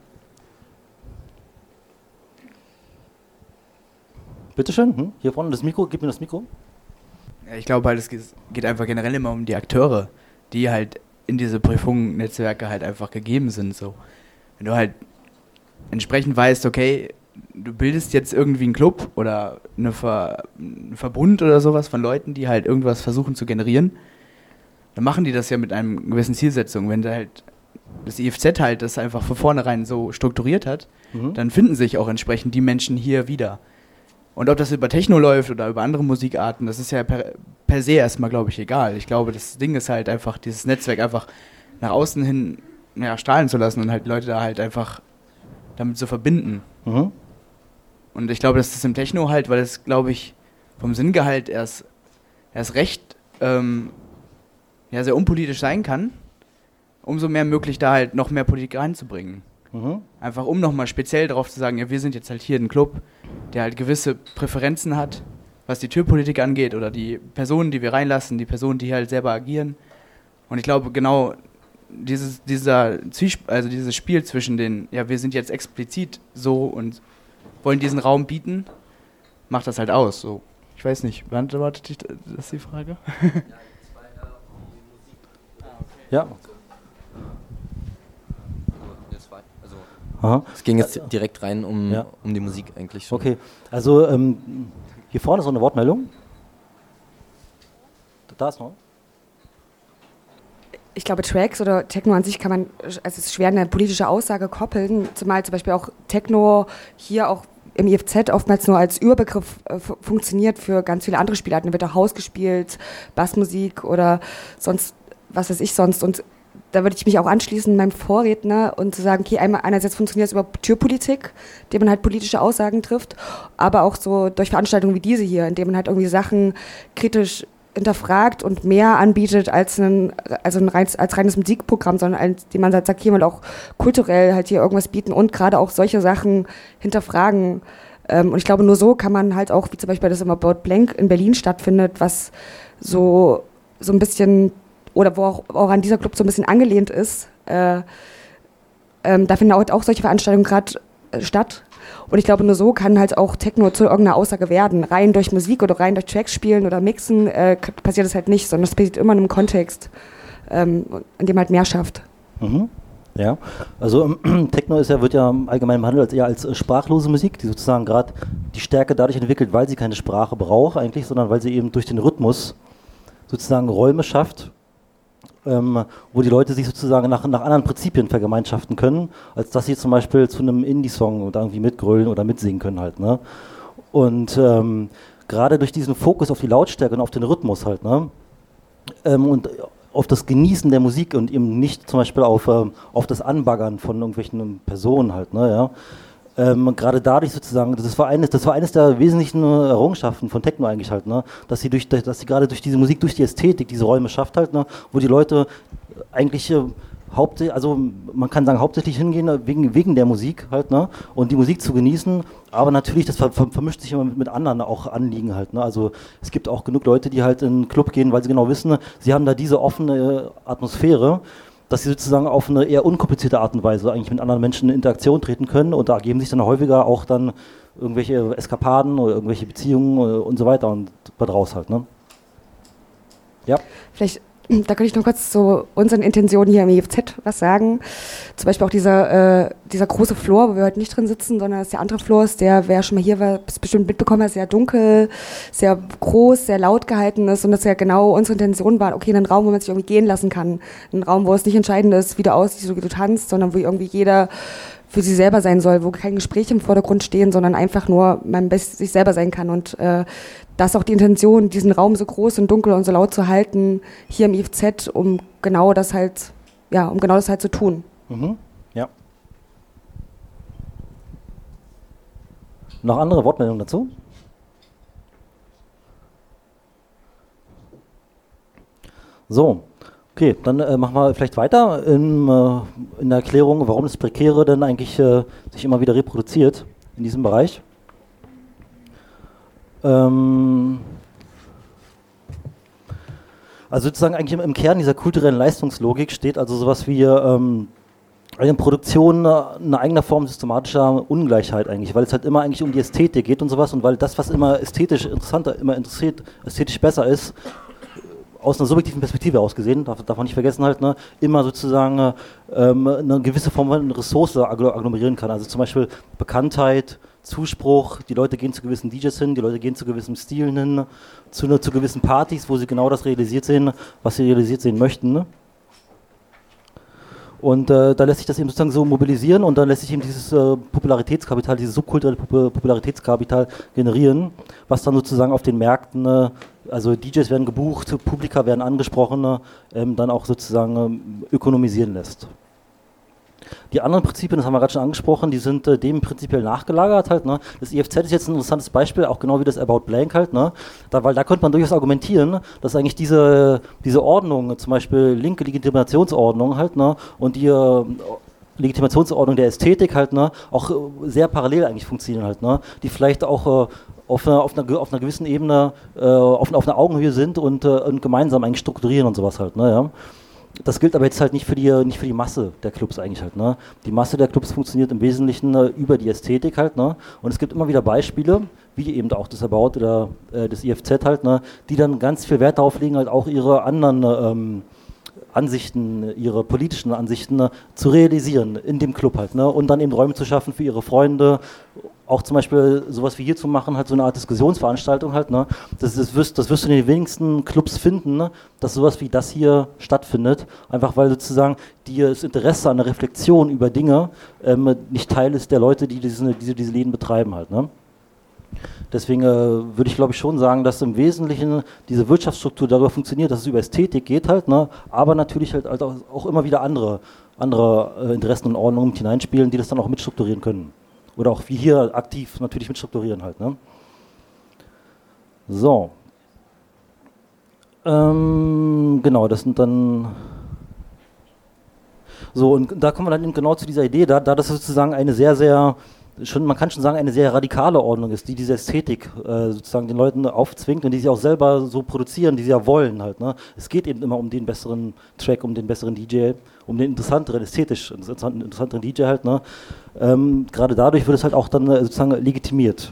Bitteschön, hm? Hier vorne das Mikro, gib mir das Mikro. Ja, ich glaube halt, es geht einfach generell immer um die Akteure, die halt in diese Prüfungsnetzwerke halt einfach gegeben sind. So. Wenn du halt entsprechend weißt, okay, du bildest jetzt irgendwie einen Club oder eine Ver- einen Verbund oder sowas von Leuten, die halt irgendwas versuchen zu generieren, dann machen die das ja mit einer gewissen Zielsetzung. Wenn da halt das I F Z halt das einfach von vornherein so strukturiert hat, mhm. dann finden sich auch entsprechend die Menschen hier wieder. Und ob das über Techno läuft oder über andere Musikarten, das ist ja per, per se erstmal, glaube ich, egal. Ich glaube, das Ding ist halt einfach, dieses Netzwerk einfach nach außen hin ja, strahlen zu lassen und halt Leute da halt einfach damit zu verbinden. Mhm. Und ich glaube, das ist im Techno halt, weil es, glaube ich, vom Sinngehalt erst, erst recht ähm, ja, sehr unpolitisch sein kann, umso mehr möglich da halt noch mehr Politik reinzubringen. Mhm. Einfach um nochmal speziell darauf zu sagen, ja, wir sind jetzt halt hier ein Club, der halt gewisse Präferenzen hat, was die Türpolitik angeht oder die Personen, die wir reinlassen, die Personen, die hier halt selber agieren. Und ich glaube, genau dieses, dieser Zwiesp- also dieses Spiel zwischen den, ja, wir sind jetzt explizit so und wollen diesen Raum bieten, macht das halt aus. So. Ich weiß nicht, beantwortet dich das die Frage? Ja. Aha. Es ging jetzt direkt rein um, ja. um die Musik eigentlich schon. Okay, also ähm, hier vorne ist noch eine Wortmeldung. Da ist noch. Ich glaube, Tracks oder Techno an sich kann man, also es ist schwer eine politische Aussage koppeln, zumal zum Beispiel auch Techno hier auch im I F Z oftmals nur als Überbegriff äh, f- funktioniert für ganz viele andere Spielarten. Da wird auch House gespielt, Bassmusik oder sonst, was weiß ich sonst. Und da würde ich mich auch anschließen meinem Vorredner und zu sagen, okay, einmal, einerseits funktioniert es über Türpolitik, indem man halt politische Aussagen trifft, aber auch so durch Veranstaltungen wie diese hier, indem man halt irgendwie Sachen kritisch hinterfragt und mehr anbietet als ein, also ein reins, als reines Musikprogramm, sondern als, indem man halt sagt, hier mal auch kulturell halt hier irgendwas bieten und gerade auch solche Sachen hinterfragen. Ähm, und ich glaube, nur so kann man halt auch, wie zum Beispiel das immer About Blank in Berlin stattfindet, was so, so ein bisschen oder wo auch, auch an dieser Club so ein bisschen angelehnt ist, äh, ähm, da finden auch, auch solche Veranstaltungen gerade äh, statt. Und ich glaube, nur so kann halt auch Techno zu irgendeiner Aussage werden. Rein durch Musik oder rein durch Tracks spielen oder mixen äh, passiert das halt nicht, sondern es passiert immer in einem Kontext, ähm, in dem halt mehr schafft. Mhm. Ja, also ähm, Techno ist ja, wird ja allgemein behandelt als eher als äh, sprachlose Musik, die sozusagen gerade die Stärke dadurch entwickelt, weil sie keine Sprache braucht eigentlich, sondern weil sie eben durch den Rhythmus sozusagen Räume schafft, Ähm, wo die Leute sich sozusagen nach, nach anderen Prinzipien vergemeinschaften können, als dass sie zum Beispiel zu einem Indie-Song oder irgendwie mitgrölen oder mitsingen können halt, ne? Und ähm, gerade durch diesen Fokus auf die Lautstärke und auf den Rhythmus halt, ne? Ähm, und auf das Genießen der Musik und eben nicht zum Beispiel auf, ähm, auf das Anbaggern von irgendwelchen Personen halt, ne? Ja? ähm, gerade dadurch sozusagen, das war eines, das war eines der wesentlichen Errungenschaften von Techno eigentlich halt, ne? Dass sie durch, dass sie gerade durch diese Musik, durch die Ästhetik diese Räume schafft halt, ne? Wo die Leute eigentlich äh, hauptsächlich, also man kann sagen hauptsächlich hingehen wegen, wegen der Musik halt, ne? Und die Musik zu genießen, aber natürlich, das ver, ver, vermischt sich immer mit, mit anderen auch Anliegen halt, ne? Also es gibt auch genug Leute, die halt in einen Club gehen, weil sie genau wissen, sie haben da diese offene Atmosphäre, dass sie sozusagen auf eine eher unkomplizierte Art und Weise eigentlich mit anderen Menschen in Interaktion treten können und da ergeben sich dann häufiger auch dann irgendwelche Eskapaden oder irgendwelche Beziehungen und so weiter und daraus halt, ne? Ja. Vielleicht, da könnte ich noch kurz zu unseren Intentionen hier im E F Z was sagen. Zum Beispiel auch dieser, äh, dieser große Floor, wo wir heute nicht drin sitzen, sondern dass der andere Floor ist, der, wer schon mal hier war, bestimmt mitbekommen hat, sehr dunkel, sehr groß, sehr laut gehalten ist und dass ja genau unsere Intention war, okay, einen Raum, wo man sich irgendwie gehen lassen kann. Ein Raum, wo es nicht entscheidend ist, wie du aussiehst, wie du tanzt, sondern wo irgendwie jeder für sich selber sein soll, wo kein Gespräch im Vordergrund stehen, sondern einfach nur man best sich selber sein kann. Und äh, das ist auch die Intention, diesen Raum so groß und dunkel und so laut zu halten, hier im I F Z, um genau das halt, ja, um genau das halt zu tun. Mhm. Ja. Noch andere Wortmeldungen dazu? So. Okay, dann äh, machen wir vielleicht weiter in, äh, in der Erklärung, warum das Prekäre denn eigentlich äh, sich immer wieder reproduziert in diesem Bereich. Ähm also sozusagen eigentlich im, im Kern dieser kulturellen Leistungslogik steht also sowas wie ähm, eine Produktion eine eigene Form systematischer Ungleichheit eigentlich, weil es halt immer eigentlich um die Ästhetik geht und sowas und weil das, was immer ästhetisch interessanter, immer interessiert, ästhetisch besser ist, aus einer subjektiven Perspektive aus gesehen, darf, darf man nicht vergessen halt, ne, immer sozusagen ähm, eine gewisse Form von Ressource agglomerieren kann. Also zum Beispiel Bekanntheit, Zuspruch, die Leute gehen zu gewissen D Js hin, die Leute gehen zu gewissen Stilen hin, zu, ne, zu gewissen Partys, wo sie genau das realisiert sehen, was sie realisiert sehen möchten. Ne? Und äh, da lässt sich das eben sozusagen so mobilisieren und dann lässt sich eben dieses äh, Popularitätskapital, dieses subkulturelle Pop- Popularitätskapital generieren, was dann sozusagen auf den Märkten, äh, also D Js werden gebucht, Publika werden angesprochen, ähm, dann auch sozusagen ähm, ökonomisieren lässt. Die anderen Prinzipien, das haben wir gerade schon angesprochen, die sind äh, dem prinzipiell nachgelagert halt. Ne? Das I F Z ist jetzt ein interessantes Beispiel, auch genau wie das About Blank halt, ne? Da, weil da könnte man durchaus argumentieren, dass eigentlich diese, diese Ordnung, zum Beispiel linke Legitimationsordnung halt, ne? Und die äh, Legitimationsordnung der Ästhetik halt, ne? Auch äh, sehr parallel eigentlich funktionieren halt, ne? Die vielleicht auch äh, auf einer, auf, einer, auf einer gewissen Ebene äh, auf, auf einer Augenhöhe sind und, äh, und gemeinsam eigentlich strukturieren und sowas halt, ne? Ja? Das gilt aber jetzt halt nicht für die, nicht für die Masse der Clubs eigentlich halt, ne? Die Masse der Clubs funktioniert im Wesentlichen äh, über die Ästhetik halt, ne? Und es gibt immer wieder Beispiele, wie eben auch das About oder äh, das I F Z halt, ne? Die dann ganz viel Wert darauf legen, halt auch ihre anderen ähm, Ansichten, ihre politischen Ansichten äh, zu realisieren in dem Club halt, ne? Und dann eben Räume zu schaffen für ihre Freunde, auch zum Beispiel sowas wie hier zu machen, halt so eine Art Diskussionsveranstaltung halt, ne? Das, das, wirst, das wirst du in den wenigsten Clubs finden, ne? Dass sowas wie das hier stattfindet, einfach weil sozusagen die, das Interesse an der Reflexion über Dinge ähm, nicht Teil ist der Leute, die diese, diese, diese Läden betreiben halt, ne? Deswegen äh, würde ich glaube ich schon sagen, dass im Wesentlichen diese Wirtschaftsstruktur darüber funktioniert, dass es über Ästhetik geht halt, ne? Aber natürlich halt, halt auch, auch immer wieder andere, andere äh, Interessen und Ordnungen mit hineinspielen, die das dann auch mitstrukturieren können. Oder auch wie hier aktiv natürlich mit strukturieren halt, ne? So. Ähm, genau, das sind dann... So, und da kommen wir dann eben genau zu dieser Idee, da, da das sozusagen eine sehr, sehr... Schon, man kann schon sagen, eine sehr radikale Ordnung ist, die diese Ästhetik äh, sozusagen den Leuten aufzwingt und die sie auch selber so produzieren, die sie ja wollen halt, ne? Es geht eben immer um den besseren Track, um den besseren D J, um den interessanteren, ästhetisch interessanten, interessanteren D J halt, ne? Ähm, gerade dadurch wird es halt auch dann äh, sozusagen legitimiert.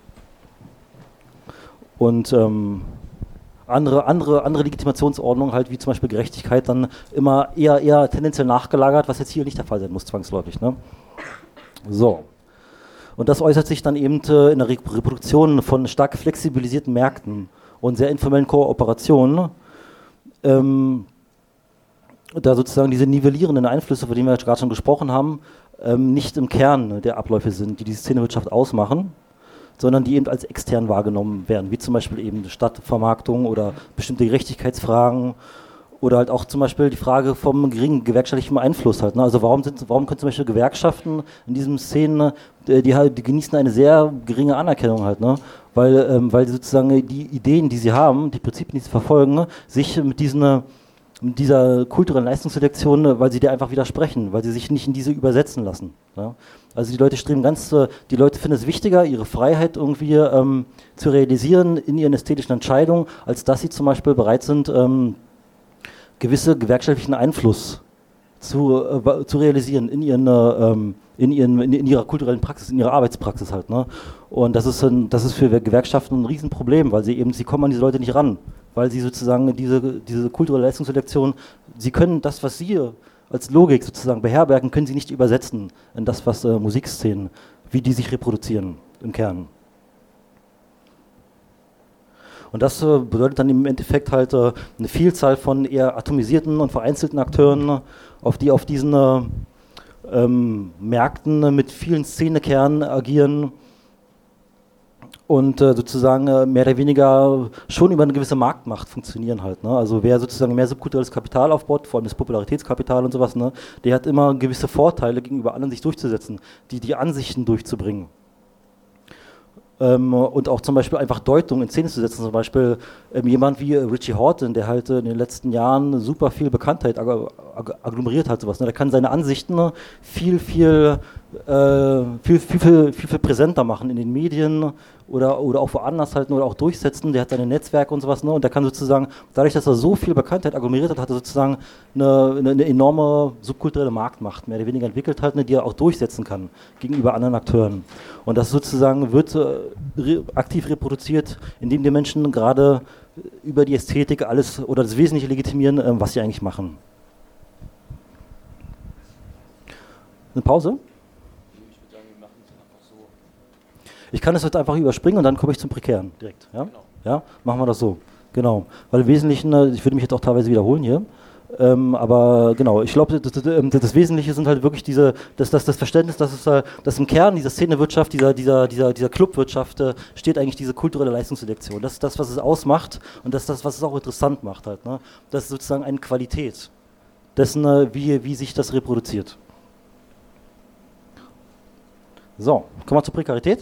Und ähm, andere, andere, andere Legitimationsordnungen halt, wie zum Beispiel Gerechtigkeit, dann immer eher, eher tendenziell nachgelagert, was jetzt hier nicht der Fall sein muss, zwangsläufig, ne? So. Und das äußert sich dann eben äh, in der Reproduktion von stark flexibilisierten Märkten und sehr informellen Kooperationen, ähm, da sozusagen diese nivellierenden Einflüsse, von denen wir gerade schon gesprochen haben, ähm, nicht im Kern der Abläufe sind, die die Szenewirtschaft ausmachen, sondern die eben als extern wahrgenommen werden, wie zum Beispiel eben Stadtvermarktung oder bestimmte Gerechtigkeitsfragen Oder halt auch zum Beispiel die Frage vom geringen gewerkschaftlichen Einfluss halt. Ne? Also warum sind, warum können zum Beispiel Gewerkschaften in diesen Szenen, die, die, halt, die genießen eine sehr geringe Anerkennung halt, ne? Weil, ähm, weil sozusagen die Ideen, die sie haben, die Prinzipien, die sie verfolgen, ne? sich mit diesen mit dieser kulturellen Leistungsselektion, weil sie der einfach widersprechen, weil sie sich nicht in diese übersetzen lassen. Ja? Also die Leute streben ganz, äh, die Leute finden es wichtiger, ihre Freiheit irgendwie ähm, zu realisieren in ihren ästhetischen Entscheidungen, als dass sie zum Beispiel bereit sind, ähm, gewisse gewerkschaftlichen Einfluss zu, äh, zu realisieren in ihren, äh, in, ihren in, in ihrer kulturellen Praxis, in ihrer Arbeitspraxis halt. Ne? Und das ist, ein, das ist für Gewerkschaften ein Riesenproblem, weil sie eben, sie kommen an diese Leute nicht ran, weil sie sozusagen diese, diese kulturelle Leistungsselektion, sie können das, was sie als Logik sozusagen beherbergen, können sie nicht übersetzen in das, was äh, Musikszenen, wie die sich reproduzieren im Kern. Und das äh, bedeutet dann im Endeffekt halt äh, eine Vielzahl von eher atomisierten und vereinzelten Akteuren, auf die auf diesen äh, ähm, Märkten äh, mit vielen Szenekernen agieren und äh, sozusagen äh, mehr oder weniger schon über eine gewisse Marktmacht funktionieren halt. Ne? Also wer sozusagen mehr subkulturelles Kapital aufbaut, vor allem das Popularitätskapital und sowas, ne, der hat immer gewisse Vorteile gegenüber anderen, sich durchzusetzen, die die Ansichten durchzubringen. Ähm, und auch zum Beispiel einfach Deutung in Szene zu setzen, zum Beispiel ähm, jemand wie äh, Richie Hawtin, der halt äh, in den letzten Jahren super viel Bekanntheit ag ag agglomeriert hat, sowas, ne? Der kann seine Ansichten ne, viel, viel, äh, viel, viel, viel, viel, viel präsenter machen in den Medien oder, oder auch woanders halt oder auch durchsetzen, der hat seine Netzwerke und sowas, ne? Und der kann sozusagen, dadurch, dass er so viel Bekanntheit agglomeriert hat, hat er sozusagen eine, eine, eine enorme subkulturelle Marktmacht, mehr oder weniger entwickelt halt, ne, die er auch durchsetzen kann gegenüber anderen Akteuren. Und das sozusagen wird äh, re aktiv reproduziert, indem die Menschen gerade über die Ästhetik alles oder das Wesentliche legitimieren, äh, was sie eigentlich machen. Eine Pause? Ich kann das jetzt einfach überspringen und dann komme ich zum Prekären direkt. Ja? Genau. Ja? Machen wir das so. Genau. Weil im Wesentlichen, ich würde mich jetzt auch teilweise wiederholen hier, ähm, aber genau, ich glaube, das, das, das Wesentliche sind halt wirklich diese, das, das, das Verständnis, dass, es, dass im Kern dieser Szenewirtschaft, dieser, dieser, dieser, dieser Clubwirtschaft äh, steht eigentlich diese kulturelle Leistungsselektion. Das ist das, was es ausmacht und das ist das, was es auch interessant macht. Halt, ne? Das ist sozusagen eine Qualität dessen, äh, wie, wie sich das reproduziert. So, kommen wir zur Prekarität.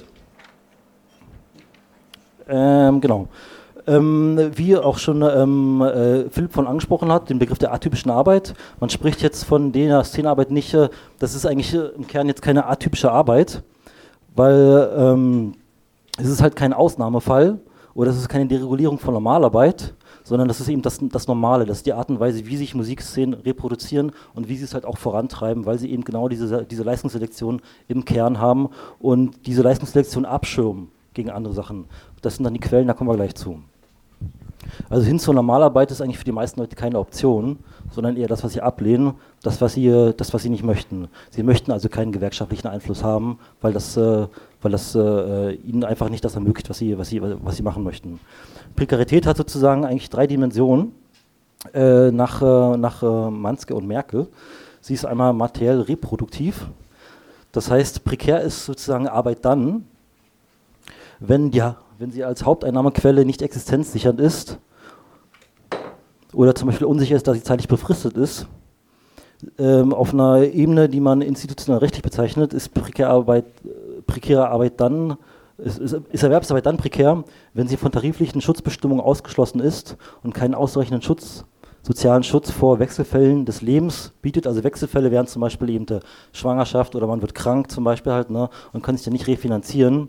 Ähm, genau. Ähm, wie auch schon ähm, äh, Philipp von angesprochen hat, den Begriff der atypischen Arbeit. Man spricht jetzt von der Szenenarbeit nicht, äh, das ist eigentlich äh, im Kern jetzt keine atypische Arbeit, weil ähm, es ist halt kein Ausnahmefall oder es ist keine Deregulierung von Normalarbeit, sondern das ist eben das, das Normale, das ist die Art und Weise, wie sich Musikszenen reproduzieren und wie sie es halt auch vorantreiben, weil sie eben genau diese, diese Leistungsselektion im Kern haben und diese Leistungsselektion abschirmen gegen andere Sachen. Das sind dann die Quellen, da kommen wir gleich zu. Also hin zur Normalarbeit ist eigentlich für die meisten Leute keine Option, sondern eher das, was sie ablehnen, das, was sie, das, was sie nicht möchten. Sie möchten also keinen gewerkschaftlichen Einfluss haben, weil das, äh, weil das äh, ihnen einfach nicht das ermöglicht, was sie, was sie, was sie machen möchten. Prekarität hat sozusagen eigentlich drei Dimensionen äh, nach, äh, nach äh, Manske und Merkel. Sie ist einmal materiell reproduktiv. Das heißt, prekär ist sozusagen Arbeit dann, wenn, die, wenn sie als Haupteinnahmequelle nicht existenzsichernd ist oder zum Beispiel unsicher ist, dass sie zeitlich befristet ist. Ähm, auf einer Ebene, die man institutionell rechtlich bezeichnet, ist prekäre Arbeit, prekäre Arbeit dann, ist, ist, ist Erwerbsarbeit dann prekär, wenn sie von tariflichen Schutzbestimmungen ausgeschlossen ist und keinen ausreichenden Schutz, sozialen Schutz vor Wechselfällen des Lebens bietet. Also Wechselfälle wären zum Beispiel eben die Schwangerschaft oder man wird krank zum Beispiel halt, ne, und kann sich dann nicht refinanzieren.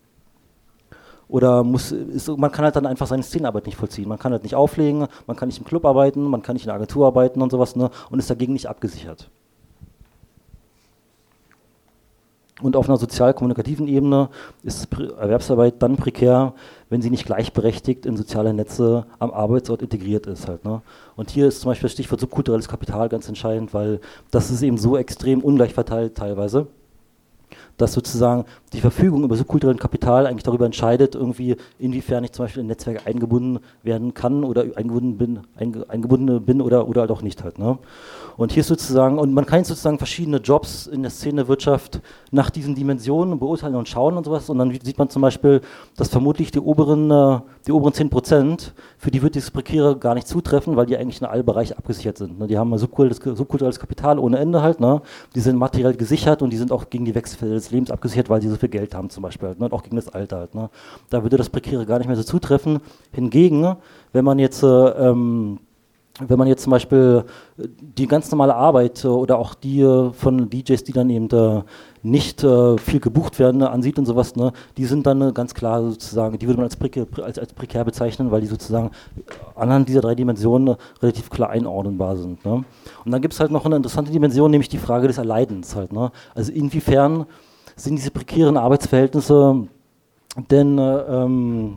Oder muss, ist, man kann halt dann einfach seine Szenenarbeit nicht vollziehen. Man kann halt nicht auflegen, man kann nicht im Club arbeiten, man kann nicht in der Agentur arbeiten und sowas, ne, und ist dagegen nicht abgesichert. Und auf einer sozial-kommunikativen Ebene ist Erwerbsarbeit dann prekär, wenn sie nicht gleichberechtigt in soziale Netze am Arbeitsort integriert ist. Halt, ne? Und hier ist zum Beispiel das Stichwort subkulturelles Kapital ganz entscheidend, weil das ist eben so extrem ungleich verteilt teilweise, dass sozusagen die Verfügung über subkulturellen Kapital eigentlich darüber entscheidet, irgendwie inwiefern ich zum Beispiel in Netzwerke eingebunden werden kann oder eingebunden bin, einge, eingebunden bin oder, oder halt auch nicht halt. Ne? Und hier ist sozusagen, und man kann sozusagen verschiedene Jobs in der Szenewirtschaft nach diesen Dimensionen beurteilen und schauen und sowas. Und dann sieht man zum Beispiel, dass vermutlich die oberen, äh, die oberen zehn Prozent, für die wird dieses Prekäre gar nicht zutreffen, weil die eigentlich in allen Bereichen abgesichert sind. Ne? Die haben subkulturelles, subkulturelles Kapital ohne Ende halt. Ne? Die sind materiell gesichert und die sind auch gegen die Wechselfälle des Lebens abgesichert, weil sie so viel Geld haben zum Beispiel halt, ne? Und auch gegen das Alter halt. Ne? Da würde das Prekäre gar nicht mehr so zutreffen. Hingegen, wenn man jetzt äh, ähm, wenn man jetzt zum Beispiel die ganz normale Arbeit äh, oder auch die äh, von D Js, die dann eben äh, nicht äh, viel gebucht werden, äh, ansieht und sowas, ne, die sind dann äh, ganz klar sozusagen, die würde man als, prekär, als, als prekär bezeichnen, weil die sozusagen anhand dieser drei Dimensionen äh, relativ klar einordnenbar sind. Ne. Und dann gibt es halt noch eine interessante Dimension, nämlich die Frage des Erleidens halt. Ne. Also inwiefern sind diese prekären Arbeitsverhältnisse denn äh, ähm,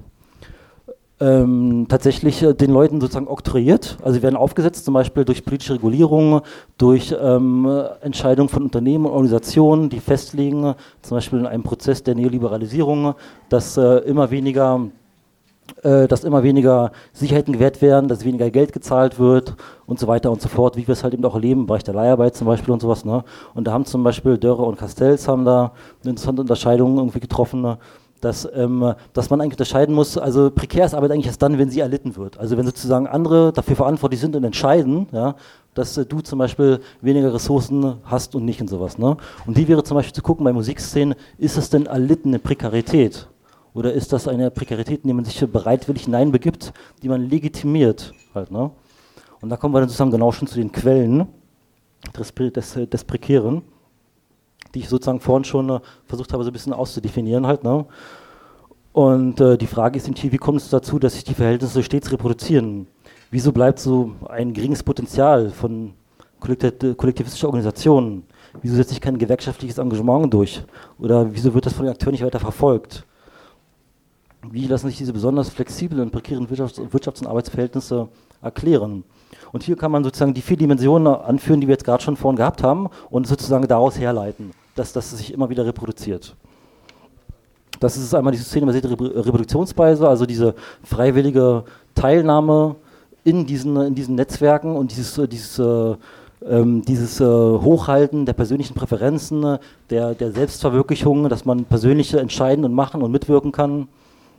Ähm, tatsächlich äh, den Leuten sozusagen oktroyiert. Also sie werden aufgesetzt, zum Beispiel durch politische Regulierung, durch ähm, Entscheidungen von Unternehmen und Organisationen, die festlegen, zum Beispiel in einem Prozess der Neoliberalisierung, dass äh, immer weniger äh, dass immer weniger Sicherheiten gewährt werden, dass weniger Geld gezahlt wird und so weiter und so fort, wie wir es halt eben auch erleben, im Bereich der Leiharbeit zum Beispiel und sowas. Ne? Und da haben zum Beispiel Dörre und Castells haben da eine interessante Unterscheidung irgendwie getroffen, ne? Dass, ähm, dass man eigentlich unterscheiden muss, also prekär ist Arbeit eigentlich erst dann, wenn sie erlitten wird. Also wenn sozusagen andere dafür verantwortlich sind und entscheiden, ja, dass äh, du zum Beispiel weniger Ressourcen hast und nicht und sowas. Ne? Und die wäre zum Beispiel zu gucken bei Musikszenen, ist es denn erlittene Prekarität? Oder ist das eine Prekarität, in die man sich bereitwillig hineinbegibt, die man legitimiert? Halt, ne? Und da kommen wir dann sozusagen genau schon zu den Quellen des, des, des Prekären, die ich sozusagen vorhin schon äh, versucht habe, so ein bisschen auszudefinieren halt. Ne? Und äh, die Frage ist, wie kommt es dazu, dass sich die Verhältnisse stets reproduzieren? Wieso bleibt so ein geringes Potenzial von kollektivistischen Organisationen? Wieso setzt sich kein gewerkschaftliches Engagement durch? Oder wieso wird das von den Akteuren nicht weiter verfolgt? Wie lassen sich diese besonders flexiblen und prekären Wirtschafts-, Wirtschafts- und Arbeitsverhältnisse erklären? Und hier kann man sozusagen die vier Dimensionen anführen, die wir jetzt gerade schon vorhin gehabt haben, und sozusagen daraus herleiten, dass das sich immer wieder reproduziert. Das ist einmal diese szenebasierte Reproduktionsweise, also diese freiwillige Teilnahme in diesen, in diesen Netzwerken und dieses, dieses, äh, ähm, dieses äh, Hochhalten der persönlichen Präferenzen, der, der Selbstverwirklichung, dass man persönlich entscheiden und machen und mitwirken kann.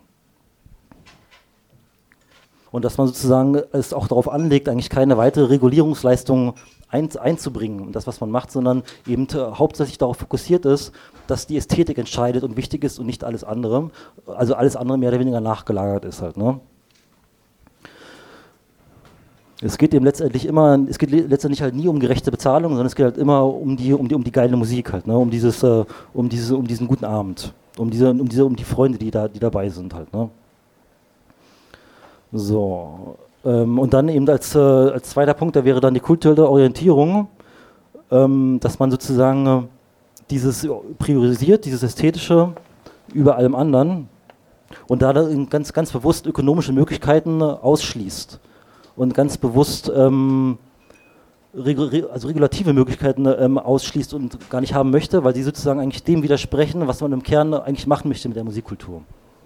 Und dass man sozusagen es auch darauf anlegt, eigentlich keine weitere Regulierungsleistung ein, einzubringen, das, was man macht, sondern eben äh, hauptsächlich darauf fokussiert ist, dass die Ästhetik entscheidet und wichtig ist und nicht alles andere. Also alles andere mehr oder weniger nachgelagert ist halt. Ne? Es geht eben letztendlich immer, es geht letztendlich halt nie um gerechte Bezahlung, sondern es geht halt immer um die, um die, um die geile Musik halt, ne? um dieses, äh, um diese, um diesen guten Abend, um diese, um diese, um die Freunde, die da, die dabei sind halt. Ne? So, ähm, und dann eben als, äh, als zweiter Punkt, da wäre dann die kulturelle Orientierung, ähm, dass man sozusagen äh, dieses priorisiert, dieses Ästhetische über allem anderen und da dann ganz, ganz bewusst ökonomische Möglichkeiten äh, ausschließt und ganz bewusst ähm, regu- also regulative Möglichkeiten ähm, ausschließt und gar nicht haben möchte, weil sie sozusagen eigentlich dem widersprechen, was man im Kern eigentlich machen möchte mit der Musikkultur.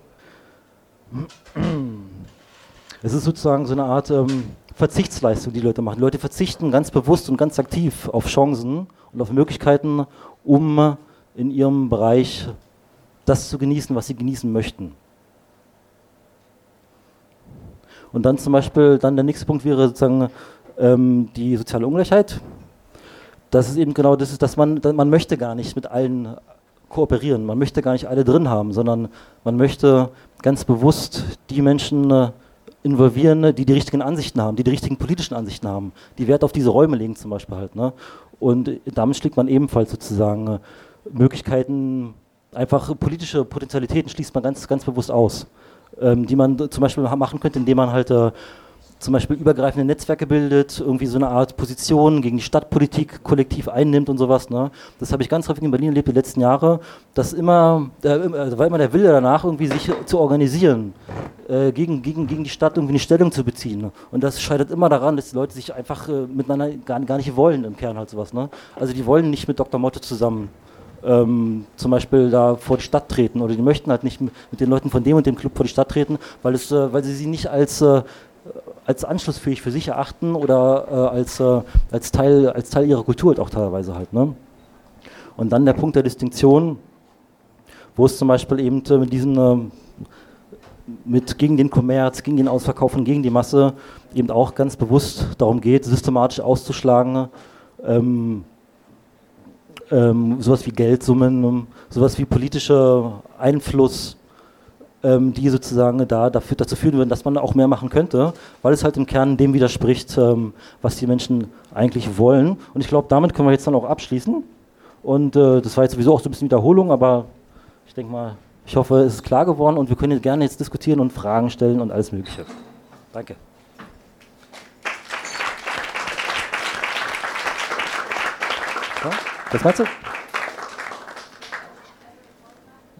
Es ist sozusagen so eine Art ähm, Verzichtsleistung, die die Leute machen. Die Leute verzichten ganz bewusst und ganz aktiv auf Chancen und auf Möglichkeiten, um in ihrem Bereich das zu genießen, was sie genießen möchten. Und dann zum Beispiel, dann der nächste Punkt wäre sozusagen ähm, die soziale Ungleichheit. Das ist eben genau das, ist, dass man, man möchte gar nicht mit allen kooperieren, man möchte gar nicht alle drin haben, sondern man möchte ganz bewusst die Menschen äh, involvieren, die die richtigen Ansichten haben, die die richtigen politischen Ansichten haben, die Wert auf diese Räume legen zum Beispiel halt. Ne? Und damit schlägt man ebenfalls sozusagen äh, Möglichkeiten, einfach politische Potentialitäten schließt man ganz, ganz bewusst aus, ähm, die man zum Beispiel machen könnte, indem man halt äh, zum Beispiel übergreifende Netzwerke bildet, irgendwie so eine Art Position gegen die Stadtpolitik kollektiv einnimmt und sowas. Ne? Das habe ich ganz häufig in Berlin erlebt die letzten Jahre, dass immer, äh, war immer der Wille danach, irgendwie sich zu organisieren, äh, gegen, gegen, gegen die Stadt irgendwie eine Stellung zu beziehen. Und das scheitert immer daran, dass die Leute sich einfach äh, miteinander gar, gar nicht wollen im Kern halt sowas. Ne? Also die wollen nicht mit Doktor Motte zusammen ähm, zum Beispiel da vor die Stadt treten oder die möchten halt nicht mit den Leuten von dem und dem Club vor die Stadt treten, weil, es, äh, weil sie sie nicht als, äh, als anschlussfähig für sich erachten oder äh, als, äh, als, Teil, als Teil ihrer Kultur halt auch teilweise halt. Ne? Und dann der Punkt der Distinktion, wo es zum Beispiel eben äh, mit diesen äh, mit gegen den Kommerz, gegen den Ausverkauf und gegen die Masse eben auch ganz bewusst darum geht, systematisch auszuschlagen, ähm, ähm, sowas wie Geldsummen, sowas wie politischer Einfluss, ähm, die sozusagen da dafür, dazu führen würden, dass man auch mehr machen könnte, weil es halt im Kern dem widerspricht, ähm, was die Menschen eigentlich wollen. Und ich glaube, damit können wir jetzt dann auch abschließen. Und äh, das war jetzt sowieso auch so ein bisschen Wiederholung, aber ich denke mal, ich hoffe, es ist klar geworden und wir können jetzt gerne jetzt diskutieren und Fragen stellen und alles Mögliche. Danke. Ja, was meinst du?